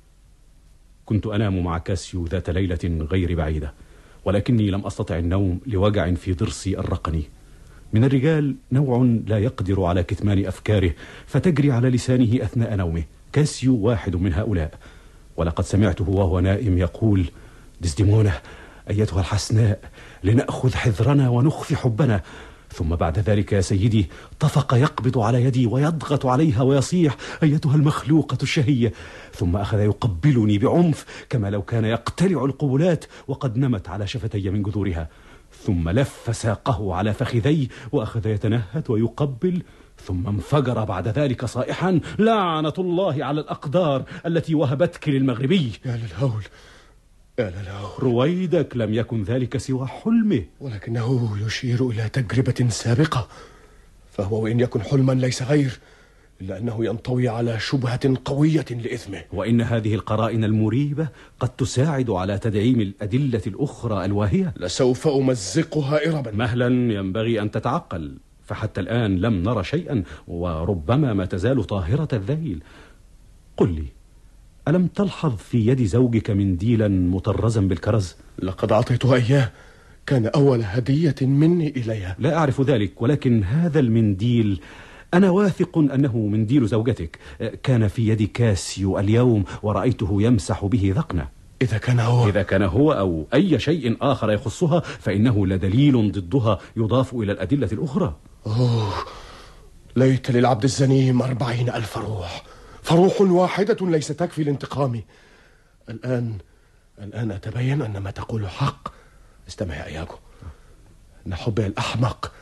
C: كنت أنام مع كاسيو ذات ليلة غير بعيدة، ولكني لم أستطع النوم لوجع في ضرسي الرقني. من الرجال نوع لا يقدر على كتمان أفكاره فتجري على لسانه أثناء نومه. كاسيو واحد من هؤلاء، ولقد سمعته وهو نائم يقول: ديسديمونا أيتها الحسناء، لنأخذ حذرنا ونخفي حبنا. ثم بعد ذلك يا سيدي طفق يقبض على يدي ويضغط عليها ويصيح: أيتها المخلوقة الشهية. ثم أخذ يقبلني بعنف كما لو كان يقتلع القبلات وقد نمت على شفتي من جذورها. ثم لف ساقه على فخذي وأخذ يتنهد ويقبل، ثم انفجر بعد ذلك صائحا: لعنة الله على الأقدار التي وهبتك للمغربي.
E: يا للهول يا للهول.
C: رويدك لم يكن ذلك سوى حلمه،
E: ولكنه يشير إلى تجربة سابقة، فهو وإن يكن حلما ليس غير، إلا أنه ينطوي على شبهة قوية لإثمه.
C: وإن هذه القرائن المريبة قد تساعد على تدعيم الأدلة الأخرى الواهية.
E: لسوف أمزقها إربا.
C: مهلا، ينبغي أن تتعقل، فحتى الآن لم نرى شيئا، وربما ما تزال طاهرة الذيل. قل لي، ألم تلحظ في يد زوجك منديلا مطرزا بالكرز؟
E: لقد أعطيتها إياه، كان أول هدية مني إليها.
C: لا أعرف ذلك، ولكن هذا المنديل أنا واثق أنه منديل زوجتك. كان في يد كاسيو اليوم ورأيته يمسح به ذقنه.
E: إذا كان هو
C: إذا كان هو أو أي شيء آخر يخصها فإنه لدليل ضدها يضاف إلى الأدلة الأخرى.
E: أوه، ليت للعبد الزنيم أربعين ألف روح، فروح واحدة ليس تكفي لانتقامي. الآن الآن أتبين أن ما تقول حق. استمع يا إياغو، أن حبي الأحمق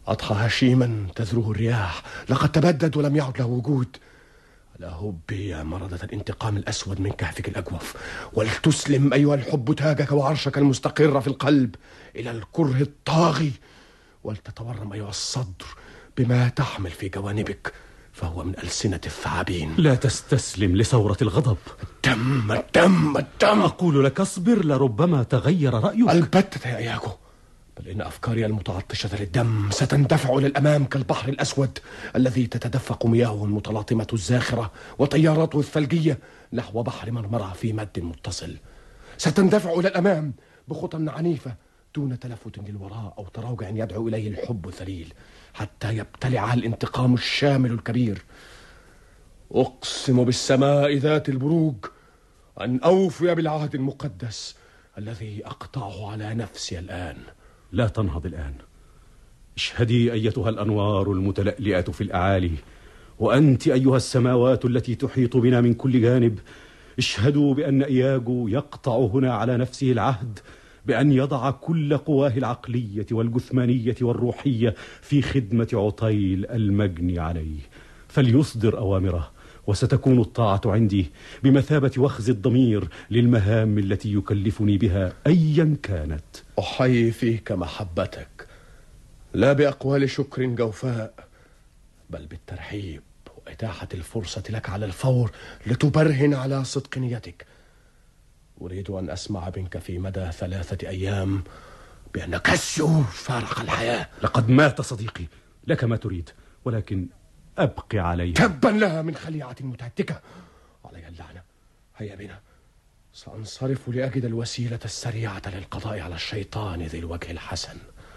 E: أضحى هشيما تذروه الرياح، لقد تبدد ولم يعد له وجود. لا هبي يا مرضة الانتقام الأسود من كهفك الأجوف، ولتسلم أيها الحب تاجك وعرشك المستقر في القلب إلى الكره الطاغي، ولتتورم أيها الصدر بما تحمل في جوانبك، فهو من ألسنة الثعابين.
C: لا تستسلم لثورة الغضب.
E: الدم الدم الدم.
C: أقول لك اصبر، لربما تغير رأيك.
E: البتة يا إياكو، بل إن أفكاري المتعطشة للدم ستندفع إلى الأمام كالبحر الأسود الذي تتدفق مياهه المتلاطمة الزاخرة وتياراته الثلجية نحو بحر مرمرة في مد متصل. ستندفع إلى الأمام بخطى عنيفة دون تلفت للوراء أو تراجع يدعو إليه الحب الذليل، حتى يبتلعها الانتقام الشامل الكبير. أقسم بالسماء ذات البروج أن أوفي بالعهد المقدس الذي أقطعه على نفسي الآن.
C: لا تنهض الآن. اشهدي أيتها الأنوار المتلألئة في الأعالي، وأنت أيها السماوات التي تحيط بنا من كل جانب، اشهدوا بأن إياجو يقطع هنا على نفسه العهد بأن يضع كل قواه العقلية والجثمانية والروحية في خدمة عطيل المجني عليه، فليصدر أوامره، وستكون الطاعة عندي بمثابة وخز الضمير للمهام التي يكلفني بها أيا كانت.
E: أحيي فيك محبتك، لا بأقوال شكر جوفاء، بل بالترحيب وإتاحة الفرصة لك على الفور لتبرهن على صدق نيتك. أريد أن أسمع منك في مدى ثلاثة أيام بأن كاسيو فارق الحياة.
C: لقد مات صديقي، لك ما تريد، ولكن أبقي عليها.
E: تبا لها من خليعة متهتكة، عليها اللعنة. هيا بنا، سأنصرف لأجد الوسيلة السريعة للقضاء على الشيطان ذي الوجه الحسن.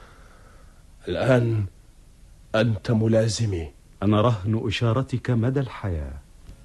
E: الآن أنت ملازمي.
C: أنا رهن إشارتك مدى الحياة.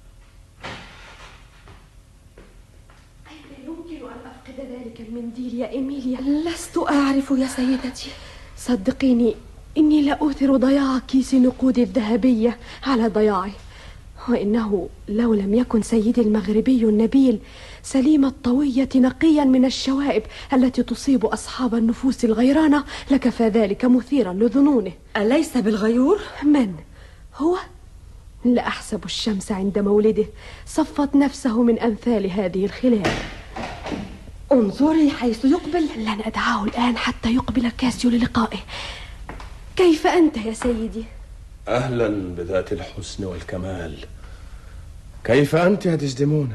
K: أين يمكن أن أفقد ذلك المنديل يا إيميليا؟
O: لست أعرف يا سيدتي.
K: صدقيني إني لا أوثر ضياع كيس نقود الذهبية على ضياعي، وإنه لو لم يكن سيدي المغربي النبيل سليم الطوية نقيا من الشوائب التي تصيب أصحاب النفوس الغيرانة لكفى ذلك مثيرا لظنونه.
O: أليس بالغيور؟
K: من هو؟ لا أحسب الشمس عند مولده صفت نفسه من أمثال هذه الخلال.
O: انظري حيث يقبل.
K: لن أدعاه الآن حتى يقبل كاسيو للقائه. كيف أنت يا سيدي؟
E: أهلا بذات الحسن والكمال. كيف أنت يا ديزديمونا؟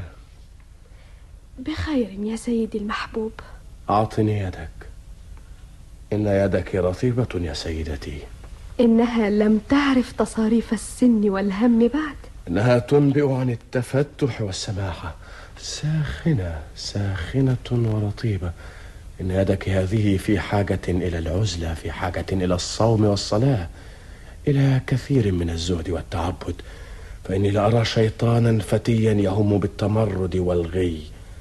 K: بخير يا سيدي المحبوب.
E: أعطني يدك. إن يدك رطيبة يا سيدتي.
K: إنها لم تعرف تصاريف السن والهم بعد.
E: إنها تنبئ عن التفتح والسماحة، ساخنة ساخنة ورطيبة. إن يدك هذه في حاجة إلى العزلة، في حاجة إلى الصوم والصلاة، إلى كثير من الزهد والتعبد، فإني لأرى شيطانا فتيا يهم بالتمرد والغي.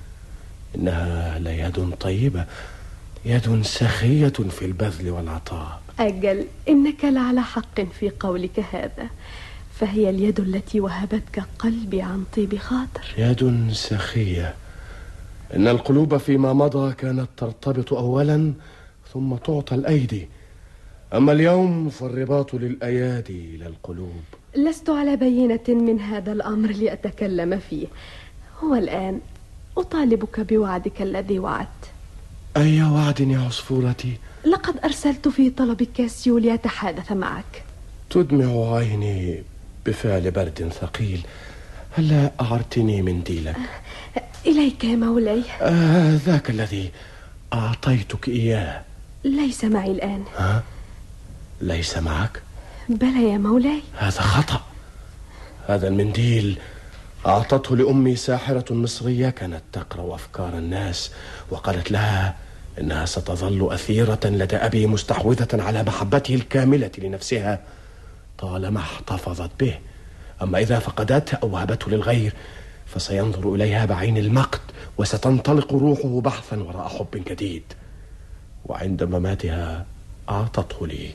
E: إنها ليد طيبة، يد سخية في البذل والعطاء.
K: أجل إنك لعلى حق في قولك هذا، فهي اليد التي وهبتك قلبي عن طيب خاطر.
E: يد سخية. إن القلوب فيما مضى كانت ترتبط أولا ثم تعطى الأيدي، أما اليوم فالرباط للأيادي لا القلوب.
K: لست على بينة من هذا الأمر لأتكلم فيه، هو الآن أطالبك بوعدك الذي وعدت.
E: أي وعد يا عصفورتي؟
K: لقد أرسلت في طلب كاسيو ليتحادث معك.
E: تدمع عيني بفعل برد ثقيل. هلا أعرتني منديلك؟
K: إليك يا مولاي.
E: آه ذاك الذي أعطيتك إياه.
K: ليس معي الآن.
E: ها؟ ليس معك؟
K: بلى يا مولاي.
E: هذا خطأ. هذا المنديل أعطته لأمي ساحرة مصرية كانت تقرأ أفكار الناس، وقالت لها إنها ستظل أثيرة لدى أبي مستحوذة على محبته الكاملة لنفسها طالما احتفظت به. أما إذا فقدته أو وهبته للغير فسينظر إليها بعين المقت، وستنطلق روحه بحثا وراء حب جديد. وعند مماتها أعطته لي،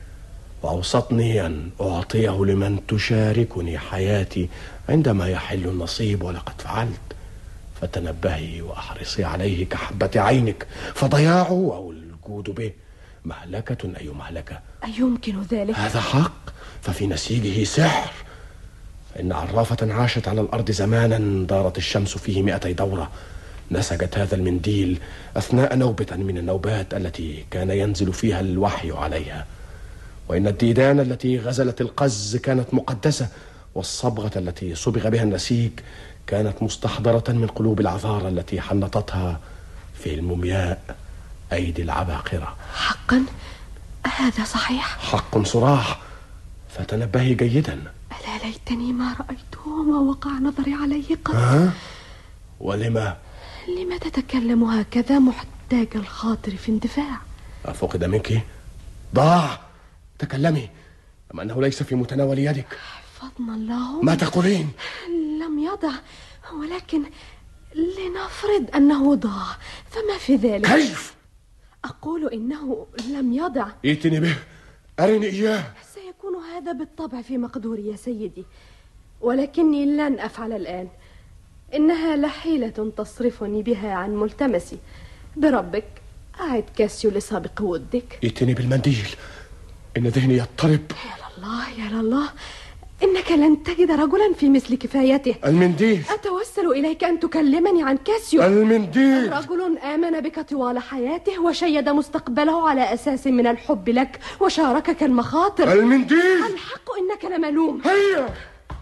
E: وأوصتني أن أعطيه لمن تشاركني حياتي عندما يحل النصيب، ولقد فعلت. فتنبهي وأحرصي عليه كحبة عينك، فضياعه أو الجود به مهلكة أي مهلكة؟
K: أيمكن ذلك؟
E: هذا حق، ففي نسيجه سحر. فإن عرافة عاشت على الأرض زمانا دارت الشمس فيه مئتي دورة، نسجت هذا المنديل أثناء نوبة من النوبات التي كان ينزل فيها الوحي عليها. وإن الديدان التي غزلت القز كانت مقدسة، والصبغة التي صبغ بها النسيج كانت مستحضرة من قلوب العذارى التي حنطتها في المومياء أيدي العباقرة.
K: حقا هذا صحيح؟
E: حق صراح، فتنبهي جيدا.
K: ألا ليتني ما رأيته وما وقع نظري عليه قط.
E: ها؟ ولما؟
K: لما تتكلم هكذا محتاج الخاطر في اندفاع؟
E: أفقد منك؟ ضاع. تكلمي، أم أنه ليس في متناول يدك؟
K: فضل الله.
E: ما تقولين؟
K: لم يضع، ولكن لنفرض أنه ضاع، فما في ذلك؟
E: كيف؟
K: أقول إنه لم يضع.
E: ائتني به، أرني إياه.
K: سيكون هذا بالطبع في مقدوري يا سيدي، ولكني لن أفعل الآن. إنها لحيلة تصرفني بها عن ملتمسي. بربك أعد كاسيو لسابق ودك.
E: ائتني بالمنديل، إن ذهني يضطرب.
K: يا لله يا لله، إنك لن تجد رجلا في مثل كفايته.
E: المنديل.
K: أتوسل إليك أن تكلمني عن كاسيو.
E: المنديل.
K: رجل آمن بك طوال حياته وشيد مستقبله على أساس من الحب لك وشاركك المخاطر.
E: المنديل.
K: الحق إنك لملوم.
E: هيا.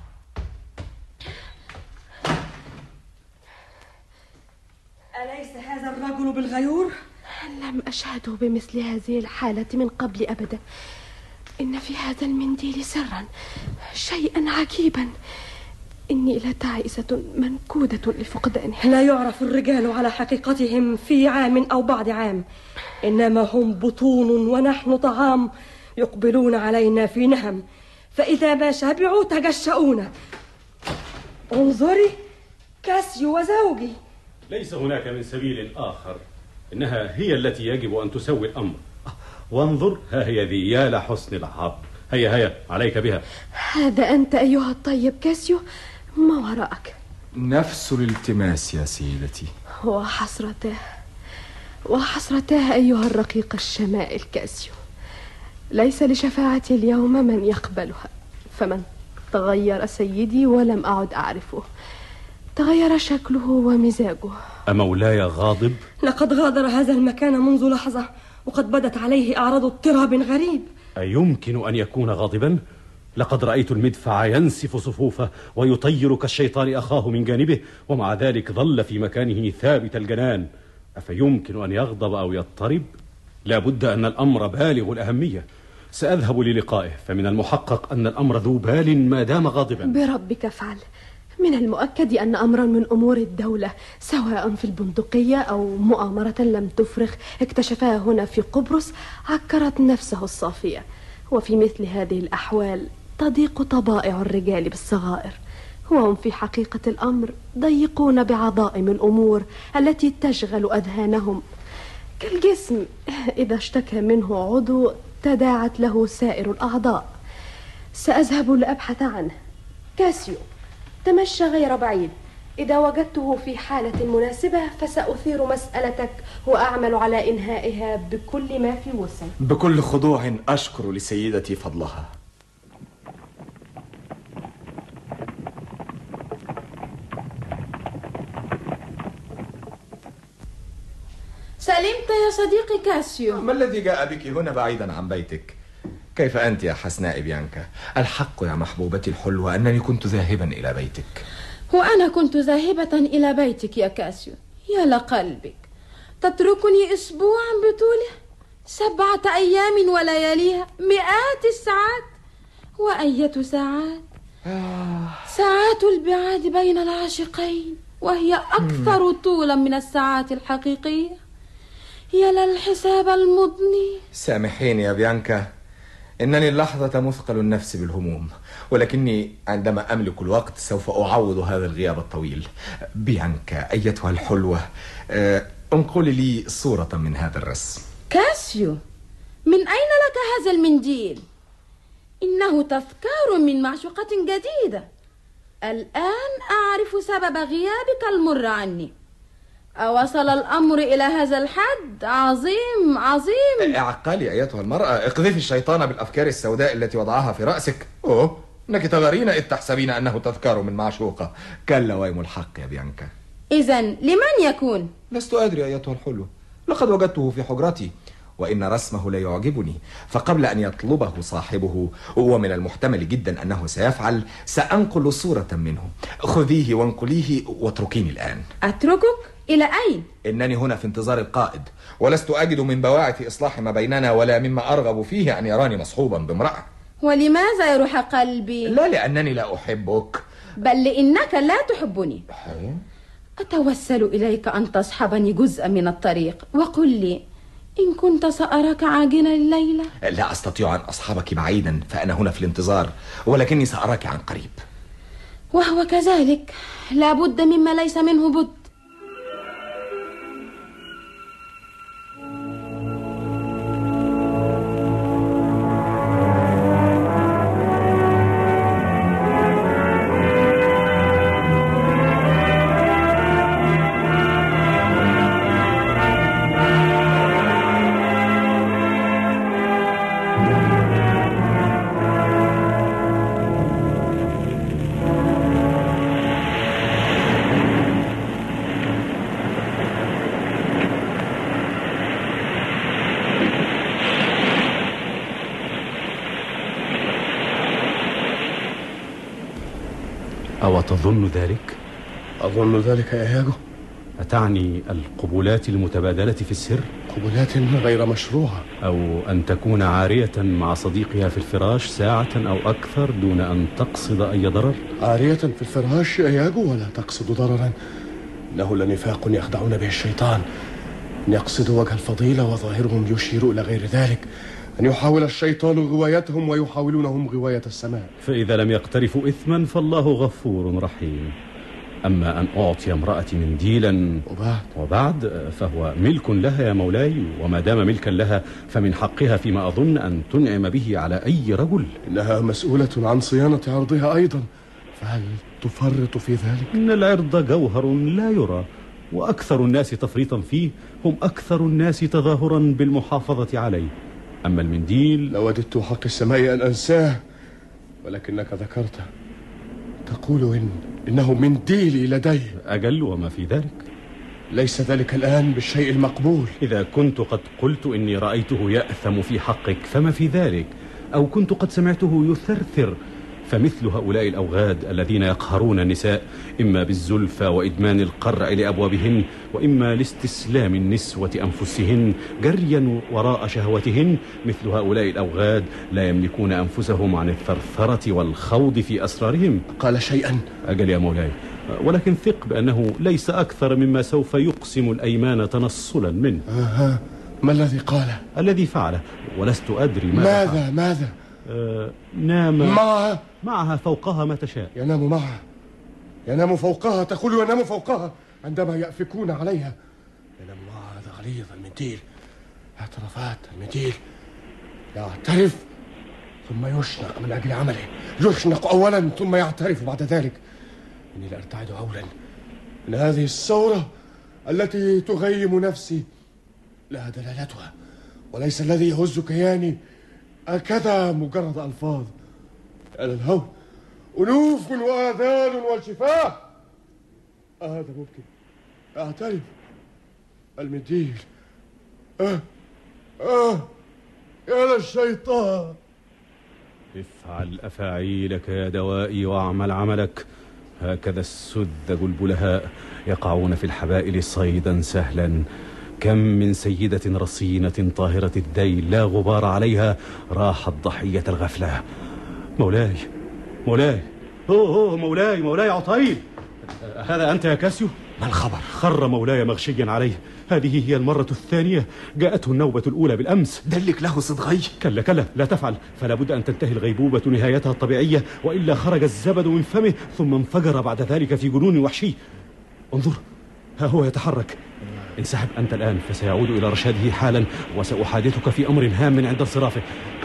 O: أليس هذا الرجل بالغيور؟
K: لم أشهده بمثل هذه الحالة من قبل أبدا. إن في هذا المنديل سرا، شيئا عجيبا. إني لتعيسة منكودة لفقدانه.
O: لا يعرف الرجال على حقيقتهم في عام أو بعد عام، إنما هم بطون ونحن طعام، يقبلون علينا في نهم، فإذا ما شبعوا تجشؤون. انظري، كاسيو وزوجي.
C: ليس هناك من سبيل آخر، إنها هي التي يجب أن تسوي الأمر. وانظر، ها هي ذي، يا لحسن العرض. هيا هيا عليك بها.
K: هذا أنت أيها الطيب كاسيو، ما وراءك؟
F: نفس الالتماس يا سيدتي.
K: وحسرته وحسرته أيها الرقيق الشمائل كاسيو. ليس لشفاعتي اليوم من يقبلها، فمن تغير سيدي ولم أعد أعرفه. تغير شكله ومزاجه.
C: أمولاي غاضب؟
O: لقد غادر هذا المكان منذ لحظة، وقد بدت عليه أعراض اضطراب غريب.
C: أيمكن أن يكون غاضبا؟ لقد رأيت المدفع ينسف صفوفه ويطير كالشيطان أخاه من جانبه، ومع ذلك ظل في مكانه ثابت الجنان. أفيمكن أن يغضب أو يضطرب؟ لا بد أن الأمر بالغ الأهمية. سأذهب للقائه، فمن المحقق أن الأمر ذو بال ما دام غاضبا.
K: بربك افعل. من المؤكد أن أمرا من أمور الدولة، سواء في البندقية أو مؤامرة لم تفرخ اكتشفها هنا في قبرص، عكرت نفسه الصافية. وفي مثل هذه الأحوال تضيق طبائع الرجال بالصغائر، وهم في حقيقة الأمر ضيقون بعظائم الأمور التي تشغل أذهانهم، كالجسم إذا اشتكى منه عضو تداعت له سائر الأعضاء. سأذهب لأبحث عنه. كاسيو، تمشى غير بعيد. إذا وجدته في حالة مناسبة فسأثير مسألتك وأعمل على إنهائها بكل ما في وسع.
F: بكل خضوع أشكر لسيدتي فضلها.
R: سلمت يا صديقي كاسيو.
F: ما الذي جاء بك هنا بعيدا عن بيتك؟ كيف أنت يا حسناء بيانكا؟ الحق يا محبوبتي الحلوة أنني كنت ذاهبا إلى بيتك.
R: وأنا كنت ذاهبة إلى بيتك يا كاسيو. يا لقلبك، تتركني أسبوعا بطوله، سبعة أيام ولياليها، مئات الساعات. وأية ساعات؟ ساعات البعاد بين العاشقين، وهي أكثر طولا من الساعات الحقيقية. يا للحساب المضني.
F: سامحيني يا بيانكا، إنني اللحظة مثقل النفس بالهموم، ولكني عندما أملك الوقت سوف أعوض هذا الغياب الطويل. بيانكا أيتها الحلوة، انقلي لي صورة من هذا الرسم.
R: كاسيو، من أين لك هذا المنديل؟ إنه تذكار من معشوقة جديدة. الآن أعرف سبب غيابك المر عني. أوصل الأمر إلى هذا الحد؟ عظيم عظيم.
F: اعقلي أيتها المرأة، اقذفي الشيطان بالأفكار السوداء التي وضعها في رأسك. أوه، إنك تغارين إذ تحسبين أنه تذكار من معشوقة. كلا ويم الحق يا بيانكا.
R: إذن لمن يكون؟
F: لست أدري أيتها الحلوة، لقد وجدته في حجرتي، وإن رسمه لا يعجبني، فقبل أن يطلبه صاحبه ومن المحتمل جدا أنه سيفعل، سأنقل صورة منه. خذيه وانقليه واتركيني الآن.
R: أتركك؟ إلى أين؟
F: إنني هنا في انتظار القائد، ولست أجد من بواعث إصلاح ما بيننا ولا مما أرغب فيه أن يراني مصحوبا بامرأة.
R: ولماذا يروح قلبي؟
F: لا لأنني لا أحبك،
R: بل لأنك لا تحبني. أتوسل إليك أن تصحبني جزءا من الطريق، وقل لي إن كنت سأراك عاجلا الليلة.
F: لا أستطيع أن أصحبك بعيدا، فأنا هنا في الانتظار، ولكني سأراك عن قريب.
R: وهو كذلك، لا بد مما ليس منه بد.
C: أو تظن ذلك؟
E: أظن ذلك يا إياغو.
C: أتعني القبولات المتبادلة في السر؟
E: قبولات غير مشروعة.
C: أو أن تكون عارية مع صديقها في الفراش ساعة أو أكثر دون أن تقصد أي ضرر؟
E: عارية في الفراش يا إياغو ولا تقصد ضررا. إنه لنفاق يخدعون به الشيطان، أن يقصدوا وجه الفضيلة وظاهرهم يشير إلى غير ذلك، أن يحاول الشيطان غوايتهم ويحاولونهم غواية السماء.
C: فإذا لم يقترفوا إثما فالله غفور رحيم. أما أن أعطي امرأتي منديلا
E: وبعد,
C: وبعد فهو ملك لها يا مولاي، وما دام ملكا لها فمن حقها فيما أظن أن تنعم به على أي رجل.
E: إنها مسؤولة عن صيانة عرضها أيضا، فهل تفرط في ذلك؟
C: إن العرض جوهر لا يرى، وأكثر الناس تفريطا فيه هم أكثر الناس تظاهرا بالمحافظة عليه. أما المنديل
E: لوددت حق السماء أن أنساه، ولكنك ذكرته. تقول إن إنه منديلي لدي.
C: أجل وما في ذلك.
E: ليس ذلك الآن بالشيء المقبول.
C: إذا كنت قد قلت إني رأيته يأثم في حقك فما في ذلك، أو كنت قد سمعته يثرثر، فمثل هؤلاء الأوغاد الذين يقهرون النساء إما بالزلفى وإدمان القرع لأبوابهن، وإما لاستسلام النسوة أنفسهن جريا وراء شهوتهن، مثل هؤلاء الأوغاد لا يملكون أنفسهم عن الثرثرة والخوض في أسرارهم.
E: قال شيئا؟
C: أجل يا مولاي، ولكن ثق بأنه ليس أكثر مما سوف يقسم الأيمان تنصلا منه.
E: آه. ما الذي قاله؟
C: الذي فعله، ولست أدري ماذا
E: ماذا
C: فعل.
E: ماذا
C: آه نام
E: معها
C: معها فوقها ما تشاء.
E: ينام معها، ينام فوقها. تقول ينام فوقها عندما يأفكون عليها. ينام معها. هذا غليظ. المنديل، اعترافات المنديل، يعترف ثم يشنق من أجل عمله. يشنق أولا ثم يعترف بعد ذلك. إني لأرتعد هولا من هذه الثورة التي تغيم نفسي. لها دلالتها، وليس الذي يهز كياني هكذا مجرد ألفاظ. على الهوى أنوف وآذان والشفاه. هذا ممكن أعترف. المنديل. آه آه يا للشيطان.
C: افعل أفاعيلك يا دوائي واعمل عملك. هكذا السذج البلهاء يقعون في الحبائل صيدا سهلا. كم من سيدة رصينة طاهرة الذيل لا غبار عليها راحت ضحية الغفلة. مولاي مولاي أوه, أوه مولاي مولاي عطيل، هذا أنت يا كاسيو؟
F: ما الخبر؟
C: خر مولاي مغشيا عليه. هذه هي المرة الثانية، جاءته النوبة الأولى بالأمس.
F: دلك له صدغي.
C: كلا كلا لا تفعل، فلا بد أن تنتهي الغيبوبة نهايتها الطبيعية، وإلا خرج الزبد من فمه ثم انفجر بعد ذلك في جنون وحشي. انظر، ها هو يتحرك. انسحب أنت الآن فسيعود إلى رشاده حالا، وسأحادثك في أمر هام عند انصرافه.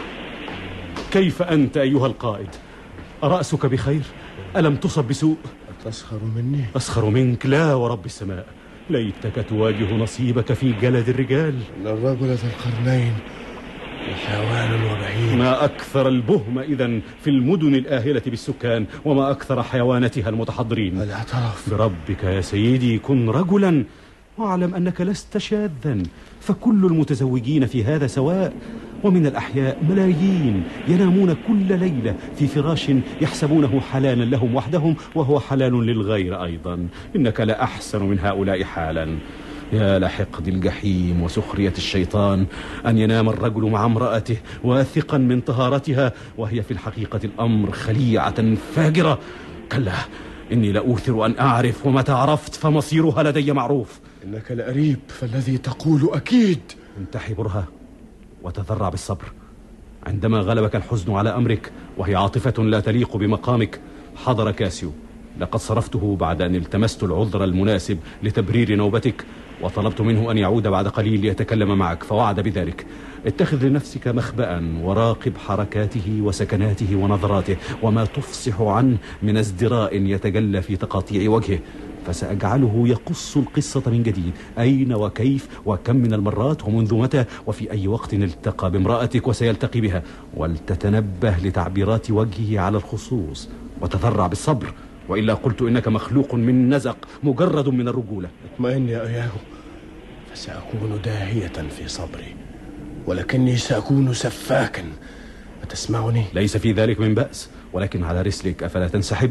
C: كيف أنت أيها القائد؟ أرأسك بخير؟ ألم تصب بسوء؟
E: تسخر مني؟
C: أسخر منك؟ لا ورب السماء. ليتك تواجه نصيبك في جلد الرجال.
E: إن الرجل ذا القرنين حيوان وبهيم.
C: ما أكثر البهم إذن في المدن الآهلة بالسكان، وما أكثر حيواناتها المتحضرين.
E: الاعتراف
C: بربك يا سيدي كن رجلا، واعلم أنك لست شاذا، فكل المتزوجين في هذا سواء. ومن الأحياء ملايين ينامون كل ليلة في فراش يحسبونه حلالا لهم وحدهم وهو حلال للغير أيضا. إنك لأحسن من هؤلاء حالا. يا لحقد الجحيم وسخرية الشيطان أن ينام الرجل مع امرأته واثقا من طهارتها وهي في الحقيقة الأمر خليعة فاجرة. كلا، إني لأوثر أن أعرف، ومتى عرفت فمصيرها لدي معروف.
E: إنك لأريب، فالذي تقول أكيد.
C: انتحي برها وتذرع بالصبر. عندما غلبك الحزن على أمرك وهي عاطفة لا تليق بمقامك، حضر كاسيو. لقد صرفته بعد أن التمست العذر المناسب لتبرير نوبتك، وطلبت منه أن يعود بعد قليل ليتكلم معك، فوعد بذلك. اتخذ لنفسك مخبأ وراقب حركاته وسكناته ونظراته، وما تفصح عنه من ازدراء يتجلى في تقاطيع وجهه، فسأجعله يقص القصة من جديد، أين وكيف وكم من المرات ومنذ متى وفي أي وقت التقى بامرأتك وسيلتقي بها. ولتتنبه لتعبيرات وجهه على الخصوص وتذرع بالصبر، وإلا قلت إنك مخلوق من نزق مجرد من الرجولة.
E: اطمئن يا إياهو، فسأكون داهية في صبري، ولكني سأكون سفاكا. أتسمعني؟
C: ليس في ذلك من بأس، ولكن على رسلك، أفلا تنسحب؟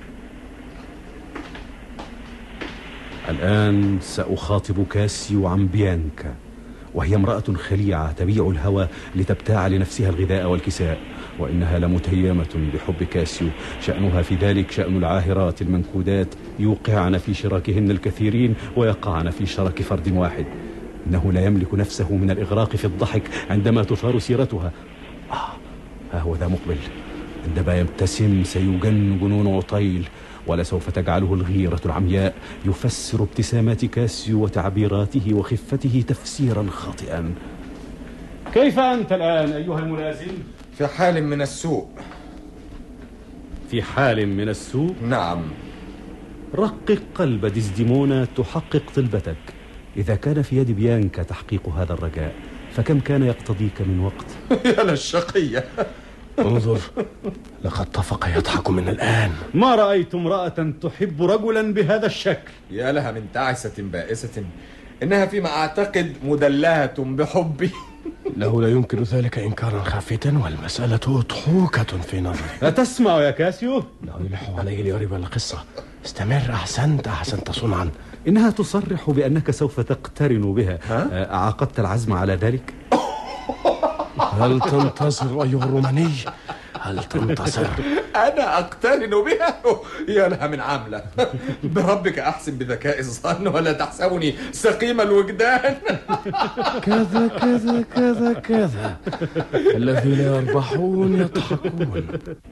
C: الآن سأخاطب كاسيو عن بيانكا، وهي امرأة خليعة تبيع الهوى لتبتاع لنفسها الغذاء والكساء، وإنها لمتيمة بحب كاسيو. شأنها في ذلك شأن العاهرات المنكودات، يوقعن في شراكهن الكثيرين ويقعن في شرك فرد واحد. إنه لا يملك نفسه من الإغراق في الضحك عندما تثار سيرتها. آه، ها هو ذا مقبل. عندما يبتسم سيجن جنون عطيل، ولسوف تجعله الغيرة العمياء يفسر ابتسامات كاسيو وتعبيراته وخفته تفسيرا خاطئا. كيف أنت الآن أيها الملازم؟
F: في حال من السوء.
C: في حال من السوء؟
F: نعم.
C: رقق قلب ديزديمونا تحقق طلبتك. إذا كان في يد بيانكا تحقيق هذا الرجاء، فكم كان يقتضيك من وقت؟
F: يا للشقية.
E: انظر، لقد طفق يضحك من الآن.
C: ما رأيت امرأة تحب رجلا بهذا الشكل.
F: يا لها من تعسة بائسة، إنها فيما أعتقد مدلهة بحبي.
E: له لا يمكن ذلك إنكارا خافتا، والمسألة أضحوكة في نظري.
C: أتسمع يا كاسيو؟
E: له يلح عليه ليريب القصة. استمر، أحسنت أحسنت صنعا.
C: إنها تصرح بأنك سوف تقترن بها. أعقدت العزم على ذلك؟
E: هل تنتصر أيها الروماني؟ هل تنتصر؟
F: أنا أقترن بها؟ يا لها من عاملة. بربك أحسن بذكاء الظن ولا تحسبني سقيم الوجدان.
E: كذا كذا كذا كذا، الذين يربحون يضحكون.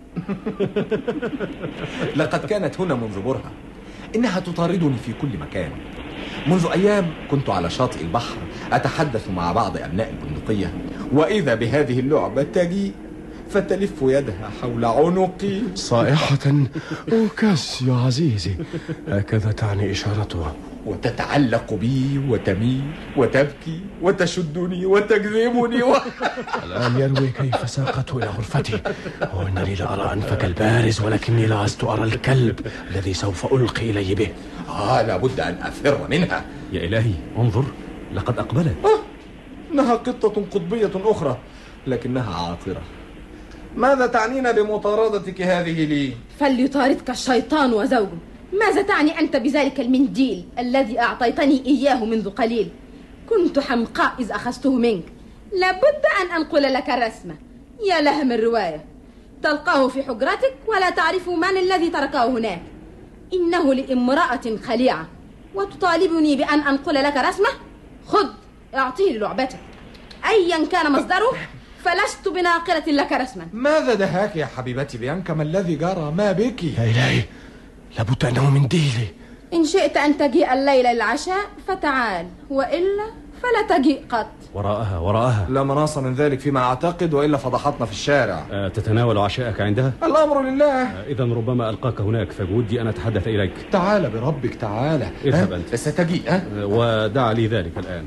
F: لقد كانت هنا منذ برهة. إنها تطاردني في كل مكان. منذ أيام كنت على شاطئ البحر أتحدث مع بعض أبناء البندقية، وإذا بهذه اللعبة تجيء فتلف يدها حول عنقي
E: صائحة. أو كاسيو عزيزي، هكذا تعني إشارتها.
F: وتتعلق بي وتميل وتبكي وتشدني وتجذبني و...
E: الآن يروي كيف ساقته إلى غرفتي، وإنني لأرى أنفك البارز، ولكني لست أرى الكلب الذي سوف ألقي إلي به.
F: آه، لابد أن أفر منها.
C: يا إلهي، انظر، لقد أقبلت.
F: آه، إنها قطة قطبية أخرى، لكنها عاطرة. ماذا تعنين بمطاردتك هذه لي؟
R: فليطاردك الشيطان وزوجه. ماذا تعني أنت بذلك المنديل الذي أعطيتني إياه منذ قليل؟ كنت حمقاء إذ أخذته منك. لابد أن أنقل لك رسمة. يا لها من رواية، تلقاه في حجرتك ولا تعرف من الذي تركه هناك. إنه لامرأة خليعة، وتطالبني بأن أنقل لك رسمة؟ خذ، اعطيه لعبتك أيا كان مصدره، فلست بناقلة لك رسما.
F: ماذا دهاك يا حبيبتي بيانكا؟ ما الذي جرى؟ ما بك؟
E: يا إلهي، لابد أنه منديلي.
R: إن شئت أن تجيء الليلة للعشاء فتعال، وإلا فلا تجيء قط.
C: وراءها وراءها.
F: لا مناص من ذلك فيما أعتقد، وإلا فضحتنا في الشارع.
C: أه تتناول عشاءك عندها؟
F: الأمر لله.
C: أه إذا ربما ألقاك هناك، فبودي أن أتحدث إليك.
F: تعال بربك تعال.
C: اذهب أنت.
F: ستجيء. أه؟
C: ودع لي ذلك الآن.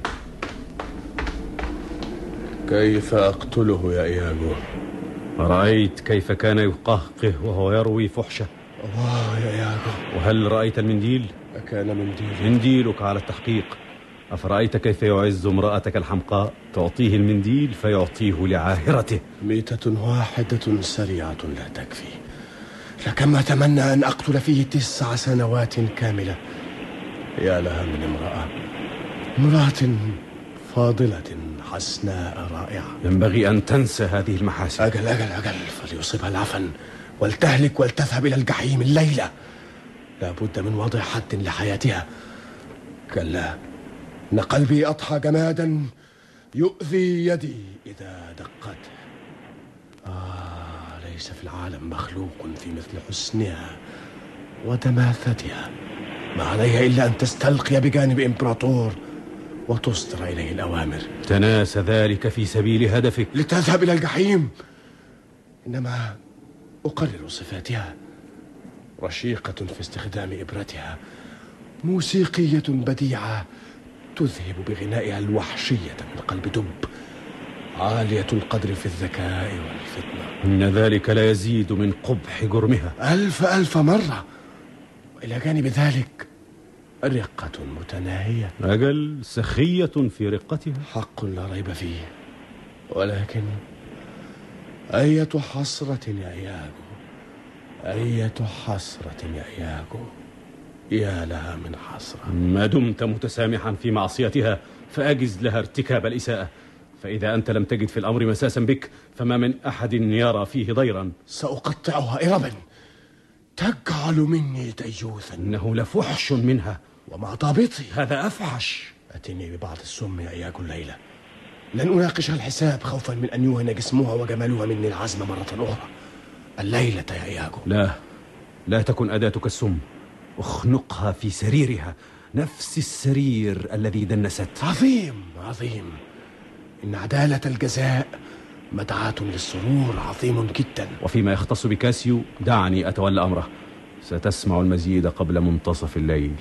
E: كيف أقتله يا إياغو؟
C: رأيت كيف كان يقهقه وهو يروي فحشة.
E: الله يا إياغو.
C: وهل رأيت المنديل؟
E: أكان منديل.
C: منديلك على التحقيق. أفرأيت كيف يعز امرأتك الحمقاء؟ تعطيه المنديل فيعطيه لعاهرته.
E: ميتة واحدة سريعة لا تكفي، لكما أتمنى أن أقتل فيه تسع سنوات كاملة. يا لها من امرأة، امرأة فاضلة حسناء رائعة.
C: ينبغي أن تنسى هذه المحاسن.
E: أجل أجل أجل، فليصيبها العفن ولتهلك ولتذهب إلى الجحيم الليلة. لا بد من وضع حد لحياتها. كلا، إن قلبي أضحى جمادا يؤذي يدي إذا دقت. آه، ليس في العالم مخلوق في مثل حسنها ودماثتها. ما عليها إلا أن تستلقي بجانب إمبراطور وتصدر إليه الأوامر.
C: تناسى ذلك في سبيل هدفك.
E: لتذهب إلى الجحيم. إنما أقرر صفاتها: رشيقة في استخدام إبرتها، موسيقية بديعة تذهب بغنائها الوحشية من قلب دب، عالية القدر في الذكاء والفطنة.
C: إن ذلك لا يزيد من قبح جرمها
E: ألف ألف مرة. وإلى جانب ذلك رقة متناهية.
C: أجل، سخية في رقتها.
E: حق لا ريب فيه، ولكن أية حسرة يا إياغو، أية حسرة يا إياغو، يا لها من حسرة.
C: ما دمت متسامحا في معصيتها فأجز لها ارتكاب الإساءة، فإذا أنت لم تجد في الأمر مساسا بك فما من أحد يرى فيه ضيرا.
E: سأقطعها إربا، تجعل مني ديوثا.
C: إنه لفحش منها.
E: ومع ضابطي
C: هذا أفحش.
E: أتني ببعض السم يا إياغو الليلة. لن أناقشها الحساب خوفا من أن يوهن جسمها وجمالها مني العزم مرة أخرى. الليلة يا إياغو.
C: لا، لا تكن أداتك السم. اخنقها في سريرها، نفس السرير الذي دنست.
E: عظيم عظيم. إن عدالة الجزاء مدعاة للسرور عظيم جدا.
C: وفيما يختص بكاسيو دعني أتولى أمره. ستسمع المزيد قبل منتصف الليل.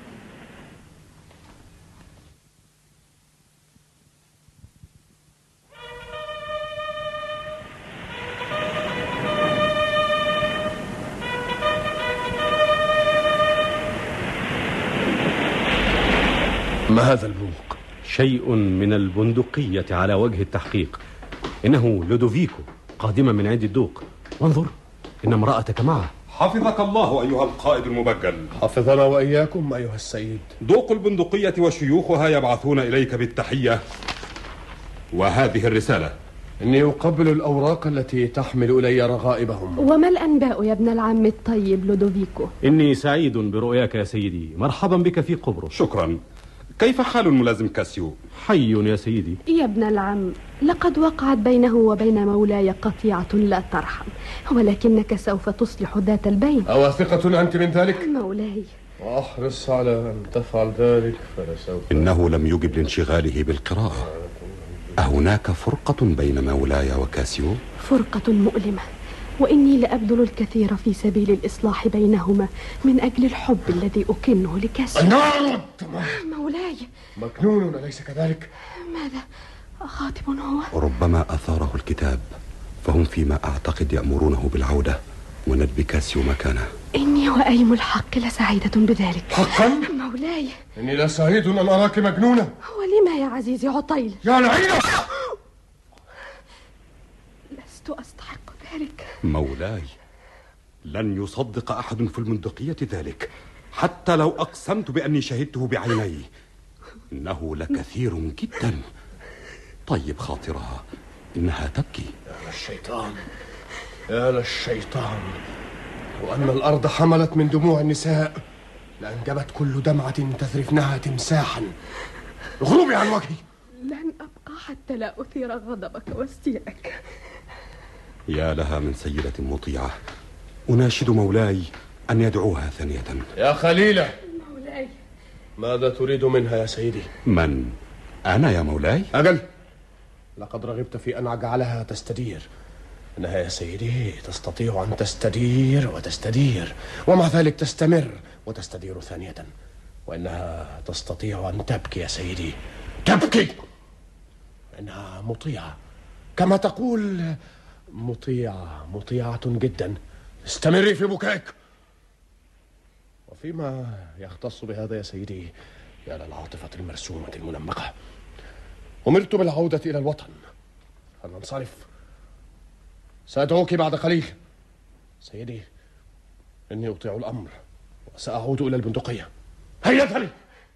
E: ما هذا البوق؟
C: شيء من البندقية على وجه التحقيق. إنه لودوفيكو قادما من عند الدوق. وانظر، إن امرأتك معه.
S: حفظك الله أيها القائد المبجل.
E: حفظنا وإياكم أيها السيد.
S: دوق البندقية وشيوخها يبعثون إليك بالتحية وهذه الرسالة.
E: إني أقبل الأوراق التي تحمل إلي رغائبهم.
K: وما الأنباء يا ابن العم الطيب لودوفيكو؟
C: إني سعيد برؤياك يا سيدي. مرحبا بك في قبرص.
S: شكرا. كيف حال الملازم كاسيو؟
C: حي يا سيدي.
K: يا ابن العم، لقد وقعت بينه وبين مولاي قطيعة لا ترحم، ولكنك سوف تصلح ذات البين.
E: أواثقة أنت من ذلك؟
K: مولاي،
E: وأحرص على أن تفعل ذلك فلسوف.
S: إنه لم يجب لانشغاله بالقراءة. أهناك فرقة بين مولاي وكاسيو؟
K: فرقة مؤلمة، وإني لأبذل الكثير في سبيل الإصلاح بينهما من أجل الحب الذي أكنه لكاسيو.
E: النار!
K: مولاي،
E: مجنون أليس كذلك؟
K: ماذا؟ خاطب هو؟
S: ربما أثاره الكتاب، فهم فيما أعتقد يأمرونه بالعودة وندب كاسيو مكانه.
K: إني وأيم الحق لسعيدة بذلك.
E: حقا؟
K: مولاي،
E: إني لسعيد أن أراك مجنونة.
K: ولما يا عزيزي عطيل؟
E: يا لعينة!
K: لست أستحق ذلك.
S: مولاي، لن يصدق أحد في المندقية ذلك، حتى لو أقسمت بأني شهدته بعيني. إنه لكثير جدا. طيب خاطرها، إنها تبكي.
E: يا للشيطان، يا للشيطان. لو أن الأرض حملت من دموع النساء لأنجبت كل دمعة تذرفنها تمساحا. اغربي عن وجهي.
K: لن أبقى حتى لا أثير غضبك واستيائك.
S: يا لها من سيدة مطيعة. أناشد مولاي أن يدعوها ثانية.
E: يا خليلة.
K: مولاي،
E: ماذا تريد منها يا سيدي؟
S: من؟ أنا يا مولاي؟
E: أجل، لقد رغبت في أن أجعلها تستدير. إنها يا سيدي تستطيع أن تستدير وتستدير، ومع ذلك تستمر وتستدير ثانية. وإنها تستطيع أن تبكي يا سيدي، تبكي. إنها مطيعة كما تقول، مطيعة مطيعة جدا. استمري في بكائك. وفيما يختص بهذا يا سيدي، يا للعاطفة المرسومة المنمقة، أمرت بالعودة إلى الوطن. هل ننصرف؟ سأدعوك بعد قليل. سيدي، إني أطيع الأمر وسأعود إلى البندقية. هيا اذهبي.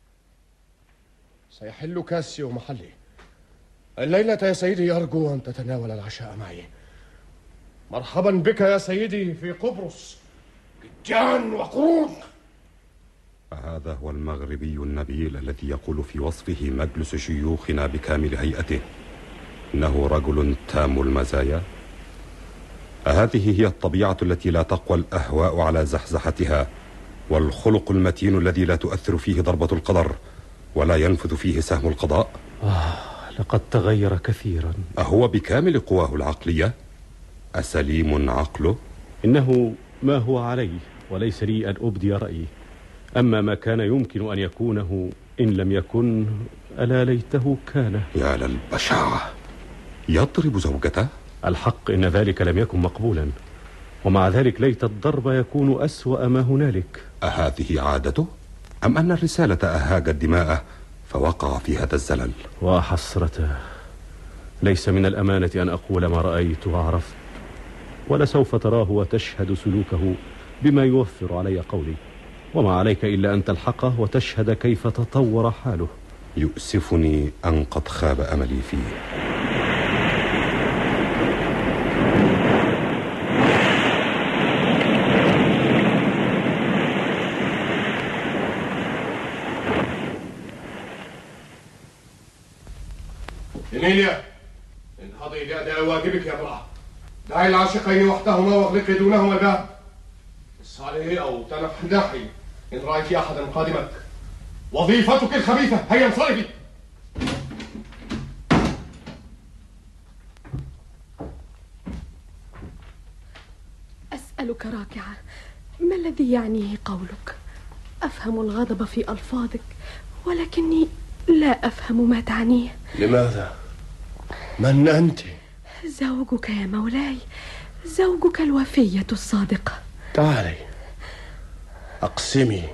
E: سيحل كاسيو محلي. الليلة يا سيدي أرجو أن تتناول العشاء معي. مرحبا بك يا سيدي في قبرص، جان وقرون.
S: هذا هو المغربي النبيل الذي يقول في وصفه مجلس شيوخنا بكامل هيئته إنه رجل تام المزايا. أهذه هي الطبيعة التي لا تقوى الأهواء على زحزحتها، والخلق المتين الذي لا تؤثر فيه ضربة القدر ولا ينفذ فيه سهم القضاء؟
C: آه، لقد تغير كثيرا.
S: أهو بكامل قواه العقلية؟ أسليم عقله؟
C: إنه ما هو عليه، وليس لي أن أبدي رأيي. أما ما كان يمكن أن يكونه إن لم يكن، ألا ليته كان.
S: يا للبشاعة، يضرب زوجته؟
C: الحق إن ذلك لم يكن مقبولا، ومع ذلك ليت الضرب يكون أسوأ ما هنالك.
S: أهذه عادته؟ أم أن الرسالة أهاجت دماءه فوقع في هذا الزلل؟
C: وحسرته، ليس من الأمانة أن أقول ما رأيت وعرفت، ولسوف تراه وتشهد سلوكه بما يوفر علي قولي، وما عليك إلا أن تلحقه وتشهد كيف تطور حاله.
S: يؤسفني أن قد خاب أملي فيه.
E: إيميليا، انهضي لأداء واجبك يا امرأة. دعي العاشقين وحدهما واغلقي دونهما الباب. اسعلي أو تنحي إن رأيت أحدا قادمك. وظيفتك الخبيثة، هيا انصرفي.
K: أسألك راكعة، ما الذي يعنيه قولك؟ أفهم الغضب في ألفاظك، ولكني لا أفهم ما تعنيه.
E: لماذا؟ من أنت؟
K: زوجك يا مولاي، زوجك الوفية الصادقة.
E: تعالي أقسمي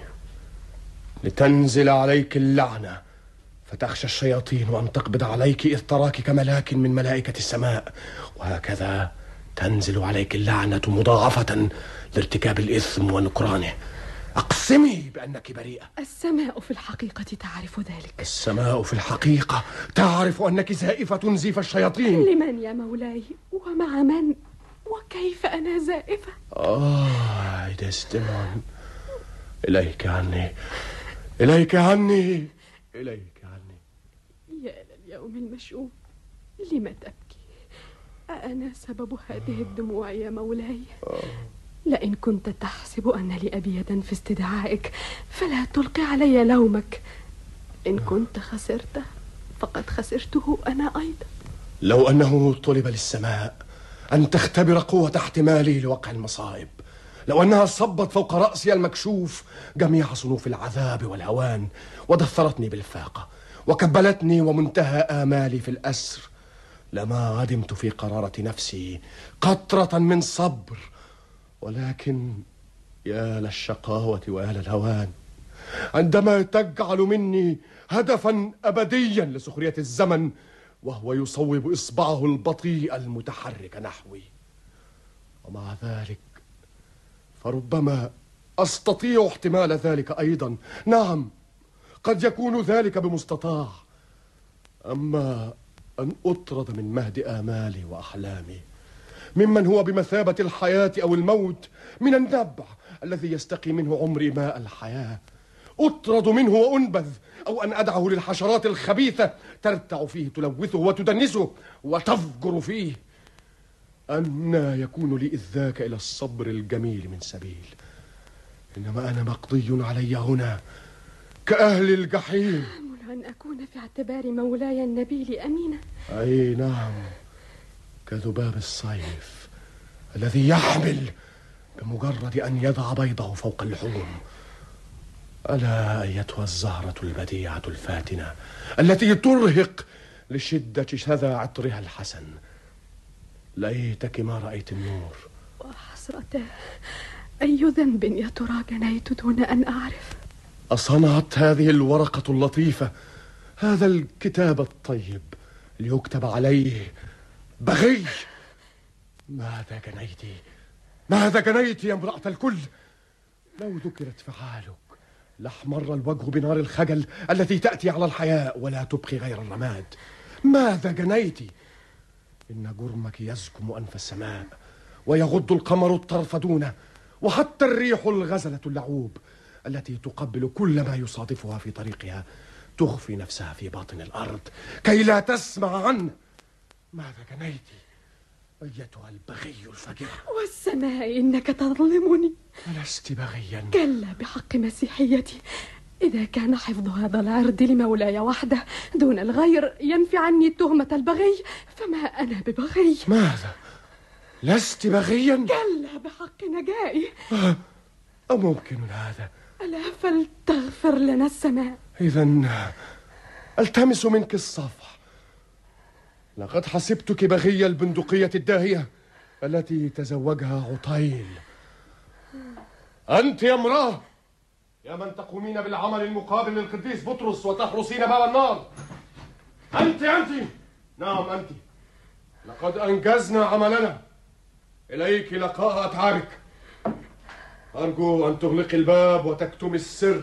E: لتنزل عليك اللعنة، فتخشى الشياطين أن تقبض عليك إذ تراك كملاك من ملائكة السماء، وهكذا تنزل عليك اللعنة مضاعفة لارتكاب الإثم ونكرانه. أقسمي بأنك بريئة.
K: السماء في الحقيقة تعرف ذلك.
E: السماء في الحقيقة تعرف أنك زائفة زيف الشياطين.
K: لمن يا مولاي؟ ومع من؟ وكيف أنا زائفة؟
E: آه ديسديمون، إليك عني، إليك عني، إليك عني.
K: يا لليوم المشؤوم، لم تبكي؟ أأنا سبب هذه الدموع يا مولاي؟ لئن كنت تحسب أن لي أبية في استدعائك فلا تلقي علي لومك. إن كنت خسرته فقد خسرته أنا أيضا.
E: لو أنه طلب للسماء أن تختبر قوة احتمالي لوقع المصائب، لو أنها صبت فوق رأسي المكشوف جميع صنوف العذاب والهوان، ودثرتني بالفاقة وكبلتني ومنتهى آمالي في الأسر، لما عدمت في قرارة نفسي قطرة من صبر. ولكن يا للشقاوة ويا للهوان عندما تجعل مني هدفا أبديا لسخرية الزمن، وهو يصوب إصبعه البطيء المتحرك نحوي. ومع ذلك فربما أستطيع احتمال ذلك أيضا. نعم، قد يكون ذلك بمستطاع. أما أن أطرد من مهد آمالي وأحلامي، ممن هو بمثابة الحياة أو الموت، من النبع الذي يستقي منه عمري ماء الحياة، أطرد منه وأنبذ، أو أن أدعه للحشرات الخبيثة ترتع فيه تلوثه وتدنسه وتفجر فيه، أنى يكون لي إذ ذاك إلى الصبر الجميل من سبيل؟ إنما أنا مقضي علي هنا كأهل الجحيم.
K: أن أكون في اعتبار مولاي النبيل أمينة؟
E: أي نعم، كذباب الصيف الذي يحمل بمجرد أن يضع بيضه فوق اللحوم. ألا أيتها الزهرة البديعة الفاتنة التي ترهق لشدة شذا عطرها الحسن، ليتك ما رأيت النور.
K: وحسرته، أي ذنب يا ترى جنيت دون أن أعرف؟
E: أصنعت هذه الورقة اللطيفة، هذا الكتاب الطيب، ليكتب عليه بغي؟ ماذا جنيتي؟ ماذا جنيتي يا امرأة الكل؟ لو ذكرت فعالك لاحمر الوجه بنار الخجل التي تأتي على الحياء ولا تبقي غير الرماد. ماذا جنيتي؟ إن جرمك يزكم أنف السماء ويغض القمر الطرف دونه، وحتى الريح الغزلة اللعوب التي تقبل كل ما يصادفها في طريقها تخفي نفسها في باطن الأرض كي لا تسمع عنه. ماذا جنيتي أيتها البغي الفجرة؟
K: والسماء إنك تظلمني.
E: ألست بغيا؟
K: كلا بحق مسيحيتي. إذا كان حفظ هذا العرض لمولاي وحده دون الغير ينفي عني تهمة البغي، فما أنا ببغي.
E: ماذا؟ لست بغيا؟
K: كلا بحق نجائي.
E: أه أممكن هذا؟
K: ألا فلتغفر لنا السماء.
E: إذن ألتمس منك الصفح. لقد حسبتك بغي البندقية الداهية التي تزوجها عطيل. أنت يا امرأة، يا من تقومين بالعمل المقابل للقديس بطرس وتحرسين باب النار. أنت أنت نعم أنت، لقد أنجزنا عملنا. إليك لقاء أتعابك. أرجو أن تغلقي الباب وتكتمي السر.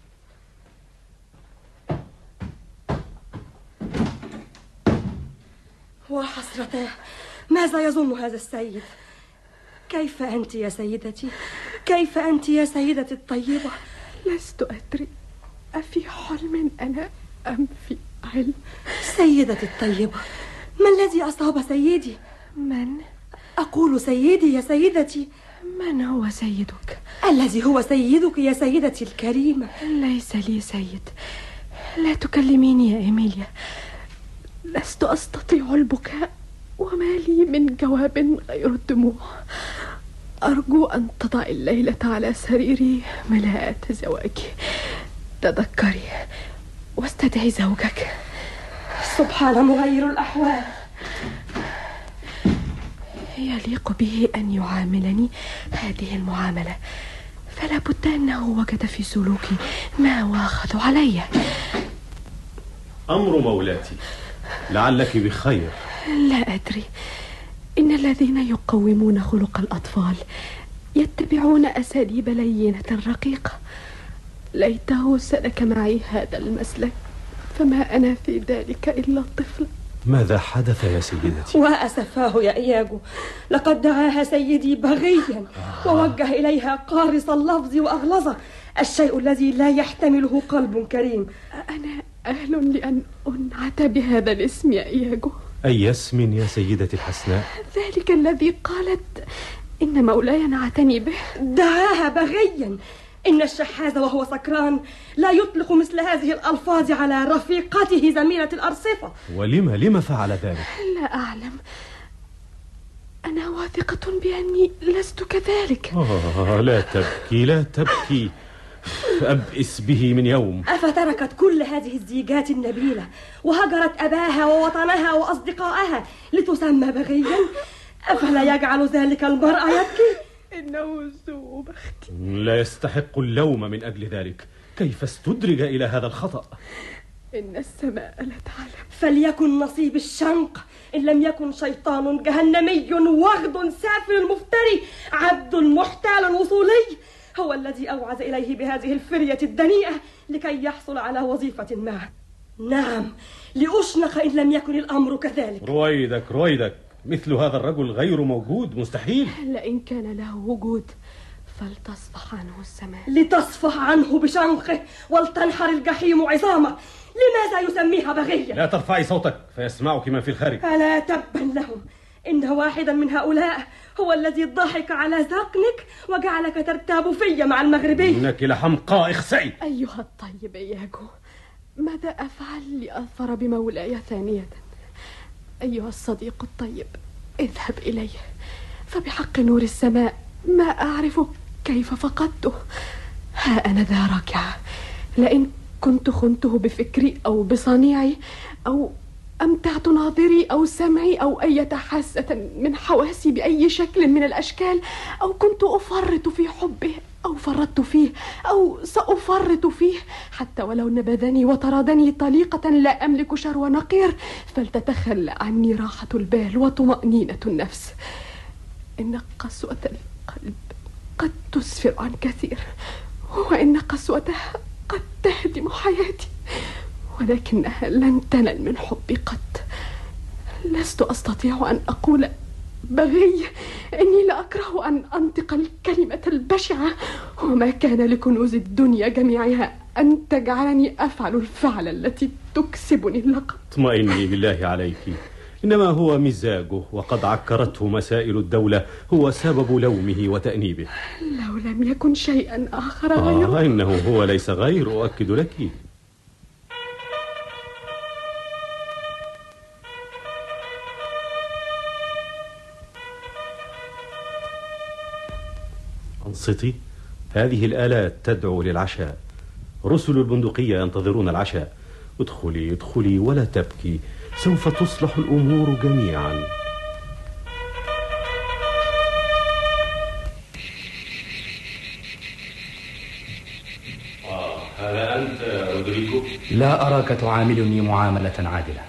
O: وحسرته، ماذا يظن هذا السيد؟ كيف أنت يا سيدتي؟ كيف أنت يا سيدتي الطيبة؟
K: لست أدري أفي حلم أنا أم في علم.
O: سيدتي الطيبة، ما الذي أصاب سيدي؟
K: من؟
O: أقول سيدي يا سيدتي.
K: من هو سيدك؟
O: الذي هو سيدك يا سيدتي الكريمة.
K: ليس لي سيد. لا تكلميني يا إيميليا، لست أستطيع البكاء وما لي من جواب غير الدموع. أرجو أن تضعي الليلة على سريري ملاءة زواجي. تذكري واستدعي زوجك.
O: سبحان مغير الأحوال.
K: يليق به أن يعاملني هذه المعاملة، فلا بد أنه وجد في سلوكي ما واخذ علي.
C: أمر مولاتي، لعلك بخير.
K: لا أدري. إن الذين يقومون خلق الأطفال يتبعون أساليب لينة رقيقة. ليته سلك معي هذا المسلك، فما أنا في ذلك إلا الطفل.
C: ماذا حدث يا سيدتي؟
O: وأسفاه يا إياجو، لقد دعاها سيدي بغيا ووجه إليها قارص اللفظ وأغلظه، الشيء الذي لا يحتمله قلب كريم.
K: أنا أهل لأن أنعت بهذا الاسم يا إياجو.
C: أي اسم يا سيدتي الحسناء؟
K: ذلك الذي قالت إن مولاي نعتني به.
O: دعاها بغيا. إن الشحاذ وهو سكران لا يطلق مثل هذه الألفاظ على رفيقته زميلة الأرصفة.
C: ولما لما فعل ذلك؟
K: لا أعلم. أنا واثقة بأني لست كذلك.
C: آه لا تبكي لا تبكي، أبئس به من يوم.
O: أفتركت كل هذه الزيجات النبيلة وهجرت أباها ووطنها وأصدقائها لتسمى بغيا؟ أفلا يجعل ذلك المرأة يبكي؟
K: إنه سوء بختي.
C: لا يستحق اللوم من أجل ذلك. كيف استدرج إلى هذا الخطأ؟
K: إن السماء لا تعلم.
O: فليكن نصيب الشنق إن لم يكن شيطان جهنمي وغد سافل مفتري عبد محتال وصولي هو الذي أوعز إليه بهذه الفرية الدنيئة لكي يحصل على وظيفة ما. نعم، لأشنق إن لم يكن الأمر كذلك.
C: رويدك رويدك، مثل هذا الرجل غير موجود، مستحيل.
K: لئن كان له وجود فلتصفح عنه السماء.
O: لتصفح عنه بشنقه ولتنحر الجحيم عظامه. لماذا يسميها بغية؟
C: لا ترفعي صوتك فيسمعك من في الخارج.
O: ألا تبا لهم، إن واحدا من هؤلاء هو الذي ضحك على ذقنك وجعلك ترتاب في مع المغربي.
C: إنك لحمقاء، اخسئي.
K: أيها الطيب إياجو، ماذا أفعل لأظفر بمولاي ثانية؟ أيها الصديق الطيب، اذهب إليه، فبحق نور السماء ما أعرف كيف فقدته. ها أنا ذا راكعة، لئن كنت خنته بفكري أو بصنيعي أو أمتعت ناظري أو سمعي أو أي حاسة من حواسي بأي شكل من الأشكال، أو كنت أفرط في حبه أو فرطت فيه أو سأفرط فيه، حتى ولو نبذني وطردني طليقة لا أملك شر نقير، فلتتخلى عني راحة البال وطمأنينة النفس. إن قسوة القلب قد تسفر عن كثير، وإن قسوتها قد تهدم حياتي، ولكنها لن تنل من حبي قط. لست أستطيع أن أقول بغي، إني لا أكره أن أنطق الكلمة البشعة، وما كان لكنوز الدنيا جميعها أن تجعلني أفعل الفعل التي تكسبني اللقب.
C: اطمئني بالله عليك، إنما هو مزاجه، وقد عكرته مسائل الدولة، هو سبب لومه وتأنيبه.
K: لو لم يكن شيئا آخر غيره.
C: آه إنه هو ليس غير، أؤكد لك. أنصتي، هذه الآلات تدعو للعشاء، رسل البندقية ينتظرون العشاء. ادخلي ادخلي ولا تبكي، سوف تصلح الأمور جميعا.
J: آه هذا أنت رودريغو؟
P: لا أراك تعاملني معاملة عادلة.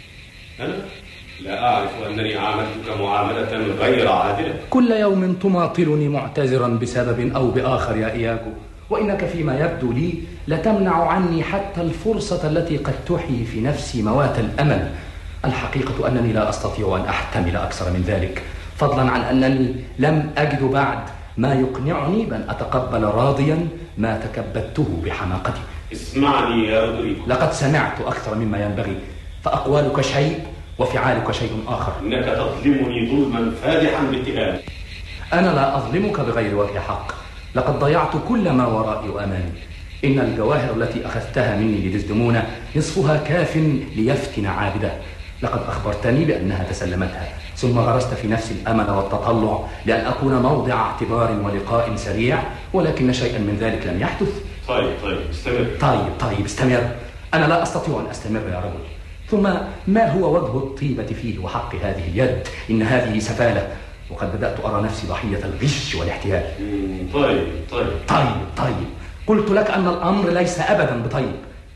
J: أنا؟ لا أعرف أنني عاملتك معاملة غير عادلة.
P: كل يوم تماطلني معتذرا بسبب أو بآخر يا إياغو، وإنك فيما يبدو لي لتمنع عني حتى الفرصة التي قد تحيي في نفسي موات الأمل. الحقيقة أنني لا أستطيع أن أحتمل أكثر من ذلك، فضلا عن أنني لم أجد بعد ما يقنعني بأن أتقبل راضيا ما تكبدته بحماقتي.
J: اسمعني يا رودريغو،
P: لقد سمعت أكثر مما ينبغي، فأقوالك شيء وفعالك شيء آخر.
J: إنك تظلمني ظلما فادحا باتهامي.
P: أنا لا أظلمك بغير وجه حق، لقد ضيعت كل ما ورائي وأمامي. إن الجواهر التي أخذتها مني لدزدمونة نصفها كاف ليفتن عابدة. لقد أخبرتني بأنها تسلمتها، ثم غرست في نفسي الأمل والتطلع لأن أكون موضع اعتبار ولقاء سريع، ولكن شيئا من ذلك لم يحدث.
J: طيب طيب استمر.
P: طيب طيب استمر. أنا لا أستطيع أن أستمر يا رجل. ثم ما هو وجه الطيبة فيه وحق هذه اليد؟ إن هذه سفالة، وقد بدأت أرى نفسي ضحية الغش والاحتيال.
J: طيب طيب
P: طيب طيب قلت لك أن الأمر ليس أبدا بطيب.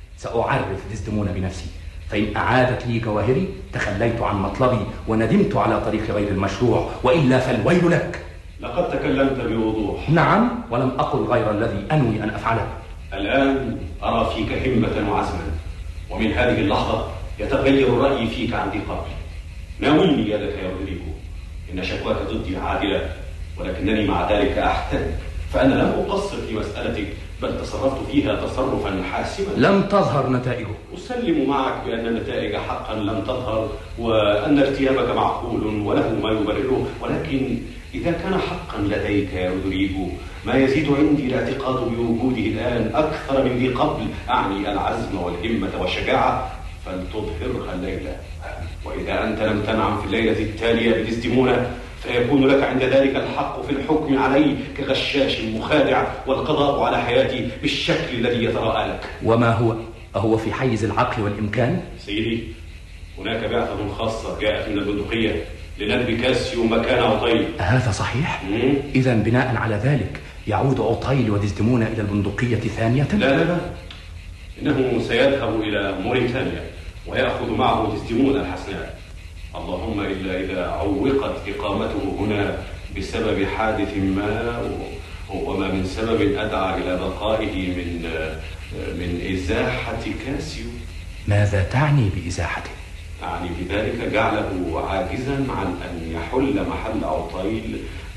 P: سأعرف دزدمونة بنفسي، فإن أعادت لي جواهري تخليت عن مطلبي وندمت على طريق غير المشروع، وإلا فالويل لك.
J: لقد تكلمت بوضوح.
P: نعم، ولم أقل غير الذي أنوي أن أفعله.
J: الآن أرى فيك همة وعزما، ومن هذه اللحظة يتغير الرأي فيك عندي قبل. ناولني يدك يا رودريغو، إن شكواك ضدي عادلة، ولكنني مع ذلك أحترم، فأنا لم أقصر في مسألتك، بل تصرفت فيها تصرفا حاسما.
P: لم تظهر نتائجه.
J: أسلم معك بأن النتائج حقا لم تظهر، وأن ارتيابك معقول وله ما يبرره، ولكن إذا كان حقا لديك يا رودريغو ما يزيد عندي الاعتقاد بوجوده الآن أكثر من ذي قبل، أعني العزم والهمة والشجاعة، فلتظهرها الليلة. وإذا أنت لم تنعم في الليلة التالية بدزدمونة، فيكون لك عند ذلك الحق في الحكم علي كغشاش مخادع، والقضاء على حياتي بالشكل الذي يتراءى لك.
P: وما هو؟ أهو في حيز العقل والإمكان؟
J: سيدي، هناك بعثة خاصة جاءت من البندقية لندب كاسيو مكان عطيل.
P: هذا صحيح؟ إذا بناء على ذلك يعود عطيل ودزدمونة إلى البندقية ثانية؟
J: لا لا لا، إنه سيذهب إلى موريتانيا ويأخذ معه دزدمونة الحسناء، اللهم إلا إذا عوقت إقامته هنا بسبب حادث ما، وما من سبب أدعى إلى بقائه من من إزاحة كاسيو.
P: ماذا تعني بإزاحته؟
J: أعني بذلك جعله عاجزا عن أن يحل محل عطيل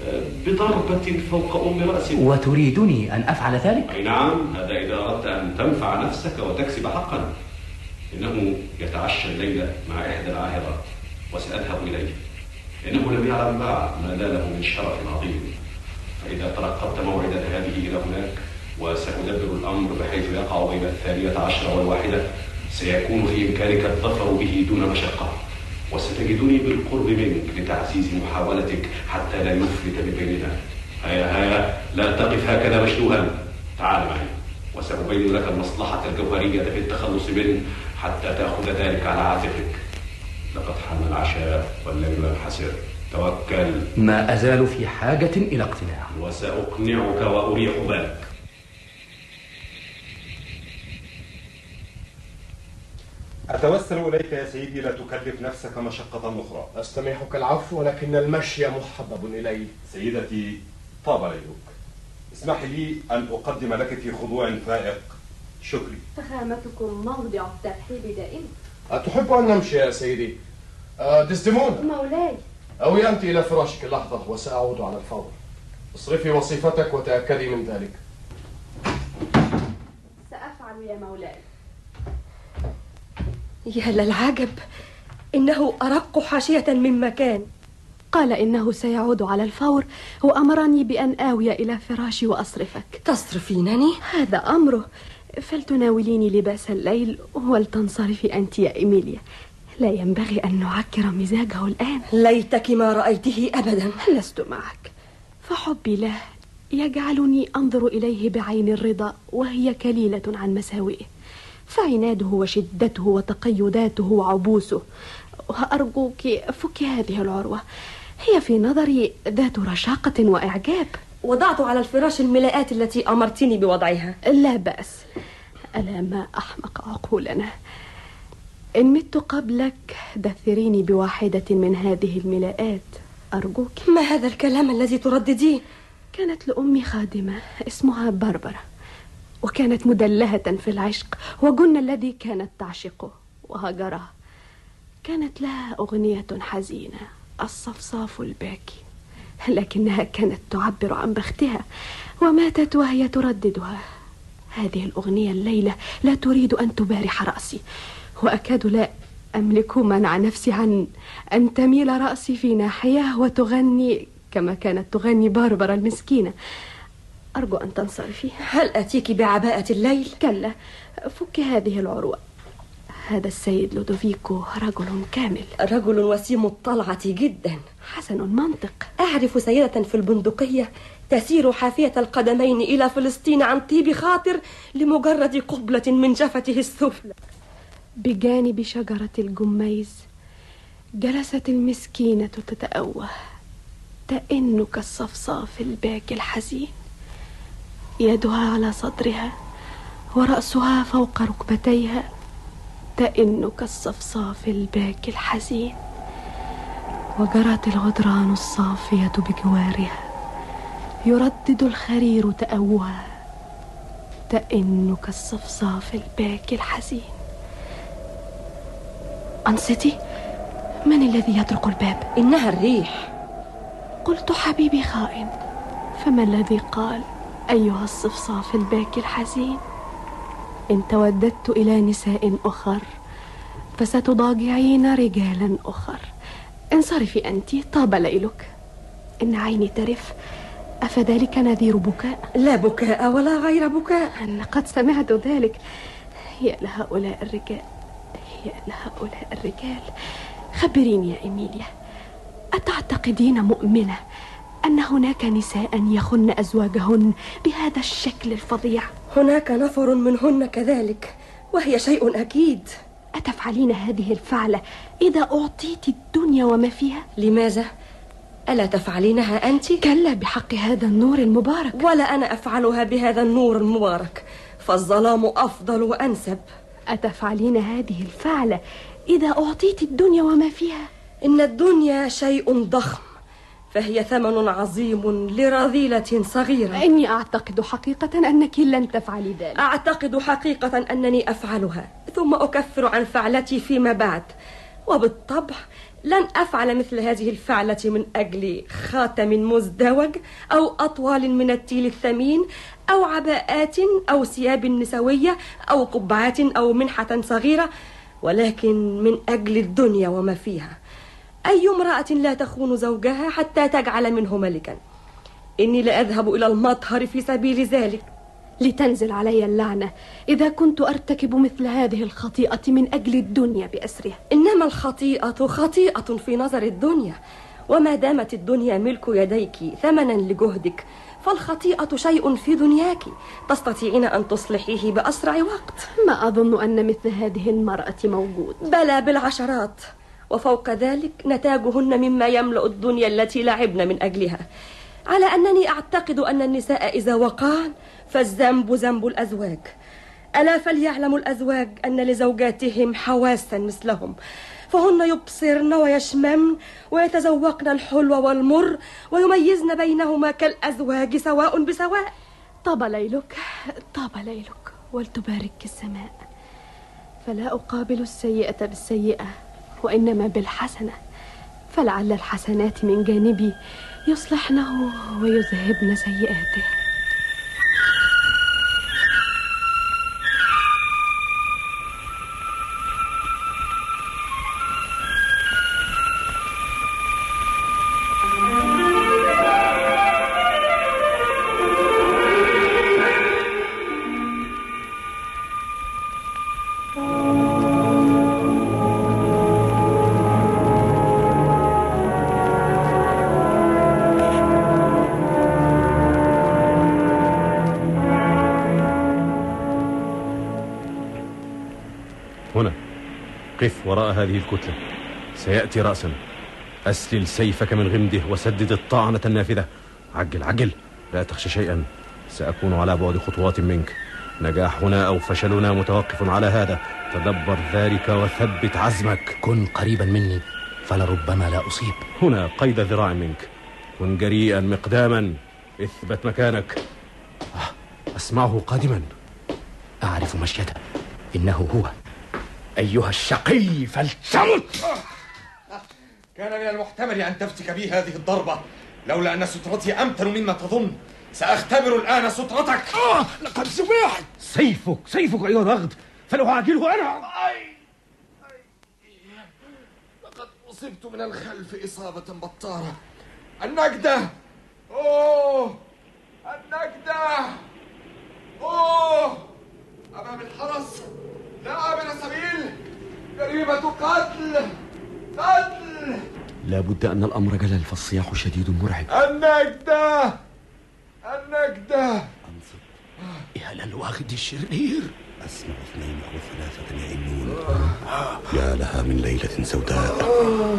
J: بضربة فوق أم رأسه.
P: وتريدني أن أفعل ذلك؟
J: أي نعم، هذا إذا أردت أن تنفع نفسك وتكسب حقا. إنه يتعشى الليلة مع إحدى العاهرات وسأذهب إليه، إنه لم يعلم بعد ما ناله من شرف عظيم، فإذا ترقبت موعدا هذه إلى هناك وسندبر الأمر بحيث يقع بين الثانية عشر والواحدة. سيكون في إمكانك الظفر به دون مشقة، وستجدني بالقرب منك لتعزيز محاولتك حتى لا يفلت من بيننا. هيا هيا، لا تقف هكذا مشلوها، تعال معي وسأبين لك المصلحة الجوهرية في التخلص منه حتى تأخذ ذلك على عاتقك. لقد حان العشاء والليل ينحسر، توكل.
P: ما أزال في حاجة إلى اقتناع،
J: وسأقنعك وأريح بالك.
I: أتوسل إليك يا سيدي لا تكلف نفسك مشقة أخرى.
E: أستميحك العفو، ولكن المشي محبب إلي.
I: سيدتي طاب ليلك، اسمحي لي أن أقدم لك في خضوع فائق شكري.
K: فخامتكم موضع الترحيب دائما.
E: أتحب أن نمشي يا سيدي؟ أه ديسديمونا
K: مولاي.
E: أوي أنت إلى فراشك لحظة وسأعود على الفور. اصرفي وصيفتك وتأكدي من ذلك.
K: سأفعل يا مولاي.
O: يا للعجب، إنه أرق حاشية مما كان.
K: قال إنه سيعود على الفور وأمرني بأن آوي إلى فراشي وأصرفك.
O: تصرفينني؟
K: هذا أمره، فلتناوليني لباس الليل ولتنصرفي أنت يا إيميليا. لا ينبغي أن نعكر مزاجه الآن.
O: ليتك ما رأيته أبدا.
K: لست معك، فحبي له يجعلني أنظر إليه بعين الرضا وهي كليلة عن مساوئه، فعناده وشدته وتقيداته وعبوسه. وأرجوك فكي هذه العروة، هي في نظري ذات رشاقة وإعجاب.
O: وضعت على الفراش الملاءات التي أمرتني بوضعها.
K: لا بأس، ألا ما أحمق عقولنا. إن مت قبلك دثريني بواحدة من هذه الملاءات أرجوك.
O: ما هذا الكلام الذي تردديه؟
K: كانت لأمي خادمة اسمها باربرا، وكانت مدلهة في العشق، وجن الذي كانت تعشقه وهجره. كانت لها أغنية حزينة، الصفصاف الباكي، لكنها كانت تعبر عن بختها، وماتت وهي ترددها. هذه الأغنية الليلة لا تريد أن تبارح رأسي، وأكاد لا أملك منع نفسي عن أن تميل رأسي في ناحية وتغني كما كانت تغني باربرا المسكينة. أرجو أن تنصرفي.
O: هل أتيك بعباءة الليل؟
K: كلا، فك هذه العروة. هذا السيد لودوفيكو رجل كامل،
O: رجل وسيم الطلعة جدا،
K: حسن المنطق.
O: أعرف سيدة في البندقية تسير حافية القدمين إلى فلسطين عن طيب خاطر لمجرد قبلة من جفته السفلى.
K: بجانب شجرة الجميز جلست المسكينة تتأوه، تئن كالصفصاف الباكي الحزين، يدها على صدرها ورأسها فوق ركبتيها، تئن كالصفصاف الباكي الحزين. وجرت الغدران الصافية بجوارها، يردد الخرير تأوها، تئن كالصفصاف الباكي الحزين. أنصتي، من الذي يطرق الباب؟
O: إنها الريح.
K: قلت حبيبي خائن، فما الذي قال أيها الصفصاف الباكي الحزين؟ إن توددت إلى نساء أخر فستضاجعين رجالا أخر. انصرفي أنت، طاب ليلك. إن عيني ترف، أفذلك نذير بكاء؟
O: لا بكاء ولا غير بكاء.
K: لقد سمعت ذلك. يا لهؤلاء الرجال، يا لهؤلاء الرجال. خبريني يا إيميليا، أتعتقدين مؤمنة أن هناك نساء يخن أزواجهن بهذا الشكل الفظيع؟
O: هناك نفر منهن كذلك، وهي شيء أكيد.
K: أتفعلين هذه الفعلة إذا أعطيت الدنيا وما فيها؟
O: لماذا؟ ألا تفعلينها أنت؟
K: كلا، بحق هذا النور المبارك.
O: ولا أنا أفعلها بهذا النور المبارك، فالظلام أفضل وأنسب.
K: أتفعلين هذه الفعلة إذا أعطيت الدنيا وما فيها؟
O: إن الدنيا شيء ضخم، فهي ثمن عظيم لرذيلة صغيرة.
K: إني أعتقد حقيقة أنك لن تفعلي ذلك.
O: أعتقد حقيقة أنني أفعلها، ثم أكفر عن فعلتي فيما بعد. وبالطبع لن أفعل مثل هذه الفعلة من أجل خاتم مزدوج أو أطوال من التيل الثمين أو عباءات أو ثياب نسوية أو قبعات أو منحة صغيرة، ولكن من أجل الدنيا وما فيها. أي امرأة لا تخون زوجها حتى تجعل منه ملكا. إني لأذهب إلى المطهر في سبيل ذلك،
K: لتنزل علي اللعنة إذا كنت أرتكب مثل هذه الخطيئة من أجل الدنيا بأسرها.
O: إنما الخطيئة خطيئة في نظر الدنيا، وما دامت الدنيا ملك يديك ثمنا لجهدك فالخطيئة شيء في دنياك تستطيعين أن تصلحيه بأسرع وقت.
K: ما أظن أن مثل هذه المرأة موجود.
O: بلى بالعشرات، وفوق ذلك نتاجهن مما يملأ الدنيا التي لعبن من أجلها، على أنني أعتقد أن النساء إذا وقعن فالذنب ذنب الأزواج. ألا فليعلم الأزواج أن لزوجاتهم حواسا مثلهم، فهن يبصرن ويشممن ويتذوقن الحلو والمر ويميزن بينهما كالأزواج سواء بسواء.
K: طاب ليلك طاب ليلك ولتبارك السماء، فلا أقابل السيئة بالسيئة وإنما بالحسنة، فلعل الحسنات من جانبي يصلحنه ويذهبن سيئاته.
C: هنا قف وراء هذه الكتلة، سيأتي رأسا. أسلل سيفك من غمده وسدد الطعنة النافذة. عجل عجل، لا تخشى شيئا، سأكون على بعد خطوات منك. نجاحنا أو فشلنا متوقف على هذا. تدبر ذلك وثبت عزمك.
P: كن قريبا مني فلربما لا أصيب.
C: هنا قيد ذراع منك. كن جريئا مقداما، اثبت مكانك. أسمعه قادما.
P: أعرف مشيته، إنه هو. أيها الشقي فلتمت.
F: كان من المحتمل أن تفتك بي هذه الضربة، لولا أن سترتي أمتن مما تظن. سأختبر الآن سترتك.
D: آه لقد سمعت.
C: سيفك سيفك أيها الرغد، فلأعاجله أنا.
F: أي. أي. لقد أصبت من الخلف إصابة بطارة. النجدة. أوه النجدة. أوه أمام الحرس، لا عابر سبيل، جريمة قتل قتل.
S: لا بد أن الأمر جلل، فالصياح شديد مرعب.
F: النجدة النجدة.
S: أنصت
P: يا للوغد الشرير.
S: أسمع اثنين أو ثلاثة يئنون. يا لها من ليلة سوداء.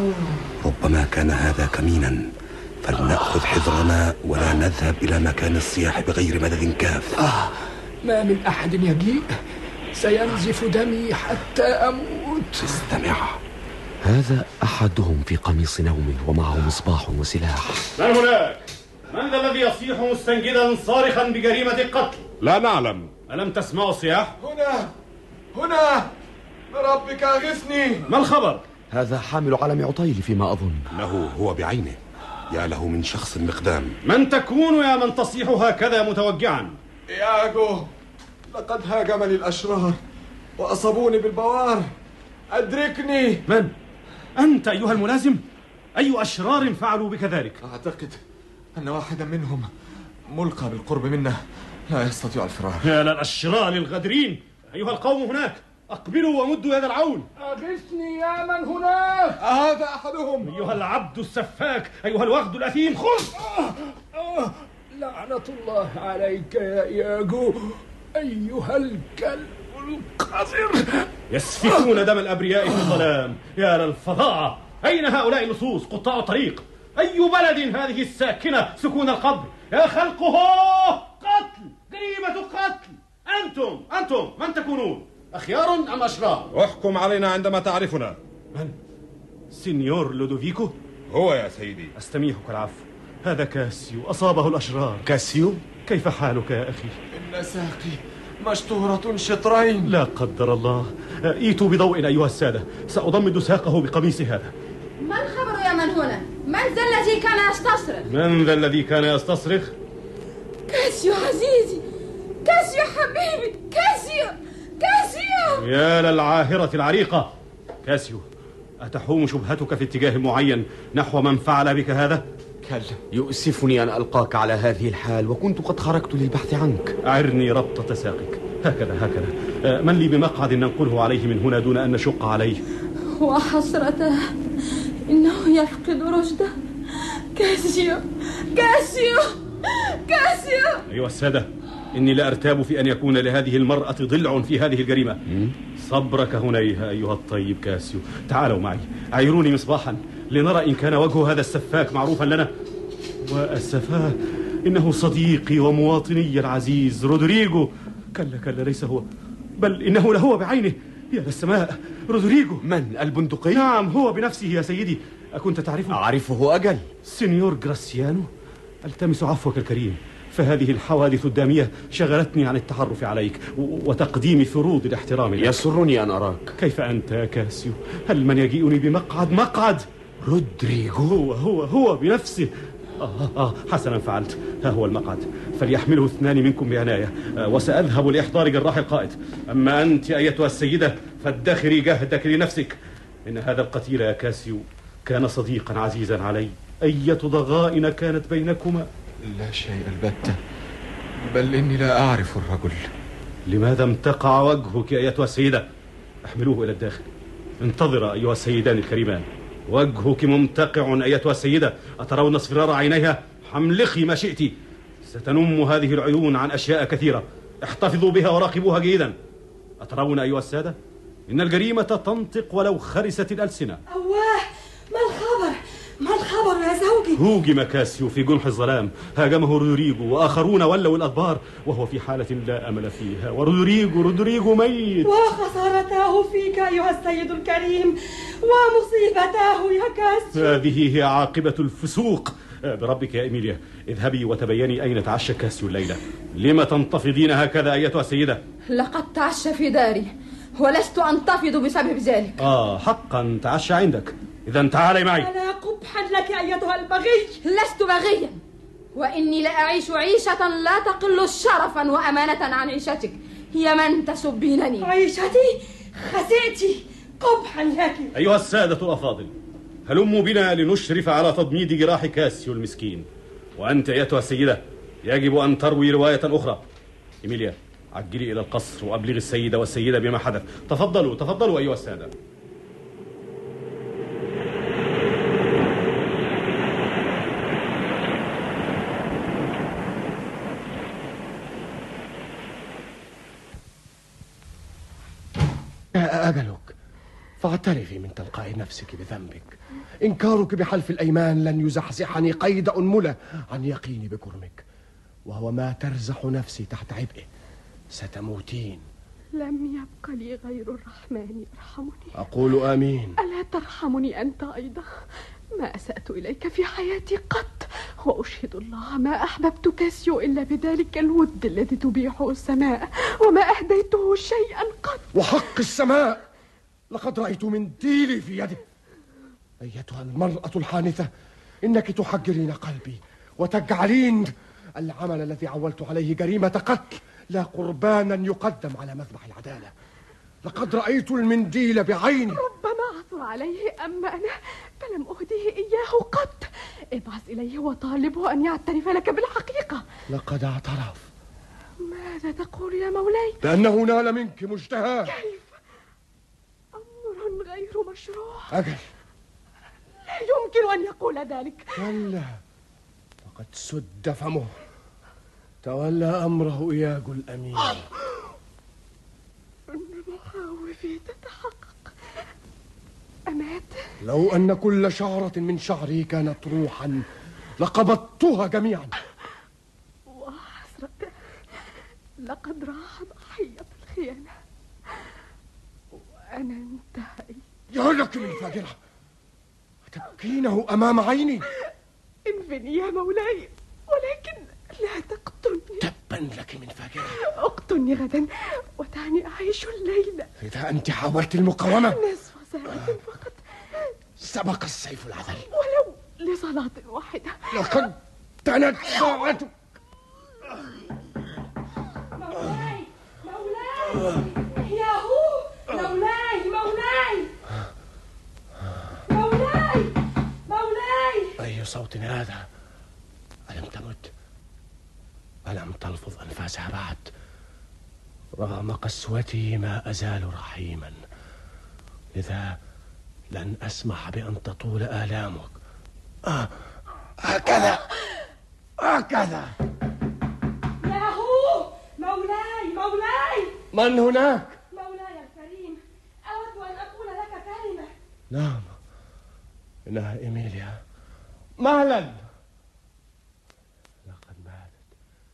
S: ربما كان هذا كمينا، فلنأخذ حذرنا ولا نذهب إلى مكان الصياح بغير مدد كاف.
P: آه ما من أحد يجيء، سينزف دمي حتى أموت.
S: استمع، هذا أحدهم في قميص نوم ومعه مصباح وسلاح.
G: من هناك؟ من ذا الذي يصيح مستنجدا صارخا بجريمة القتل؟
L: لا نعلم.
G: ألم تسمعوا الصياح؟
F: هنا هنا بربك أغثني.
G: ما الخبر؟
S: هذا حامل علم عطيل فيما أظن. إنه هو بعينه. يا له من شخص مقدام.
G: من تكون يا من تصيح هكذا متوجعا؟
F: إياغو، لقد هاجمني الأشرار وأصابوني بالبوار. أدركني.
G: من؟ أنت أيها الملازم؟ أي أشرار فعلوا بك ذلك؟
F: أعتقد أن واحدا منهم ملقى بالقرب منا، لا يستطيع الفرار.
G: يا للأشرار الغادرين، أيها القوم هناك، أقبلوا ومدوا يد العون.
D: أغثني يا من هناك.
F: هذا أحدهم.
G: أيها العبد السفاك، أيها الوغد الأثيم، خذ.
D: آه آه لعنة الله عليك يا إياغو، أيها الكلب القذر.
G: يسفكون دم الأبرياء في الظلام. يا للفظاعة، أين هؤلاء اللصوص قطاع الطريق؟ أي بلد هذه الساكنة سكون القبر؟ يا خلقه قتل، جريمة قتل. أنتم أنتم من تكونون؟ أخيار أم أشرار؟
L: احكم علينا عندما تعرفنا.
G: من؟ سينيور لودوفيكو؟
L: هو يا سيدي.
G: أستميحك العفو، هذا كاسيو، أصابه الأشرار.
C: كاسيو؟
G: كيف حالك يا أخي؟
F: إن ساقي مشطورة شطرين.
G: لا قدر الله. ايتوا بضوء أيها السادة، سأضمد ساقه بقميص هذا.
R: ما الخبر يا من هنا؟ من ذا الذي كان يستصرخ؟
G: من ذا الذي كان يستصرخ؟
R: كاسيو عزيزي، كاسيو حبيبي، كاسيو كاسيو.
G: يا للعاهرة العريقة. كاسيو، أتحوم شبهتك في اتجاه معين نحو من فعل بك هذا؟
C: تكلم.
S: يؤسفني أن ألقاك على هذه الحال، وكنت قد خرجت للبحث عنك.
C: أعرني ربطة ساقك. هكذا هكذا. من لي بمقعد ننقله عليه من هنا دون أن نشق عليه؟
O: وحسرته إنه يفقد رشده. كاسيو كاسيو كاسيو.
C: أيها السادة، إني لا أرتاب في أن يكون لهذه المرأة ضلع في هذه الجريمة. صبرك هنيها أيها الطيب كاسيو. تعالوا معي، عيروني مصباحا لنرى إن كان وجه هذا السفاك معروفا لنا. وأسفاه، إنه صديقي ومواطني العزيز رودريغو. كلا كلا، ليس هو، بل إنه لهو بعينه. يا للسماء، رودريغو.
S: من؟ البندقي؟
C: نعم، هو بنفسه يا سيدي. أكنت تعرفه؟
S: أعرفه أجل.
C: سينيور غراسيانو، ألتمس عفوك الكريم، فهذه الحوادث الدامية شغلتني عن التعرف عليك وتقديم فروض الاحترام لك.
S: يسرني أن أراك.
C: كيف أنت يا كاسيو؟ هل من يجيئني بمقعد؟ مقعد
S: رودريغو.
C: هو هو هو بنفسه. آه آه حسنا فعلت، ها هو المقعد، فليحمله اثنان منكم بعناية، آه وسأذهب لإحضار جراح القائد. أما أنت أيتها السيدة فادخري جهدك لنفسك، إن هذا القتيل يا كاسيو كان صديقا عزيزا علي. أية ضغائن كانت بينكما؟
S: لا شيء البتة، بل إني لا أعرف الرجل.
C: لماذا امتقع وجهك أيتها السيدة؟ احملوه إلى الداخل. انتظر أيها السيدان الكريمان. وجهك ممتقع أيتها السيدة، أترون اصفرار عينيها؟ حملخي ما شئت، ستنم هذه العيون عن أشياء كثيرة، احتفظوا بها وراقبوها جيدا. أترون أيها السادة؟ إن الجريمة تنطق ولو خرست الألسنة.
O: أواه، ما الخبر؟ ما الخبر يا زوجي؟
C: هوجم كاسيو في جنح الظلام، هاجمه رودريغو وآخرون ولوا الأدبار، وهو في حالة لا أمل فيها. ورودريغو رودريغو ميت.
O: وخسارته فيك أيها السيد الكريم، ومصيبته يا كاسيو.
C: هذه هي عاقبة الفسوق. بربك يا إيميليا، اذهبي وتبيني أين تعشى كاسيو الليلة. لما تنتفضين هكذا أيتها السيدة؟
R: لقد تعشى في داري، ولست أنتفض بسبب ذلك.
C: آه حقا، تعشى عندك. إذا تعالي معي.
O: ألا قبحا لك أيتها البغي.
R: لست بغيا، وإني لأعيش عيشة لا تقل شرفا وأمانة عن عيشتك يا من تسبينني.
O: عيشتي؟ خسئتي، قبحا لك.
C: أيها السادة الأفاضل، هلموا بنا لنشرف على تضميد جراح كاسيو المسكين. وأنت أيتها السيدة يجب أن تروي رواية أخرى. إيميليا، عجلي إلى القصر وأبلغ السيدة والسيدة بما حدث. تفضلوا تفضلوا أيها السادة.
E: أجلك، فاعترفي من تلقاء نفسك بذنبك. إنكارك بحلف الأيمان لن يزحزحني قيد أنملة عن يقيني بجرمك، وهو ما ترزح نفسي تحت عبئه. ستموتين.
K: لم يبق لي غير الرحمن يرحمني.
E: أقول آمين.
K: ألا ترحمني أنت أيضا؟ ما أسأت إليك في حياتي قط، وأشهد الله ما أحببت كاسيو إلا بذلك الود الذي تبيحه السماء، وما أهديته شيئا قط.
E: وحق السماء، لقد رأيت منديلي في يدي. أيتها المرأة الحانثة، إنك تحجرين قلبي وتجعلين العمل الذي عولت عليه جريمة قتل لا قربانا يقدم على مذبح العدالة. لقد رأيت المنديل بعيني.
K: ربما عثر عليه، أما أنا فلم أهديه إياه قط. ابعث إليه وطالبه أن يعترف لك بالحقيقة.
E: لقد اعترف.
K: ماذا تقول يا مولاي؟
E: بأنه نال منك مشتهاه.
K: كيف؟ أمر غير مشروع.
E: أجل،
K: لا يمكن أن يقول ذلك.
E: كلا، لقد سد فمه. تولى أمره إياج الأمين.
K: المخاوف تتحقق. أمات؟
E: لو أن كل شعرة من شعري كانت روحا لقبضتها جميعا.
K: وحسرته، لقد راح ضحية الخيانة وأنا انتهيت.
E: يا لك من فاجرة، تبكينه أمام عيني.
K: انفني يا مولاي، ولكن لا تقتلني.
E: تبا لك من فاجرة.
K: اقتلني غدا ودعني أعيش الليلة.
E: إذا أنت حاولت المقاومة
K: نصف ساعة فقط.
E: سبق السيف العذل
K: ولو لصلاة واحدة.
E: لقد تنت ساعتك.
O: مولاي مولاي يا هو، مولاي مولاي مولاي مولاي.
E: أي صوت هذا؟ ماذا بعد؟ رغم قسوتي ما أزال رحيما، لذا لن أسمح بأن تطول آلامك. آه هكذا هكذا.
O: ياهو مولاي مولاي.
E: من هناك؟
O: مولاي الكريم، أود أن أقول لك كلمة.
E: نعم، إنها إيميليا. مهلا. لقد ماتت.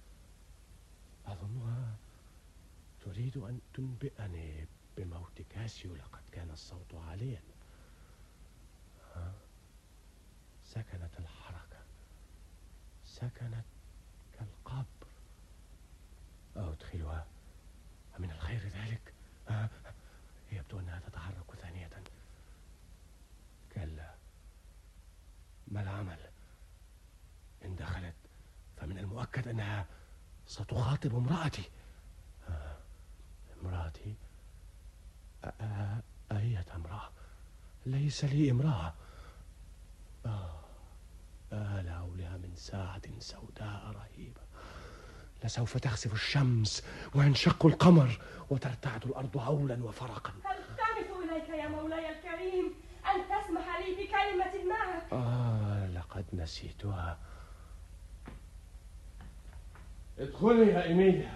E: أظنها تريد أن تنبئني بموت كاسيو. لقد كان الصوت عاليا. ها؟ سكنت الحركة، سكنت كالقبر. أدخلها؟ من الخير ذلك؟ ها؟ يبدو أنها تتحرك ثانية. كلا، ما العمل؟ إن دخلت فمن المؤكد أنها ستخاطب امرأتي. آه. امرأتي؟ آه. أية امرأة؟ ليس لي امرأة. آه. آل هولها من ساعة سوداء رهيبة. لسوف تخسف الشمس وينشق القمر وترتعد الأرض هولا وفرقا.
O: ألتمس إليك يا مولاي الكريم أن تسمح لي بكلمة معك.
E: آه لقد نسيتها. ادخلي يا إيميليا.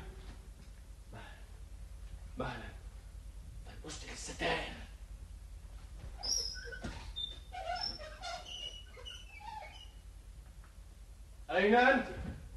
E: مهلا مهلا. فلبستك الستائر. أين أنت؟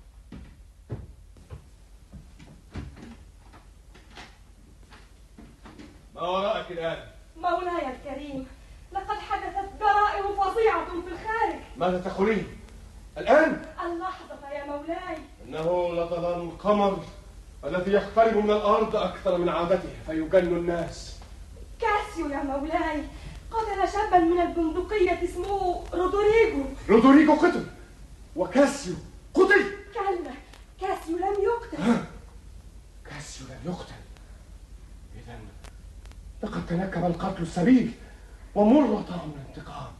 E: ما وراءك الآن؟
O: مولاي الكريم، لقد حدثت جرائم فظيعة في الخارج.
E: ماذا تقولين؟ الآن؟
O: اللحظة يا مولاي.
E: إنه لظلام القمر الذي يقترب من الأرض أكثر من عادته فيجن الناس.
O: كاسيو يا مولاي قتل شابا من البندقية اسمه رودريجو.
E: رودريجو قتل وكاسيو قتل؟
O: كلا، كاسيو لم يقتل.
E: كاسيو لم يقتل؟ إذن لقد تنكب القتل السبيل ومر طعم الانتقام.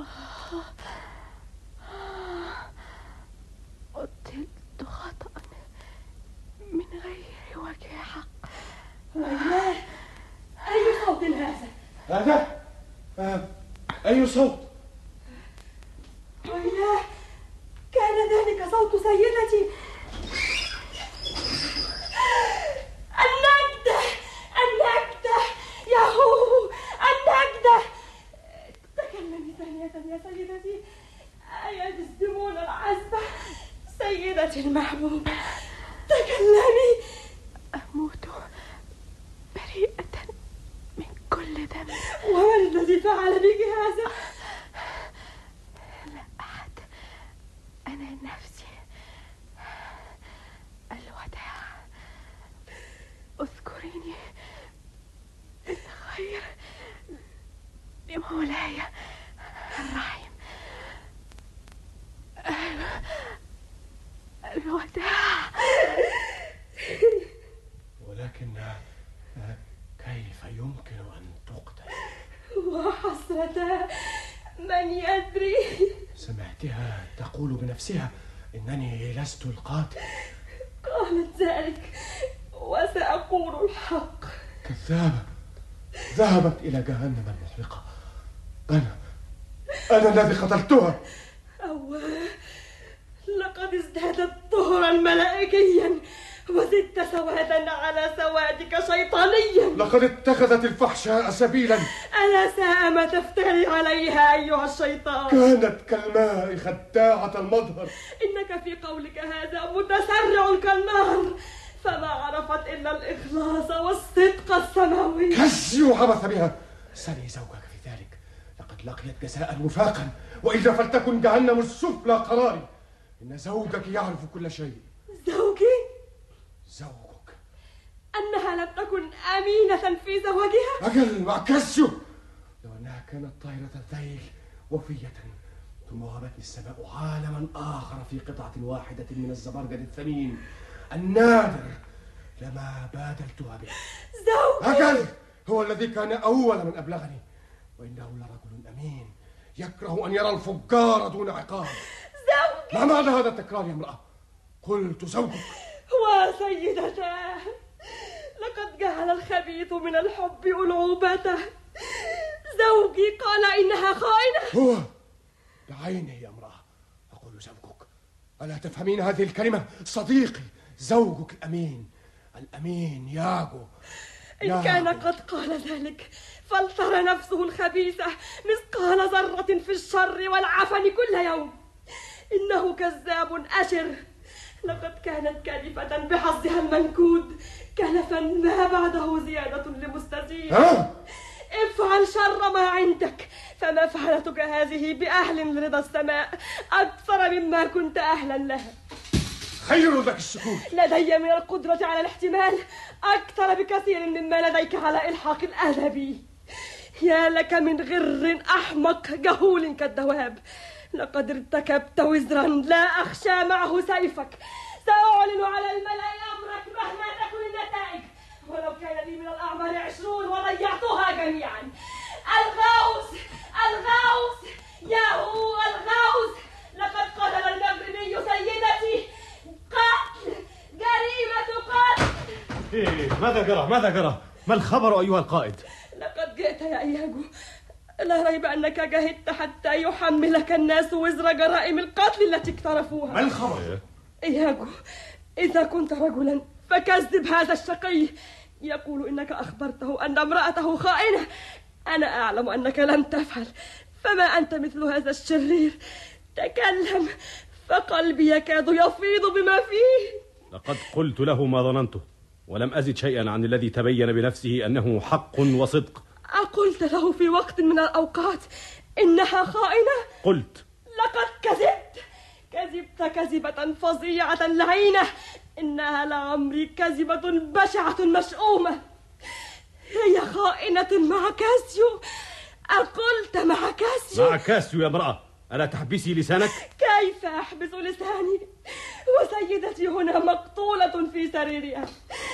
K: قتلت خطأ من غير وجه حق.
O: ويلاه، أي صوت هذا؟
E: هذا؟ آه. أي صوت؟
O: ويلاه، كان ذلك صوت سيدتي. النجدة النجدة ياهو النجدة. تكلمي ثانية يا سيدتي. أيا تسدمون العزبة سيدتي المحبوبة، تكلمي.
K: أموت بريئة من كل ذنب.
O: ومن الذي فعل بك هذا؟
K: لا أحد، أنا نفسي. الوداع. اذكريني بالخير لمولاي الرحيم. الوداع.
E: ولكن كيف يمكن أن تقتل؟
O: وحسرة من يدري.
E: سمعتها تقول بنفسها إنني لست القاتل.
O: قالت ذلك وسأقول الحق.
E: كذابة، ذهبت إلى جهنم المحرقة. أنا أنا الذي قتلتها.
O: أواه، لقد ازدادت طهرا ملائكيا وزدت سوادا على سوادك شيطانيا.
E: لقد اتخذت الفحشاء سبيلا.
O: ألا ساء ما تفتري عليها أيها الشيطان.
E: كانت كالماء خداعة المظهر.
O: إنك في قولك هذا متسرع كالنار، فما عرفت إلا الإخلاص والصدق السماوي.
E: كاسيو عبث بها. سلي زوجك في ذلك، لقد لقيت جزاء وفاقا، وإلا فلتكن جهنم السفلى قراري. إن زوجك يعرف كل شيء.
O: زوجي؟
E: زوجك.
O: أنها لم تكن أمينة في زواجها؟
E: أجل، مع كاسيو. لو أنها كانت طائرة الذيل وفية ثم وهبتني السماء عالما آخر في قطعة واحدة من الزبرجد الثمين النادر لما بادلتها به.
O: زوجي.
E: أجل، هو الذي كان أول من أبلغني، وإنه لرجل أمين يكره أن يرى الفجار دون عقاب.
O: زوجي.
E: ما معنى هذا التكرار يا امرأة؟ قلت زوجك.
O: وسيدتاه، لقد جعل الخبيث من الحب ألعوبته. زوجي قال إنها خائنة.
E: هو بعينه يا امرأة، أقول زوجك. ألا تفهمين هذه الكلمة؟ صديقي، زوجك الأمين، الأمين ياغو.
O: إن كان قد قال ذلك فلترى نفسه الخبيثة مثقال ذرة في الشر والعفن كل يوم. إنه كذاب أشر. لقد كانت كالفة بحظها المنكود، كلفا ما بعده زيادة لمستزيد. افعل شر ما عندك، فما فعلتك هذه بأهل لرضا السماء أكثر مما كنت أهلا لها.
E: خير لك السكوت.
O: لدي من القدرة على الاحتمال أكثر بكثير مما لديك على إلحاق الأذى بي. يا لك من غر أحمق جهول كالدواب. لقد ارتكبت وزرا لا أخشى معه سيفك. سأعلن على الملأ أمرك مهما تكن النتائج، ولو كان لي من الأعمال عشرون وضيعتها جميعا. الغوث الغوث ياهو الغوث، لقد قتل المغربي سيدتي. قتل، جريمة قتل.
C: إيه، ماذا جرى؟ ماذا جرى؟ ما الخبر أيها القائد؟
O: لقد جئت يا إياجو. لا ريب أنك جهدت حتى يحملك الناس وزر جرائم القتل التي اقترفوها.
C: ما الخبر؟
O: إياجو، إذا كنت رجلا فكذب هذا الشقي. يقول إنك أخبرته أن امرأته خائنة. أنا أعلم أنك لم تفعل، فما أنت مثل هذا الشرير. تكلم، فقلبي يكاد يفيض بما فيه.
C: لقد قلت له ما ظننته، ولم أزد شيئا عن الذي تبين بنفسه أنه حق وصدق.
O: أقلت له في وقت من الأوقات إنها خائنة؟
C: قلت.
O: لقد كذبت كذبت كذبة فظيعة لعينة. إنها لعمري كذبة بشعة مشؤومة. هي خائنة مع كاسيو. أقلت مع كاسيو.
C: مع كاسيو يا امرأة، ألا تحبسي لسانك؟
O: كيف أحبس لساني وسيدتي هنا مقتولة في سريرها؟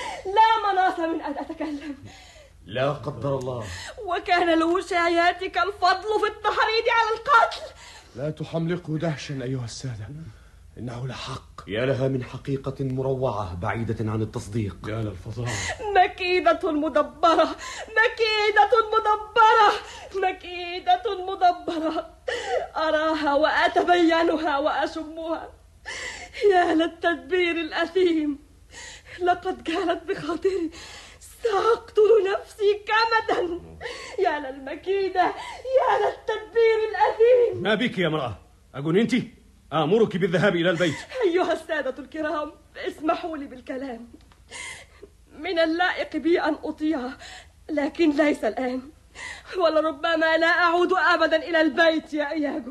O: لا مناص من أن أتكلم.
C: لا قدر الله.
O: وكان لوشاياتك الفضل في التحريض على القتل.
E: لا تحملقوا دهشا أيها السادة، إنه لحق.
C: يا لها من حقيقة مروعة بعيدة عن التصديق. يا للفظاعة.
O: مكيدة مدبرة، مكيدة مدبرة، مكيدة مدبرة. أراها وأتبينها وأشمها. يا للتدبير الأثيم. لقد جالت بخاطري سأقتل نفسي كمدا. يا للمكيدة، يا للتدبير الأثيم.
C: ما بك يا امرأة؟ أجننت؟ آمرك بالذهاب إلى البيت.
O: أيها السادة الكرام، اسمحوا لي بالكلام. من اللائق بي أن أطيع، لكن ليس الآن، ولربما لا أعود أبدا إلى البيت يا إياجو.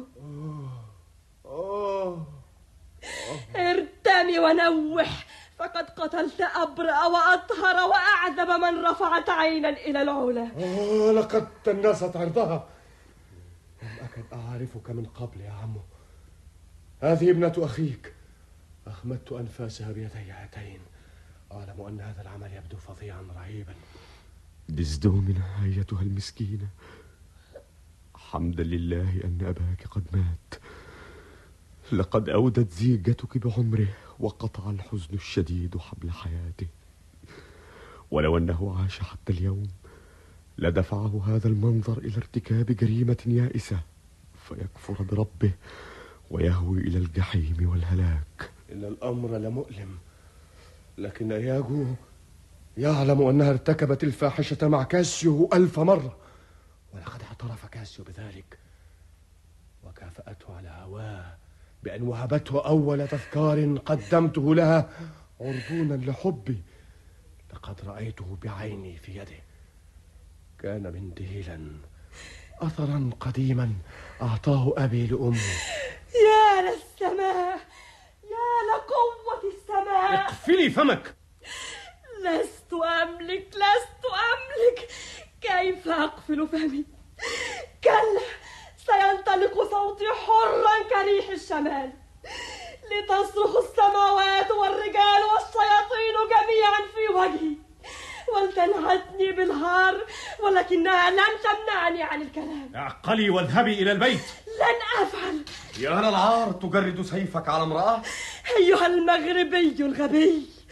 O: ارتمي ونوح، فقد قتلت أبرأ وأطهر وأعذب من رفعت عينا إلى العلا.
E: آه، لقد تنست عرضها. لم أكن أعرفك من قبل يا عمو. هذه ابنة أخيك. أخمدت أنفاسها بيدي هاتين. أعلم أن هذا العمل يبدو فظيعا رهيبا.
S: دزدومنا أيتها المسكينة، حمدا لله أن أباك قد مات. لقد أودت زيجتك بعمره وقطع الحزن الشديد حبل حياته، ولو أنه عاش حتى اليوم لدفعه هذا المنظر إلى ارتكاب جريمة يائسة فيكفر بربه ويهوي إلى الجحيم والهلاك.
E: إن الأمر لمؤلم، لكن إياجو يعلم أنها ارتكبت الفاحشة مع كاسيو ألف مرة، ولقد اعترف كاسيو بذلك وكافأته على هواه بأن وهبته أول تذكار قدمته لها عربونا لحبي. لقد رأيته بعيني في يده. كان منديلا، أثرا قديما أعطاه أبي لأمي.
O: يا للسماء، يا لقوة السماء.
C: اقفلي فمك.
O: لست أملك، لست أملك. كيف أقفل فمي؟ كلا، سينطلق صوتي حرا كريح الشمال، لتصرخ السماوات والرجال والشياطين جميعا في وجهي، ولتنعتني بالهار، ولكنها لن تمنعني عن الكلام.
C: اعقلي واذهبي إلى البيت.
O: لن أفعل.
F: يا للعار، تجرد سيفك على امرأة؟
O: أيها المغربي الغبي،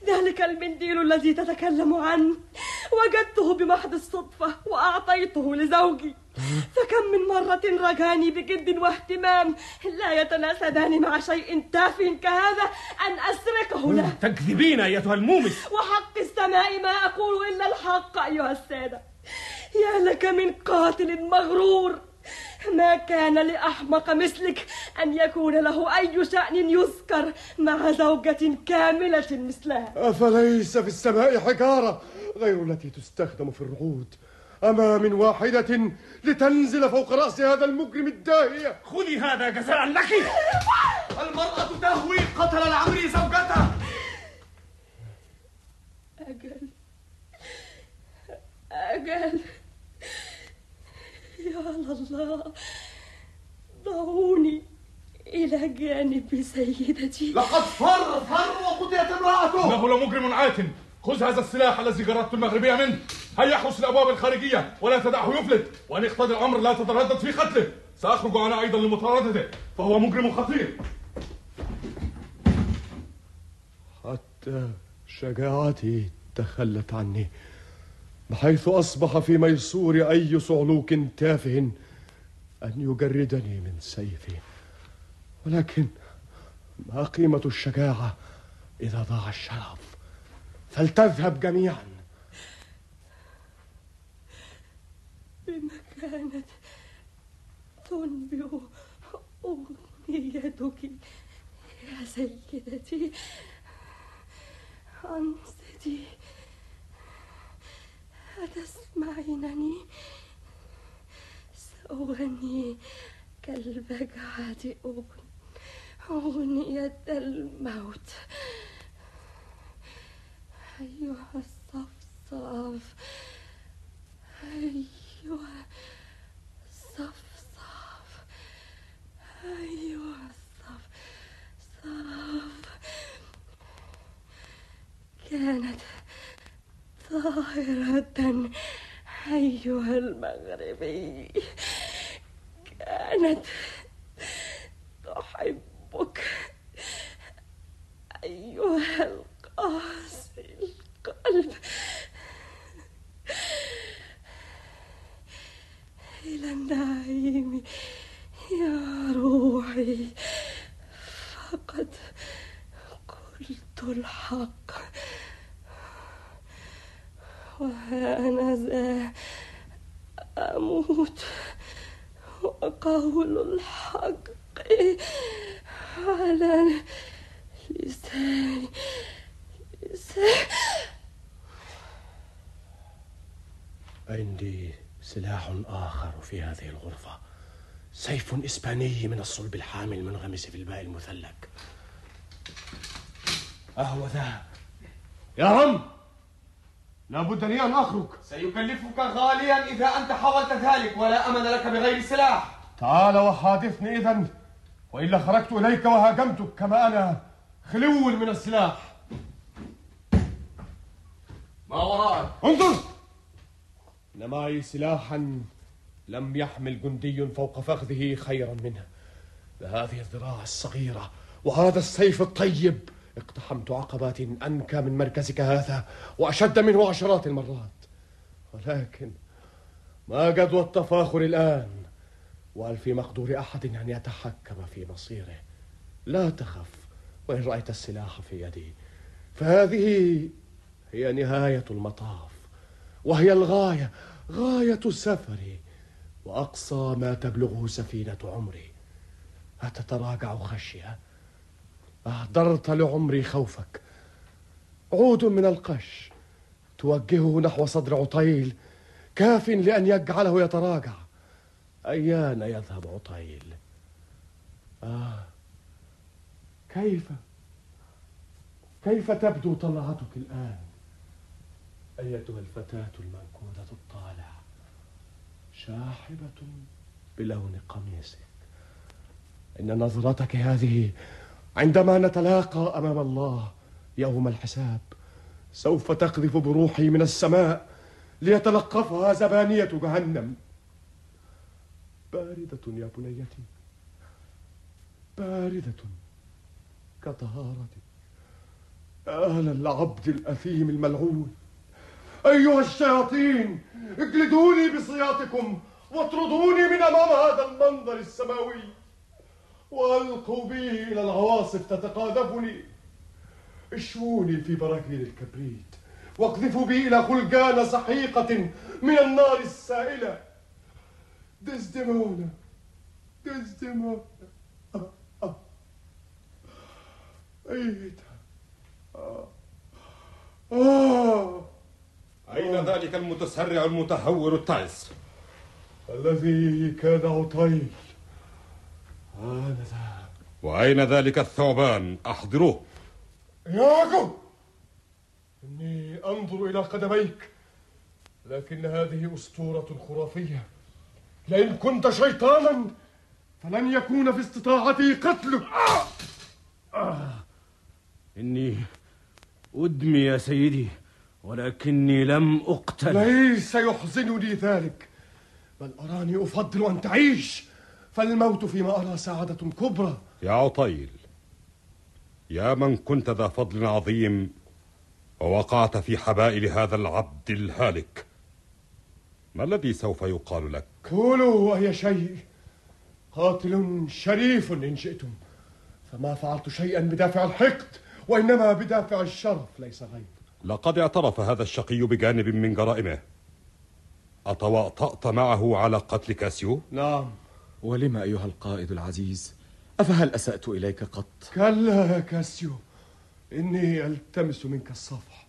O: ذلك المنديل الذي تتكلم عنه وجدته بمحض الصدفة وأعطيته لزوجي، فكم من مرة رجاني بجد واهتمام لا يتناسبان مع شيء تافه كهذا أن أسرقه له.
M: تكذبين أيتها المومس.
O: وحق السماء ما أقول إلا الحق أيها السادة. يا لك من قاتل مغرور، ما كان لأحمق مثلك أن يكون له أي شأن يذكر مع زوجة كاملة مثلها.
T: أفليس في السماء حجارة غير التي تستخدم في الرعود؟ أما من واحدة لتنزل فوق رأس هذا المجرم الداهية.
M: خذي هذا جزاء لك. المرأة تهوي قتل العمري زوجته.
O: أجل أجل يا الله، ضعوني إلى جانب سيدتي.
Q: لقد فر فر وقتلت امرأته.
L: إنه لمجرم عاتم. خذ هذا السلاح الذي جردت المغربية منه، هيا احرس الأبواب الخارجية ولا تدعه يفلت، وأن يقتضي الأمر لا تتردد في قتله. سأخرج أنا أيضا لمطاردته، فهو مجرم خطير.
T: حتى شجاعتي تخلت عني، بحيث أصبح في ميسور أي صعلوك تافه أن يجردني من سيفي. ولكن ما قيمة الشجاعة إذا ضاع الشرف؟ فلتذهب جميعا.
O: بما كانت تنبئ أغنيتك يا سيدتي، أنصتي أتسمعينني؟ سأغني كالبجعة أغنية الموت. أيها الصفصاف، أيها الصفصاف، أيها الصفصاف. كانت طاهرة أيها المغربي، كانت تحبك أيها القاسي القلب. إلى النعيم يا روحي، فقد قلت الحق، وأنا ذا أموت وقول الحق على لساني. لساني.
T: عندي سلاح آخر في هذه الغرفة، سيف إسباني من الصلب الحامل المنغمس في الماء المثلج. أهو ذا يا رم، لابد لي أن أخرج.
Q: سيكلفك غاليا إذا أنت حاولت ذلك، ولا أمل لك بغير سلاح.
T: تعال وحادثني إذن، وإلا خرجت إليك وهاجمتك كما أنا خلو من السلاح.
Q: ما وراءك؟
T: انظر، إن معي سلاحا لم يحمل جندي فوق فخذه خيرا منه. بهذه الذراع الصغيرة وهذا السيف الطيب اقتحمت عقبات أنكى من مركزك هذا وأشد منه عشرات المرات. ولكن ما جدوى التفاخر الآن؟ وهل في مقدور أحد أن يتحكم في مصيره؟ لا تخف، وإن رأيت السلاح في يدي فهذه هي نهاية المطاف، وهي الغاية، غاية سفري وأقصى ما تبلغه سفينة عمري. أتتراجع خشية؟ أهدرت لعمري خوفك. عود من القش توجهه نحو صدر عطيل كاف لأن يجعله يتراجع. أيان يذهب عطيل؟ آه، كيف كيف تبدو طلعتك الآن أيتها الفتاة المنكودة الطالع، شاحبة بلون قميصك؟ إن نظرتك هذه عندما نتلاقى أمام الله يوم الحساب سوف تقذف بروحي من السماء ليتلقفها زبانية جهنم. باردة يا بنيتي، باردة كطهارتي. آل العبد الأثيم الملعون. أيها الشياطين، اجلدوني بصياطكم واطردوني من أمام هذا المنظر السماوي، وألقوا بي إلى العواصف تتقاذفني. اشووني في براكين الكبريت واقذفوا بي إلى خلجان سحيقة من النار السائلة. دزدمونا دزدمونا آه آه. أيتها آه. آه.
S: أين ذلك المتسرع المتهور التعس؟
T: الذي كان عطيل آنذاك.
S: وأين ذلك الثعبان؟ أحضروه.
T: ياكو، إني أنظر إلى قدميك، لكن هذه أسطورة خرافية. لئن كنت شيطانا فلن يكون في استطاعتي قتلك. آه.
U: آه. إني أدمي يا سيدي، ولكني لم أقتل.
T: ليس يحزنني ذلك، بل أراني أفضل أن تعيش، فالموت فيما أرى سعادة كبرى.
S: يا عطيل، يا من كنت ذا فضل عظيم ووقعت في حبائل هذا العبد الهالك، ما الذي سوف يقال لك؟
T: قولوا أي شيء. قاتل شريف إن شئتم، فما فعلت شيئا بدافع الحقد، وإنما بدافع الشرف ليس غير.
S: لقد اعترف هذا الشقي بجانب من جرائمه. أتواطأت معه على قتل كاسيو؟
T: نعم.
F: ولم أيها القائد العزيز؟ أفهل أسأت إليك قط؟
T: كلا يا كاسيو، إني ألتمس منك الصفح.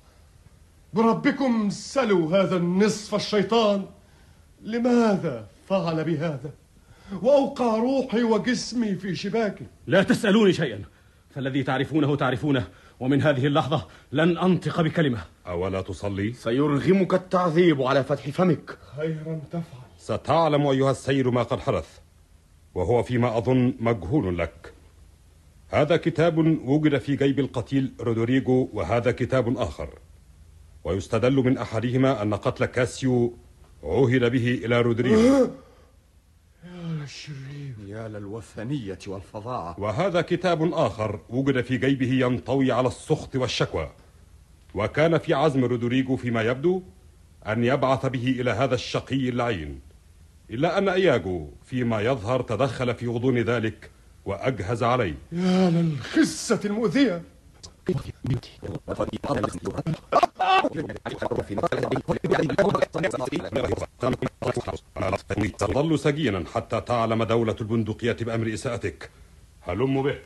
T: بربكم سلوا هذا النصف الشيطان لماذا فعل بهذا، وأوقع روحي وجسمي في شباكه.
U: لا تسألوني شيئا، فالذي تعرفونه تعرفونه، ومن هذه اللحظة لن أنطق بكلمة.
S: أولا تصلي؟
U: سيرغمك التعذيب على فتح فمك.
T: خيرا تفعل.
S: ستعلم أيها السيد ما قد حدث، وهو فيما أظن مجهول لك. هذا كتاب وجد في جيب القتيل رودريغو، وهذا كتاب آخر، ويستدل من أحدهما أن قتل كاسيو عهد به إلى رودريغو.
T: يا للشرير،
F: يا للوثنية والفظاعة.
S: وهذا كتاب آخر وجد في جيبه ينطوي على السخط والشكوى، وكان في عزم رودريغو فيما يبدو أن يبعث به إلى هذا الشقي اللعين، إلا أن إياغو فيما يظهر تدخل في غضون ذلك وأجهز عليه.
T: يا للخسة المؤذية.
S: تظل سجينا حتى تعلم دولة البندقية بأمر إساءتك. هلم به.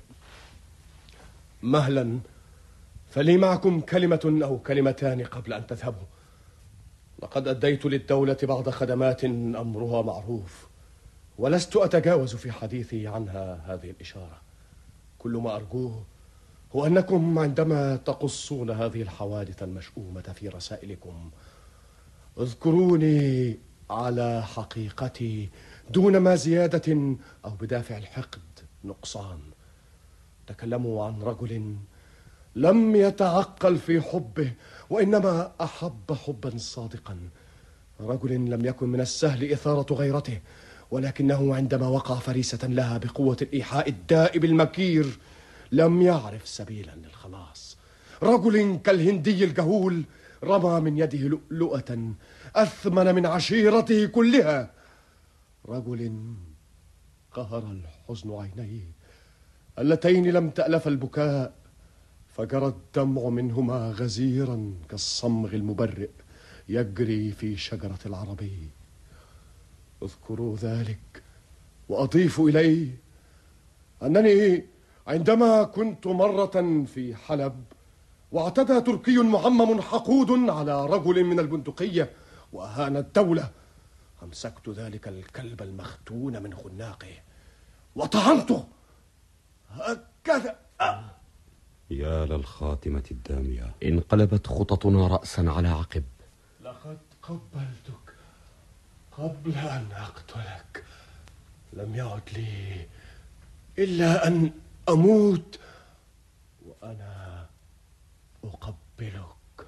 T: مهلا، فلي معكم كلمة أو كلمتان قبل أن تذهبوا. لقد أديت للدولة بعض خدمات أمرها معروف، ولست أتجاوز في حديثي عنها هذه الإشارة. كل ما أرجوه هو أنكم عندما تقصون هذه الحوادث المشؤومة في رسائلكم اذكروني على حقيقتي دون ما زيادة أو بدافع الحقد نقصان. تكلموا عن رجل لم يتعقل في حبه، وإنما أحب حبا صادقا. رجل لم يكن من السهل إثارة غيرته، ولكنه عندما وقع فريسة لها بقوة الإيحاء الدائب المكير لم يعرف سبيلا للخلاص. رجل كالهندي الجهول رمى من يده لؤلؤة أثمن من عشيرته كلها. رجل قهر الحزن عينيه اللتين لم تألف البكاء، فجرى الدمع منهما غزيرا كالصمغ المبرئ يجري في شجرة العربي. اذكروا ذلك وأضيف إليه أنني عندما كنت مرة في حلب واعتدى تركي معمم حقود على رجل من البندقية وأهان الدولة، أمسكت ذلك الكلب المختون من خناقه وطعنته هكذا.
S: يا للخاتمة الدامية.
U: انقلبت خططنا رأسا على عقب.
T: لقد قبلتك قبل أن أقتلك، لم يعد لي إلا أن أموت وأنا أقبلك.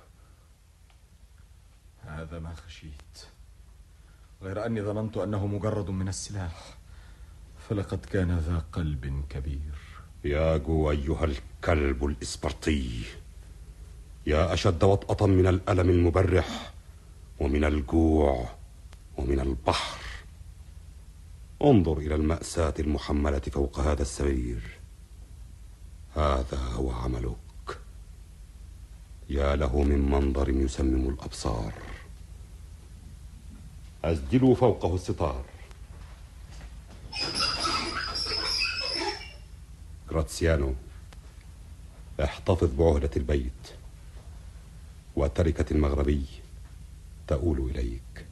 F: هذا ما خشيت، غير أني ظننت أنه مجرد من السلاح، فلقد كان ذا قلب كبير.
S: ياغو أيها الكلب الإسبرطي، يا أشد وطأة من الألم المبرح ومن الجوع ومن البحر. انظر إلى المأساة المحملة فوق هذا السرير. هذا هو عملك. يا له من منظر يسمم الأبصار. أسدلوا فوقه الستار. غراتسيانو، احتفظ بعهدة البيت، وتركة المغربي تؤول إليك.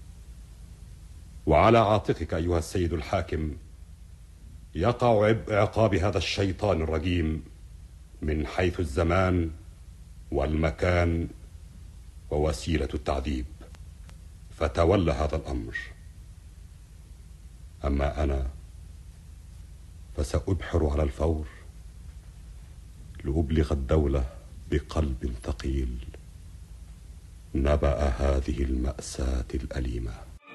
S: وعلى عاتقك أيها السيد الحاكم يقع عبء عقاب هذا الشيطان الرجيم من حيث الزمان والمكان ووسيلة التعذيب، فتولى هذا الأمر. أما أنا فسأبحر على الفور لأبلغ الدولة بقلب ثقيل نبأ هذه المأساة الأليمة.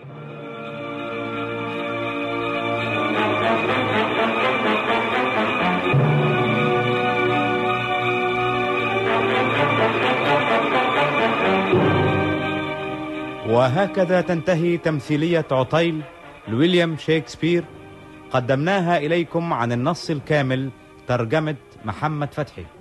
A: وهكذا تنتهي تمثيلية عطيل لويليام شكسبير، قدمناها إليكم عن النص الكامل، ترجمة محمد فتحي.